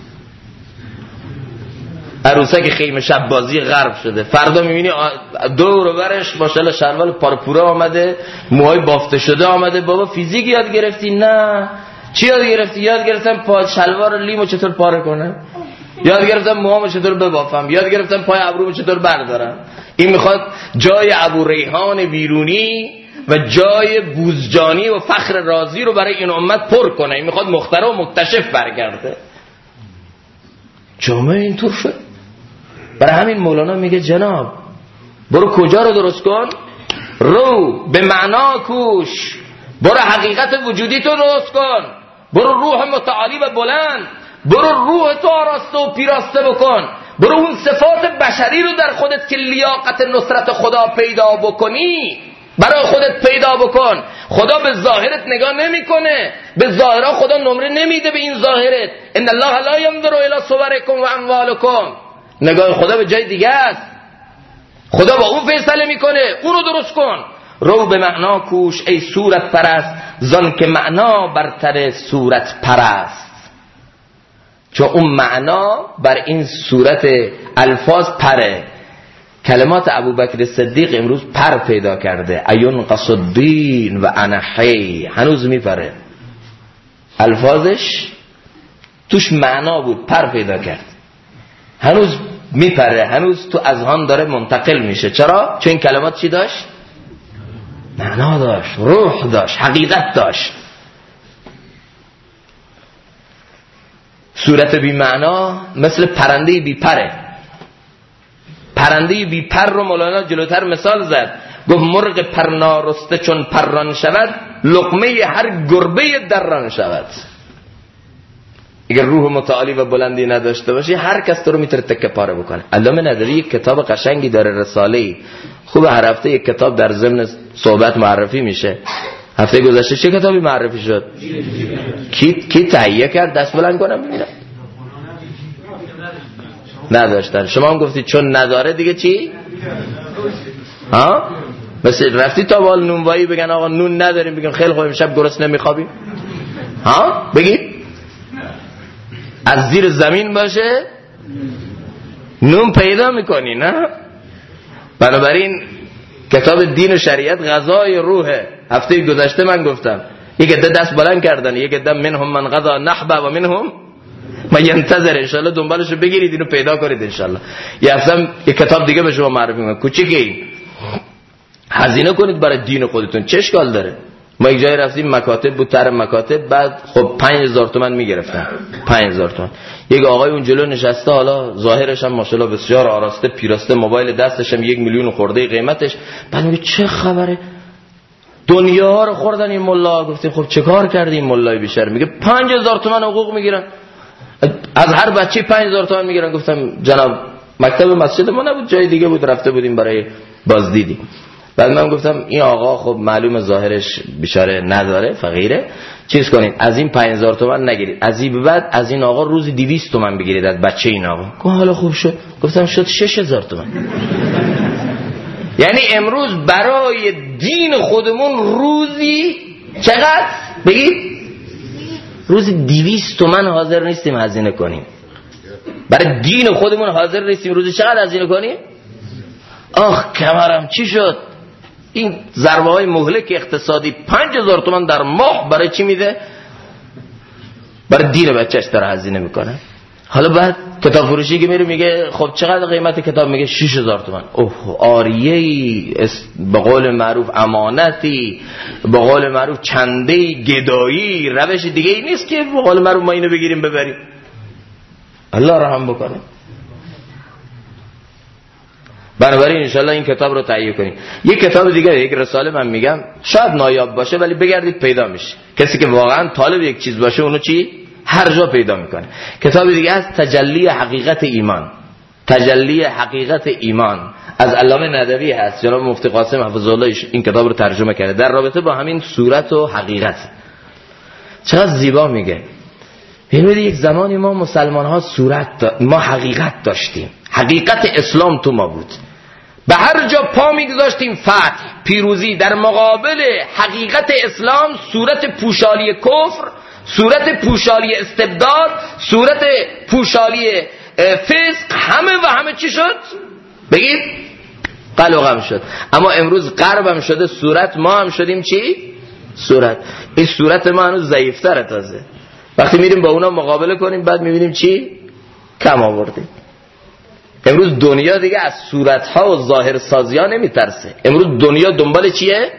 عروسک خیمه شب بازی غرب شده. فردا میبینی دور و برش ماشاءالله شلوار پارپوره آمده، موهای بافته شده آمده. بابا فیزیک یاد گرفتی؟ نه. چی یاد گرفتی؟ یاد گرفتم پا شلوار لیمو چطور پاره کنم، یاد گرفتم موهامو چطور ببافم، یاد گرفتم پای ابرومو چطور بردارم. این میخواد جای ابو ریحان بیرونی و جای بوزجانی و فخر رازی رو برای این امت پر کنه. این میخواد مخترع و مکتشف برگرده. جامعه اینطور شد. برای همین مولانا میگه جناب برو کجا رو درست کن؟ رو به معنا کوش، برو حقیقت وجودی تو درست کن، برو روح متعالی و بلند، برو روح تو آراسته و پیراسته بکن، برو اون صفات بشری رو در خودت که لیاقت نصرت خدا پیدا بکنی برای خودت پیدا بکن. خدا به ظاهرت نگاه نمیکنه، به ظاهرها خدا نمره نمیده به این ظاهرت. ان الله لا ينظر الى صوركم و اموالكم. نگاه خدا به جای دیگه است. خدا با اون فیصله میکنه، اون رو درست کن. رو به معنا کوش ای صورت پرست، زان که معنا برتر صورت پرست. چون اون معنا بر این صورت الفاظ پره. کلمات ابوبکر صدیق امروز پر پیدا کرده. ایون قصدین و انحی هنوز میپره. الفاظش توش معنا بود، پر پیدا کرد، هنوز میپره، هنوز تو اذهان داره منتقل میشه. چرا؟ چون این کلمات چی داشت؟ معنا داشت، روح داشت، حقیقت داشت. صورت بی معنا مثل پرنده بی پره. پرنده بی پر رو مولانا جلوتر مثال زد، گفت مرغ پرنارسته چون پران شود، لقمه هر گربه دران شود. اگر روح متعالی و بلندی نداشته باشی هر کس تو رو میتونه تکه پاره بکنه. علامه نداری یک کتاب قشنگی داره، رساله‌ای خوب، هر هفته یک کتاب در ضمن صحبت معرفی میشه. هفته گذشته چه کتابی معرفی شد؟ کی تهیه کرد؟ دست بلند کنم ببینم. نداشتن. شما هم گفتید چون نداره دیگه چی؟ ها؟ مثل رفتی تا بال نونوایی بگن آقا نون نداریم، بگن خیلی خوب امشب گرسنه نمیخوابیم. ها؟ بگید از زیر زمین باشه نون پیدا میکنی، نه؟ بنابراین کتاب دین و شریعت غذای روحه. هفته گذشته من گفتم یک عده دست بلند کردن، یک عده منهم من غذا نحبه و منهم من ینتظر ان شاءالله دنبالشو بگیرید اینو پیدا کنید ان شاءالله. یه هفتم یک کتاب دیگه به شما معرفی میکنم کوچیکی، هزینه کنید برای دین خودتون، چه اشکال داره؟ ما یک جایی رفتیم مکاتب بود، تر مکاتب، بعد خب 5000 تومان میگرفتن، 5000 تومان. یک آقای اون جلو نشسته، حالا ظاهرش هم ماشاءالله بسیار آراسته پیراسته، موبایل دستش هم 1 میلیون خورده قیمتش. بعد میگه چه خبره؟ دنیا رو خوردن این ملا. گفتیم خب چه کار کردی این ملای بیشتر؟ میگه 5000 تومان حقوق میگیرن از هر بچه، 5000 تومان میگیرن. گفتم جناب مکتب مسجد ما نبود، جای دیگه بود، رفته بودیم برای بازدیدی. بعد من گفتم این آقا خب معلومه ظاهرش بیچاره نداره، فقیره، چیز کنید از این 5000 تومان نگیرید، از این بعد از این آقا روزی 200 تومان بگیرید از بچه این آقا. گفت حالا خوب شد. گفتم شد 6000 تومان. یعنی امروز برای دین خودمون روزی چقدر بگید؟ روزی 200 تومان حاضر نیستیم هزینه کنیم. برای دین خودمون حاضر نیستیم روزی چقدر هزینه کنیم؟ آخ کمرم چی شد؟ این ضربه های مهلک اقتصادی 5000 تومان در ماه برای چی میده؟ برای دین بچهش داره هزینه میکنه. حالا بعد کتاب فروشی که میره میگه خب چقدر قیمت کتاب؟ میگه 6000 تومان. اوه آریه‌ای، به قول معروف امانتی، به قول معروف چنده گدایی، روش دیگه ای نیست که به قول معروف ما اینو بگیریم ببریم. الله رحم بکنه. بنابراین انشالله این کتاب رو تهیه کنید. یک کتاب دیگه، یک رساله من میگم شاید نایاب باشه ولی بگردید پیدا میشه. کسی که واقعا طالب یک چیز باشه اونو چی هر جا پیدا میکنه. کتاب دیگه از تجلی حقیقت ایمان، تجلی حقیقت ایمان از علامه ندوی هست. جناب مفتی قاسم حفظه الله این کتاب رو ترجمه کرده در رابطه با همین صورت و حقیقت. چقدر زیبا میگه. ببینید یک زمانی ما مسلمان ها ما حقیقت داشتیم، حقیقت اسلام تو ما بود، به هر جا پا میگذاشتیم فتح، پیروزی. در مقابل حقیقت اسلام صورت پوشالی کفر، صورت پوشالی استبداد، صورت پوشالی فسق، همه چی شد؟ بگید قلقم شد. اما امروز غرب هم شده صورت، ما هم شدیم چی؟ صورت. این صورت ما هنوز ضعیف‌تره. تازه وقتی میریم با اونا مقابله کنیم بعد میبینیم چی؟ کم آوردیم. امروز دنیا دیگه از صورتها و ظاهر سازی ها نمیترسه. امروز دنیا دنبال چیه؟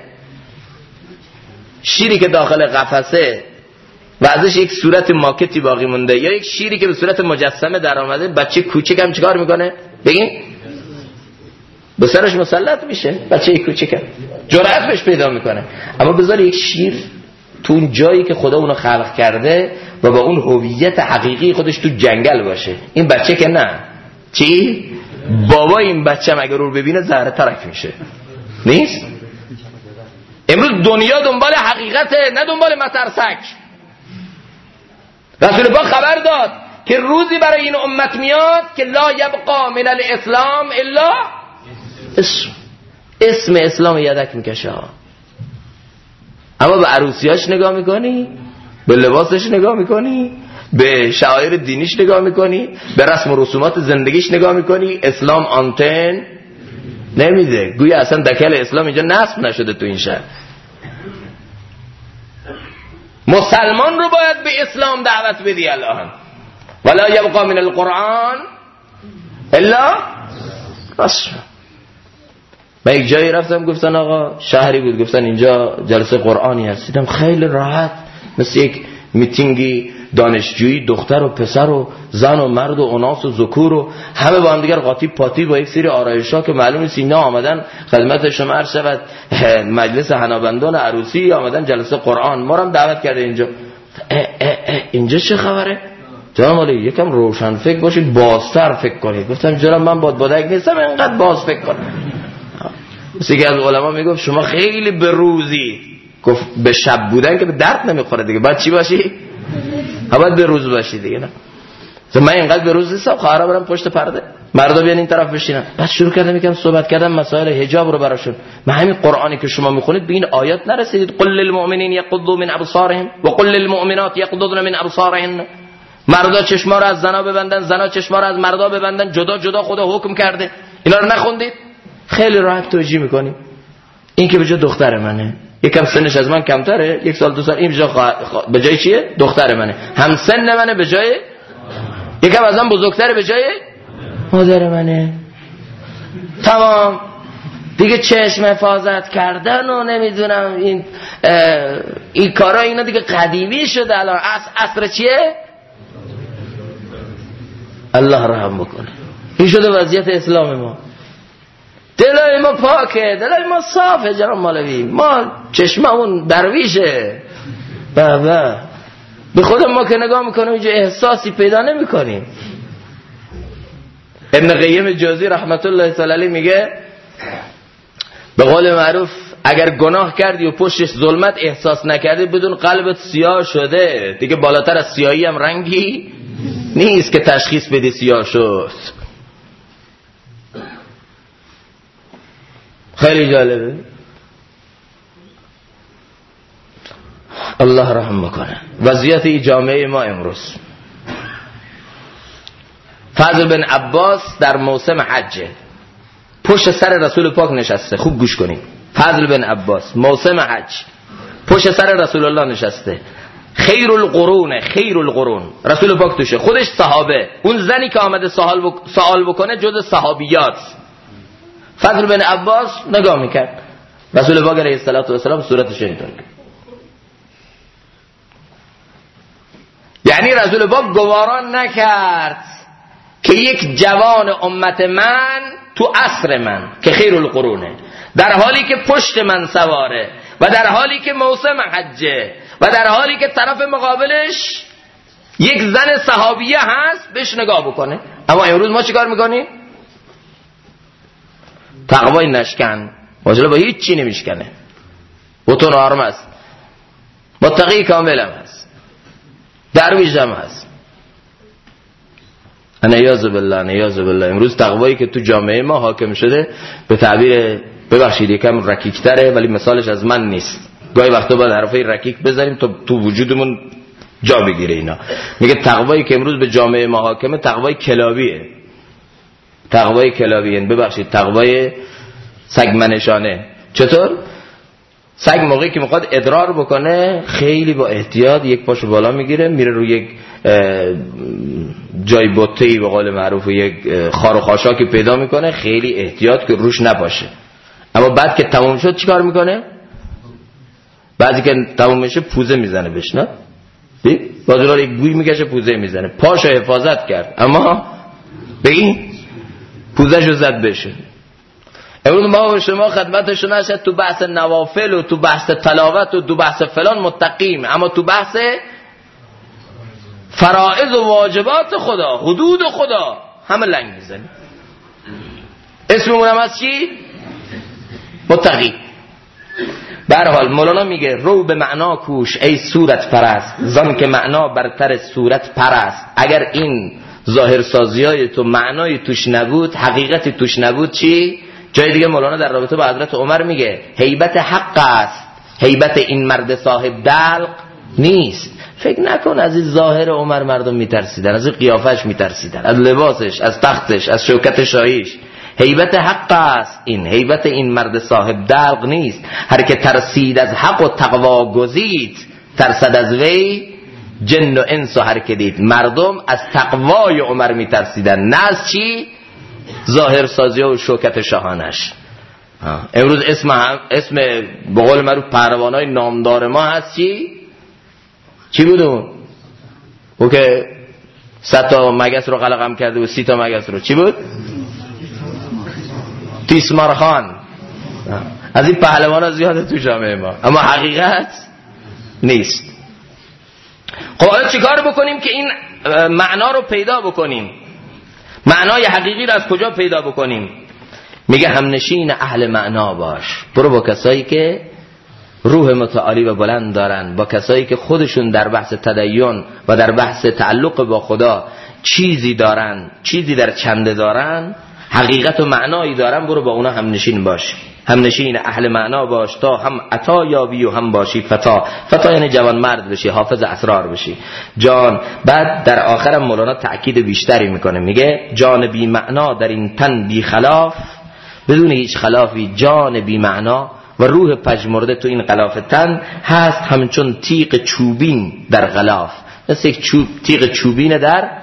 شیری که داخل قفسه و ازش یک صورت ماکتی باقی مونده، یا یک شیری که به صورت مجسمه در آمده. بچه کوچیک هم چیکار میکنه؟ بگین به سرش مسلط میشه. بچه کوچیک جرأت بهش پیدا میکنه. اما بذار یک شیر تو اون جایی که خدا اونو خلق کرده و با اون هویت حقیقی خودش تو جنگل باشه. این بچه که نه چی؟ بابا این بچه اگر رو ببینه زهره ترک میشه. نیست؟ امروز دنیا دنبال حقیقته، نه دنبال مترسک. رسول پاک خبر داد که روزی برای این امت میاد که لا یبقا من الاسلام الا اسم اسلام یدک میکشه. اما به عروسیاش نگاه میکنی، به لباسش نگاه میکنی، به شعائر دینیش نگاه میکنی، به رسم و رسومات زندگیش نگاه میکنی، اسلام آنتن نمیده. گویا اصلا دکل اسلام اینجا نصب نشده تو این شهر. مسلمان رو باید به اسلام دعوت بدی الان. ولا یبقا من القرآن الا رسم. من یک جایی رفتم گفتن آقا شهری بود، گفتن اینجا جلسه قرآنی هست. دیدم خیلی راحت مثل یک میتینگی دانشجویی، دختر و پسر و زن و مرد و اناس و ذکور و همه با هم دیگر قاطی پاتی با یک سری آرایش‌ها که معلوم نیست اینا آمدن خدمت شما عرض شود مجلس حنابندان عروسی، آمدن جلسه قرآن. ما رو هم دعوت کرده اینجا. اینجا چه خبره؟ جناب علی یکم روشن فکر باشید، بازتر فکر کنید. گفتم جناب من بادبادک نیستم اینقدر باز فکر کنم. مثل که از علما میگفت شما خیلی به روزی، گفت به شب بودن که به درد نمیخوره دیگه، باید چی باشی؟ باید به روز باشی دیگه. نه من اینقدر به روز نیستم، خواهرام برم پشت پرده، مردا بیان این طرف بشینن. بعد شروع کردم یکم صحبت کردم مسائل حجاب رو براشون. من همین قرآنی که شما میخونید به این آیات نرسیدید؟ قل للمؤمنین یغضوا من ابصارهم و قل للمؤمنات یغضضن من ابصارهن. مردا چشما رو از زنا ببندن، زنا چشما رو از مردا ببندن، جدا جدا خدا حکم کرده. اینا رو نخوندید؟ خیلی راحت توجیه میکنیم. این که به جای دختر منه، یکم سنش از من کمتره، 1 سال 2 سال، این به جای چیه؟ دختر منه. هم سن منه به جای یکم ازم بزرگتره به جای مادر منه. تمام دیگه چشم حفاظت کردن و نمیدونم این کارا اینا دیگه قدیمی شده. الان عصر چیه؟ الله رحم بکنه. این شده وضعیت اسلام ما. دلای ما پاکه، دلای ما صافه جناب مولوی، ما چشممون درویشه. بابا به خودم ما که نگاه میکنیم اینجا احساسی پیدا نمیکنیم. ابن قیم جوزی رحمت الله تعالی علیه میگه به قول معروف اگر گناه کردی و پشتش ظلمت احساس نکردی بدون قلبت سیاه شده دیگه، بالاتر از سیاهی هم رنگی نیست که تشخیص بدی سیاه شد. خیلی جالبه. الله رحم بکنه. وضعیت ای جامعه ما امروز، فضل بن عباس در موسم حجه پشت سر رسول پاک نشسته. خوب گوش کنید. فضل بن عباس موسم حج پشت سر رسول الله نشسته. خیر القرون رسول پاک توشه، خودش صحابه. اون زنی که آمده سوال بکنه جز صحابیات. فضل بن عباس نگاه میکرد رسول پاک علیه السلام صورتش اینطور. یعنی رسول پاک گواران نکرد که یک جوان امت من تو عصر من که خیر القرونه، در حالی که پشت من سواره و در حالی که موسم حجه و در حالی که طرف مقابلش یک زن صحابیه هست بهش نگاه بکنه. اما امروز ما چیکار میکنیم؟ تقوای نشکن واجلا با هیچ چی نمیشکنه، بطن آرم است، متقی کامل هم هست، درویش هم هست. نیاز بالله امروز تقوایی که تو جامعه ما حاکم شده به تعبیر ببخشید یکم رکیک‌تره ولی مثالش از من نیست. گاهی وقتا باید حرفای رکیک بزنیم تو وجودمون جا بگیره. اینا میگه تقوایی که امروز به جامعه ما حاکمه تقوای کلابیه. ببخشید تقوای سگمنشانه. چطور؟ سگ موقعی که میخواد ادرار بکنه خیلی با احتیاط یک پاشو بالا میگیره، میره روی یک جای بطه‌ای به قول معروف یک خار و خاشاکی پیدا میکنه، خیلی احتیاط که روش نباشه. اما بعد که تموم شد چیکار میکنه؟ بعضی که تموم میشه پوزه میزنه بهش، نه؟ بازولا یک گوی میکشه پوزه میزنه. پاشو حفاظت کرد اما به این پوزهشو زد بشه. امروز ما و شما خدمت شما هست تو بحث نوافل و تو بحث تلاوت و تو بحث فلان متقیم، اما تو بحث فرائض و واجبات خدا، حدود خدا همه لنگ میزنیم. اسممون هم از چی؟ متقی. به هر حال مولانا میگه رو به معنا کوش ای صورت پرست، زان که معنا برتر صورت پرست. اگر این ظاهر سازیای تو معنای توش نبود، حقیقتی توش نبود، چی؟ جای دیگه مولانا در رابطه با حضرت عمر میگه هیبت حق است، هیبت این مرد صاحب دلق نیست. فکر نکن از این ظاهر عمر مردم میترسیدن، از این قیافش میترسیدن، از لباسش، از تختش، از شوکت شاهیش. هیبت حق است این، هیبت این مرد صاحب دلق نیست. هر که ترسید از حق و تقوا گزید، ترسد از وی جن و انس و هر که دید. مردم از تقوای عمر میترسیدن، نه از چی؟ ظاهر سازی و شوکت شاهانش. امروز اسم به قول معروف پهلوانای نامدار ما هست چی بود اون؟ او که 100 تا مگس رو قلقم کرده و 30 تا مگس رو چی بود؟ تیسمار خان. از این پهلوانا زیاده تو جامعه ما، اما حقیقت نیست. خب حالا چیکار بکنیم که این معنا رو پیدا بکنیم؟ معنای حقیقی رو از کجا پیدا بکنیم؟ میگه همنشین اهل معنا باش. برو با کسایی که روح متعالی و بلند دارن، با کسایی که خودشون در بحث تدین و در بحث تعلق با خدا چیزی دارن، چیزی در چنده دارن، حقیقت و معنایی دارن. برو با اونا همنشین باش. همنشین اهل معنا باش تا هم عطا یابی و هم باشی فتا یعنی جوان مرد بشی، حافظ اسرار بشی. جان بعد در آخرم مولانا تأکید بیشتری میکنه، میگه جان بی معنا در این تن بی خلاف، بدون هیچ خلافی جان بی معنا و روح پژمرده تو این غلاف تن هست همچون تیغ چوبین در غلاف. مثل یک تیغ چوبین در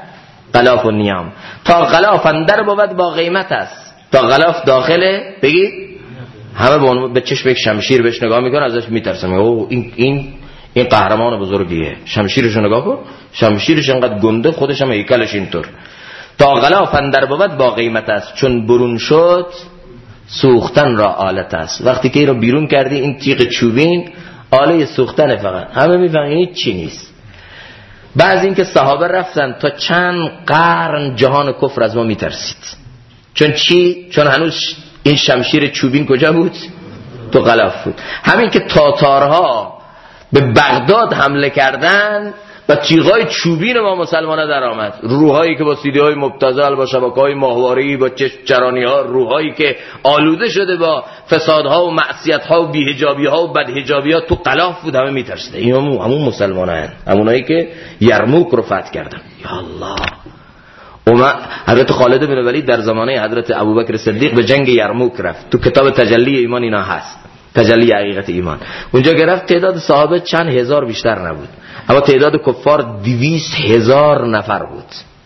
غلاف و نیام. تا غلاف اندر بود با قیمت است. تا غلاف داخله بگید همه به چشم یک شمشیر بهش نگاه میکنن، ازش میترسن. اوه این قهرمان بزرگیه، شمشیرش نگاه کن، شمشیرش انقدر گنده، خودش هم هیکلش اینطور. تا غلاف اندر بود با قیمت است، چون برون شد سوختن را آلت است. وقتی که این رو بیرون کردی، این تیغ چوبین آله سوختن، فقط همه میفهمن این چی نیست. بعضی این که صحابه رفتن تا چند قرن جهان کفر از ما میترسید. چون چی؟ چون هنوز این شمشیر چوبین کجا بود؟ تو غلاف بود. همین که تاتارها به بغداد حمله کردن و تیغای چوبین با مسلمان‌ها در آمد، روحایی که با سیدی‌های مبتذل، با شبکه‌های ماهواره‌ای، با چرانی‌ها، روحایی که آلوده شده با فسادها و معصیت‌ها و بی‌حجابی‌ها و بدحجابی‌ها تو غلاف بود، همه می‌ترسیدن. این همون مسلمان‌ها، همونایی که یرموک رو فتح کردن. یا الله. حضرت خالد بن ولید در زمانه حضرت ابوبکر صدیق به جنگ یرموک رفت. تو کتاب تجلی ایمان اینا هست، تجلی حقیقت ایمان. اونجا که رفت تعداد صحابه چند هزار بیشتر نبود، اما تعداد کفار 200,000 نفر بود.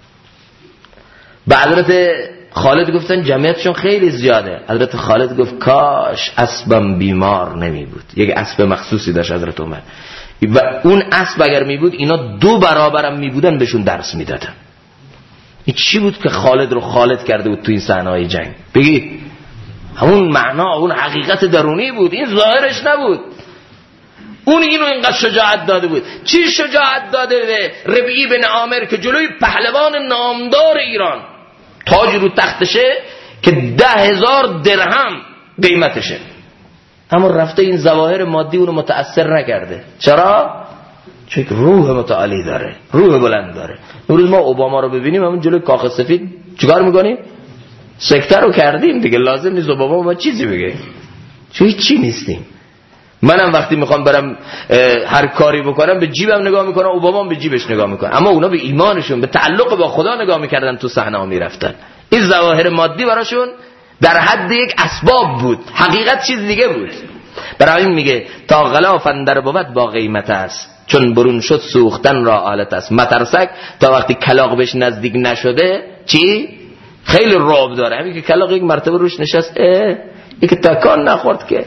به حضرت خالد گفتن جمعیتشون خیلی زیاده. حضرت خالد گفت کاش اسبم بیمار نمی بود. یک اسب مخصوصی داشت حضرت عمر، و اون اسب اگر می بود اینا 2 برابرم می بودن بهشون درس می دادن. این چی بود که خالد رو خالد کرده بود تو این صحنه‌های جنگ؟ بگید. همون معنا، اون حقیقت درونی بود، این ظاهرش نبود. اون اینو اینقدر شجاعت داده بود. چی شجاعت داده به ربیعی بن عامر که جلوی پهلوان نامدار ایران تاج رو تختشه که 10,000 درهم قیمتشه، اما رفته این ظواهر مادی اونو متأثر نکرده. چرا؟ چون روح متعالی داره، روح بلند داره. امروز ما اوباما رو ببینیم همون جلوی کاخ سفید چیکار میکنیم؟ سکته رو کردیم دیگه. لازم نیست اوباما ما چیزی بگه، چون هیچ چی نیستیم. منم وقتی میخوام برم هر کاری بکنم به جیبم نگاه میکنم، اوباما به جیبش نگاه میکنه، اما اونا به ایمانشون، به تعلق با خدا نگاه میکردن، تو صحنه ها میرفتن. این ظواهر مادی براشون در حد یک اسباب بود، حقیقت چیز دیگه بود. برای این میگه تا غلاف اندر بود با قیمت است، چون برون شد سوختن را آلت است. مترسک تا وقتی کلاغ بهش نزدیک نشده چی؟ خیلی رعب داره. همین که کلاغ یک مرتبه روش نشست، این که تکان نخورد که.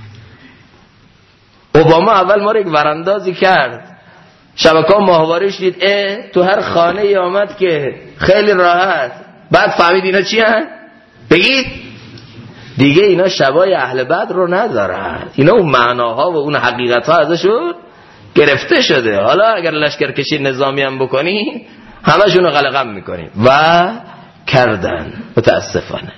اوباما اول ما رو یک وراندازی کرد، شبکه‌ها ماهواره‌اش دید، تو هر خانه ای آمد که خیلی راحت. بعد فهمید اینا چی هن؟ بگید دیگه اینا شبای اهل بدر رو ندارن، اینا اون معناها و اون حقیقت‌ها ازشون گرفته شده. حالا اگر لشکرکشی نظامی هم بکنی همشون رو قلقم میکنی. و کردن متاسفانه.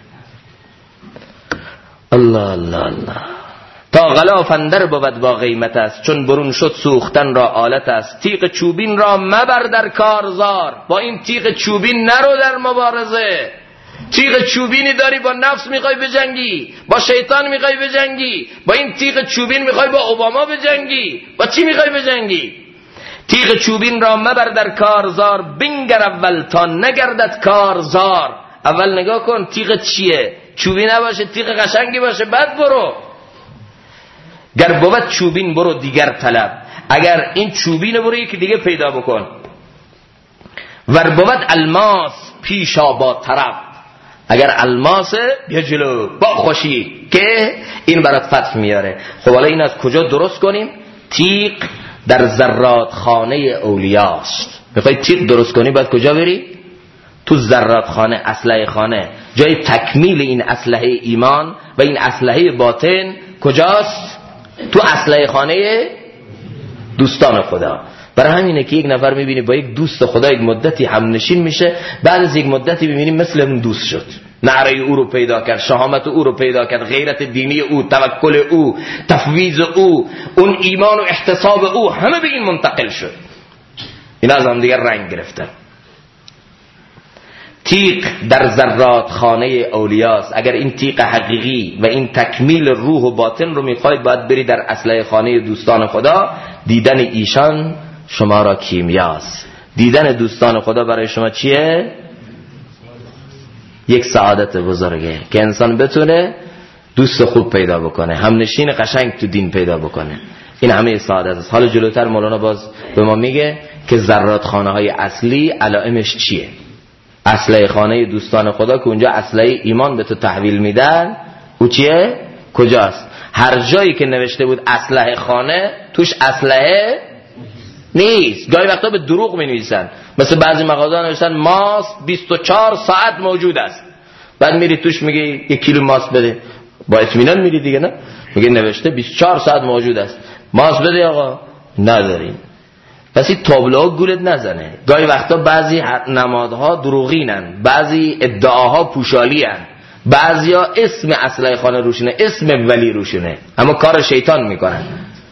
الله الله الله. تا غلاف اندر بود با قیمت است، چون برون شد سوختن را آلت است. تیغ چوبین را مبر در کارزار. با این تیغ چوبین نرو در مبارزه. تیغ چوبینی داری با نفس میخوای بجنگی، با شیطان میخوای بجنگی، با این تیغ چوبین میخوای با اوباما بجنگی، با چی میخوای بجنگی؟ تیغ چوبین را مبر در کارزار، بنگر اول تا نگردد کارزار. اول نگاه کن تیغ چیه، چوبی نباشه، تیغ قشنگی باشه، بعد برو. گر بود چوبین برو دیگر طلب. اگر این چوبین برو یکی دیگه پیدا بکن. ور بود الماس پیشا با طرب. اگر الماسه بیا جلو با خوشی که این برات فتح میاره. خب حالا این از کجا درست کنیم؟ تیغ در ذرات خانه اولیاست. میخوای تیغ درست کنی باید کجا بری؟ تو ذرات خانه، اسلحه خانه. جای تکمیل این اسلحه ایمان و این اسلحه باطن کجاست؟ تو اسلحه خانه دوستان خدا. برای همینه که یک نفر میبینی با یک دوست خدا یک مدتی همنشین میشه، بعد از یک مدتی میبینی مثل اون دوست شد، نعره او رو پیدا کرد، شهامت او رو پیدا کرد، غیرت دینی او، توکل او، تفویض او، اون ایمان و احتساب او، همه به این منتقل شد. اینا از هم دیگر رنگ گرفتن. تیغ در ذرات خانه اولیاست. اگر این تیغ حقیقی و این تکمیل روح و باطن رو میخواید باید بری در اسلحه خانه دوستان خدا. دیدن ایشان شما را کیمیاست. دیدن دوستان خدا برای شما چیه؟ یک سعادت بزرگه که انسان بتونه دوست خوب پیدا بکنه، همنشین قشنگ تو دین پیدا بکنه. این همه سعادت است. حالا جلوتر مولانا باز به ما میگه که ذرات خانه های اصلی علائمش چیه. اسلحه خانه دوستان خدا که اونجا اسلحه ایمان به تو تحویل میدن، او چیه؟ کجاست؟ هر جایی که نوشته بود اسلحه خانه، توش اسلحه نیست. گاهی وقتا به دروغ می نویسن، مثل بعضی مغازه نوشتن ماست 24 ساعت موجود است، بعد میری توش میگه 1 کیلو ماست بده، با اطمینان میری دیگه، نه میگه نوشته 24 ساعت موجود است، ماست بده آقا، نداریم. پس این تابلوها گولت نزنه. گاهی وقتا بعضی نمادها دروغینن، بعضی ادعاها پوشالی‌ان، بعضیا اسم اسلحه خانه روشونه، اسم ولی روشونه، اما کار شیطان میکنن.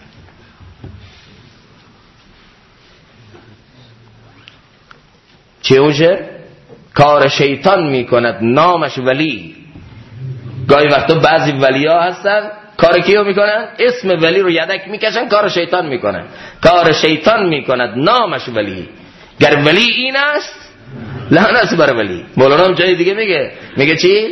چه اوشه؟ کار شیطان میکند، نامش ولی. گاهی وقتا بعضی ولی‌ها هستن کار کیو میکنن؟ اسم ولی رو یدک میکشن، کار شیطان میکنن. کار شیطان میکند، نامش ولی. گر ولی این است لعنت بر ولی. مولانا هم جای دیگه میگه چی؟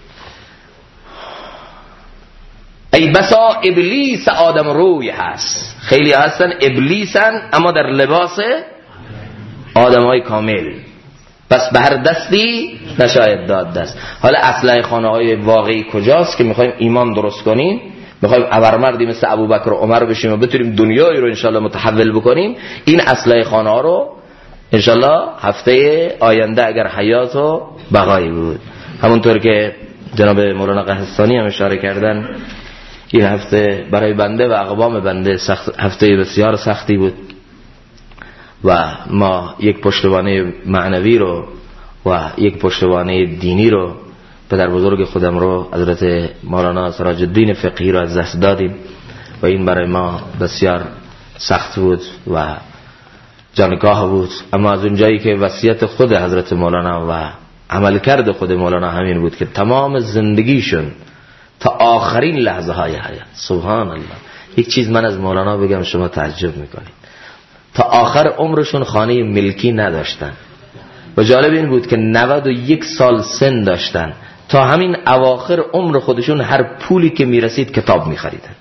ای بسا ابلیس آدم روی هست. خیلی هستن ابلیسن اما در لباس آدمای کامل، پس به هر دستی نشاید داد دست. حالا اسلحه خانه های واقعی کجاست که میخوایم ایمان درست کنیم، میخوایم ابرمردی مثل ابوبکر و عمر بشیم و بتونیم دنیایی رو انشالله متحول بکنیم؟ این اسلحه خانه ها رو انشالله هفته آینده اگر حیات و بقایی بود، همونطور که جناب مولانا قحطانی هم اشاره کردن، این هفته برای بنده و اقوام بنده هفته بسیار سختی بود و ما یک پشتوانه معنوی رو و یک پشتوانه دینی رو، پدر بزرگ خودم رو حضرت مولانا سراج الدین فقیهی رو از دست دادیم و این برای ما بسیار سخت بود و جانکاه بود. اما از اونجایی که وصیت خود حضرت مولانا و عملکرد خود مولانا همین بود که تمام زندگیشون تا آخرین لحظه های حیات، سبحان الله، یک چیز من از مولانا بگم شما تعجب میکنید، تا آخر عمرشون خانه ملکی نداشتن و جالب این بود که 91 سال سن داشتن، تا همین اواخر عمر خودشون هر پولی که میرسید کتاب میخریدن.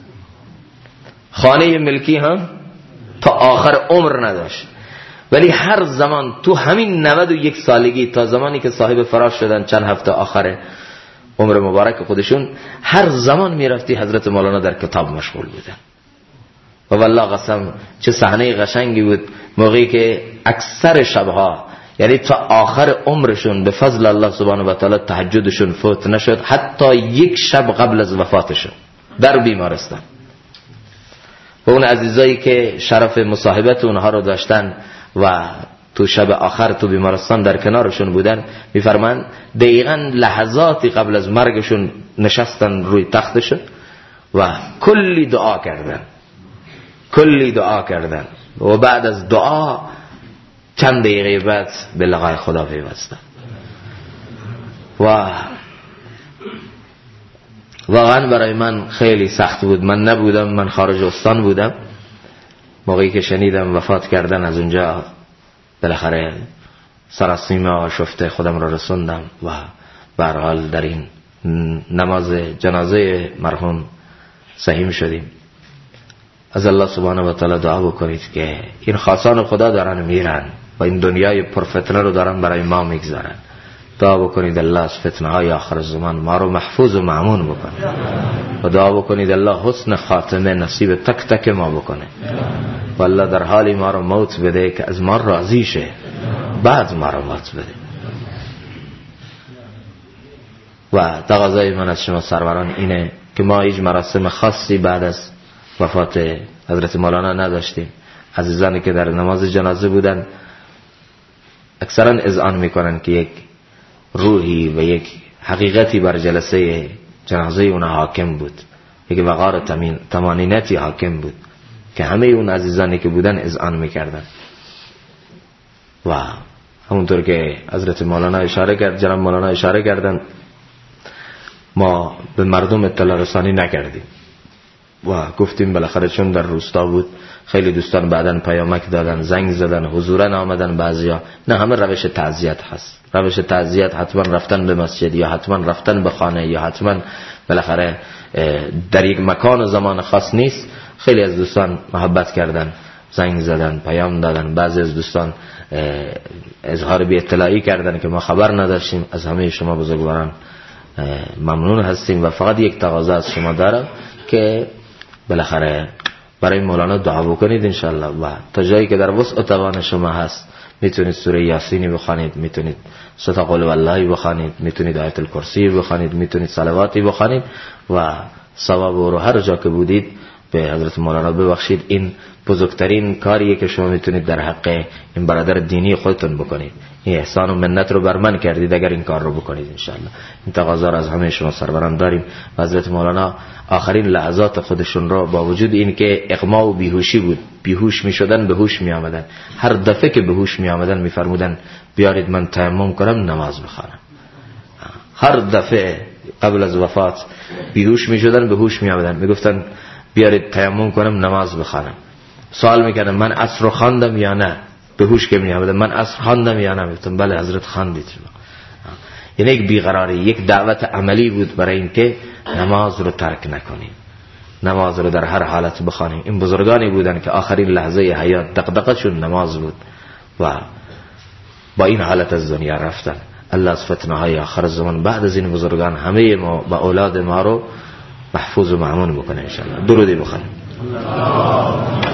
خانه ملکی هم تا آخر عمر نداشت، ولی هر زمان تو همین 91 سالگی تا زمانی که صاحب فراش شدن چند هفته آخر عمر مبارک خودشون، هر زمان میرفتی حضرت مولانا در کتاب مشغول بودن. و والله قسم چه صحنه قشنگی بود موقعی که اکثر شبها، یعنی تا آخر عمرشون به فضل الله سبحانه و تعالی تهجدشون فوت نشد، حتی یک شب قبل از وفاتشون در بیمارستان. و اون عزیزایی که شرف مصاحبت اونها رو داشتن و تو شب آخر تو بیمارستان در کنارشون بودن، میفرمایند دقیقاً لحظاتی قبل از مرگشون نشستن روی تختشون و کلی دعا کردن و بعد از دعا چند دقیقه بعد به لقای خدا پیوستن. و واقعا برای من خیلی سخت بود. من نبودم، من خارج استان بودم موقعی که شنیدم وفات کردن. از اونجا بالاخره سراسیمه آشفته خودم را رسوندم و به هر حال در این نماز جنازه مرحوم سهیم شدیم. از الله سبحانه و تعالی دعا بکنید که این خاصان خدا دارن میرن و این دنیای پرفتنه رو دارن برای ما میگذارن. دعا بکنید الله از فتنه های آخر زمان ما رو محفوظ و مأمون بکنه و دعا بکنید الله حسن خاتمه نصیب تک تک ما بکنه و الله در حالی ما رو موت بده که از ما راضی شه، بعد ما رو موت بده. و تقاضای من از شما سروران اینه که ما هیچ مراسم خاصی بعد از وفات حضرت مولانا نداشتیم. عزیزانی که در نماز جنازه بودن اکثرا اذعان میکنن که یک روحی و یک حقیقتی بر جلسه جنازه اون حاکم بود، یک وقار طمانینتی حاکم بود که همه اون عزیزانی که بودن اذعان میکردن. و همونطور که حضرت مولانا اشاره کرد، جناب مولانا اشاره کردن، ما به مردم اطلاع رسانی نکردیم و گفتیم بالاخره چون در روستا بود خیلی دوستان بعدن پیامک دادن، زنگ زدن، حضورن آمدن بعضیا. نه، همه روش تعزیت هست. روش تعزیت حتما رفتن به مسجد یا حتما رفتن به خانه یا حتما بالاخره در یک مکان و زمان خاص نیست. خیلی از دوستان محبت کردن، زنگ زدن، پیام دادن. بعضی از دوستان اظهار بی اطلاعی کردن که ما خبر نداشتیم. از همه شما بزرگواران ممنون هستیم و فقط یک تقاضا از شما دارم که بالاخره برای مولانا دعا بکنید انشالله، و تا جایی که در وسع توان شما هست میتونید سوره یاسینی بخوانید، میتونید ست قل والله بخوانید، میتونید آیت الکرسی بخوانید، میتونید صلواتی بخوانید و ثواب رو هر جا که بودید به حضرت مولانا ببخشید. این بزرگترین کاریه که شما میتونید در حق این برادر دینی خودتون بکنید. این احسان و منت رو بر من کردید اگر این کار رو بکنید انشاءالله. این تقاضا را از همه شما سروران داریم. حضرت مولانا آخرین لحظات خودشون را با وجود این که اغما و بیهوشی بود، بیهوش میشدن به هوش میآمدن، هر دفعه که به هوش میآمدن میفرمودن بیارید من تیمم کنم نماز بخوانم. هر دفعه قبل از وفات بیهوش میشدن به هوش میآمدن، میگفتن بیارید تیمم کنم نماز بخوانم. سوال میکردم من عصر خواندم یا نه، به هوش که میآمدن من عصر خواندم یا نه، گفتم بله حضرت خواندید. یعنی یک بیقراری، یک دعوت عملی بود برای اینکه نماز رو ترک نکنیم، نماز رو در هر حالت بخوانیم. این بزرگانی بودن که آخرین لحظه حیات دغدغه‌شون نماز بود و با این حالت از دنیا رفتن. الله از فتنه های آخر زمان بعد از این بزرگان همه ما و اولاد ما رو محفوظ و مأمون بکنه ان شاء الله. درودی بخوانیم.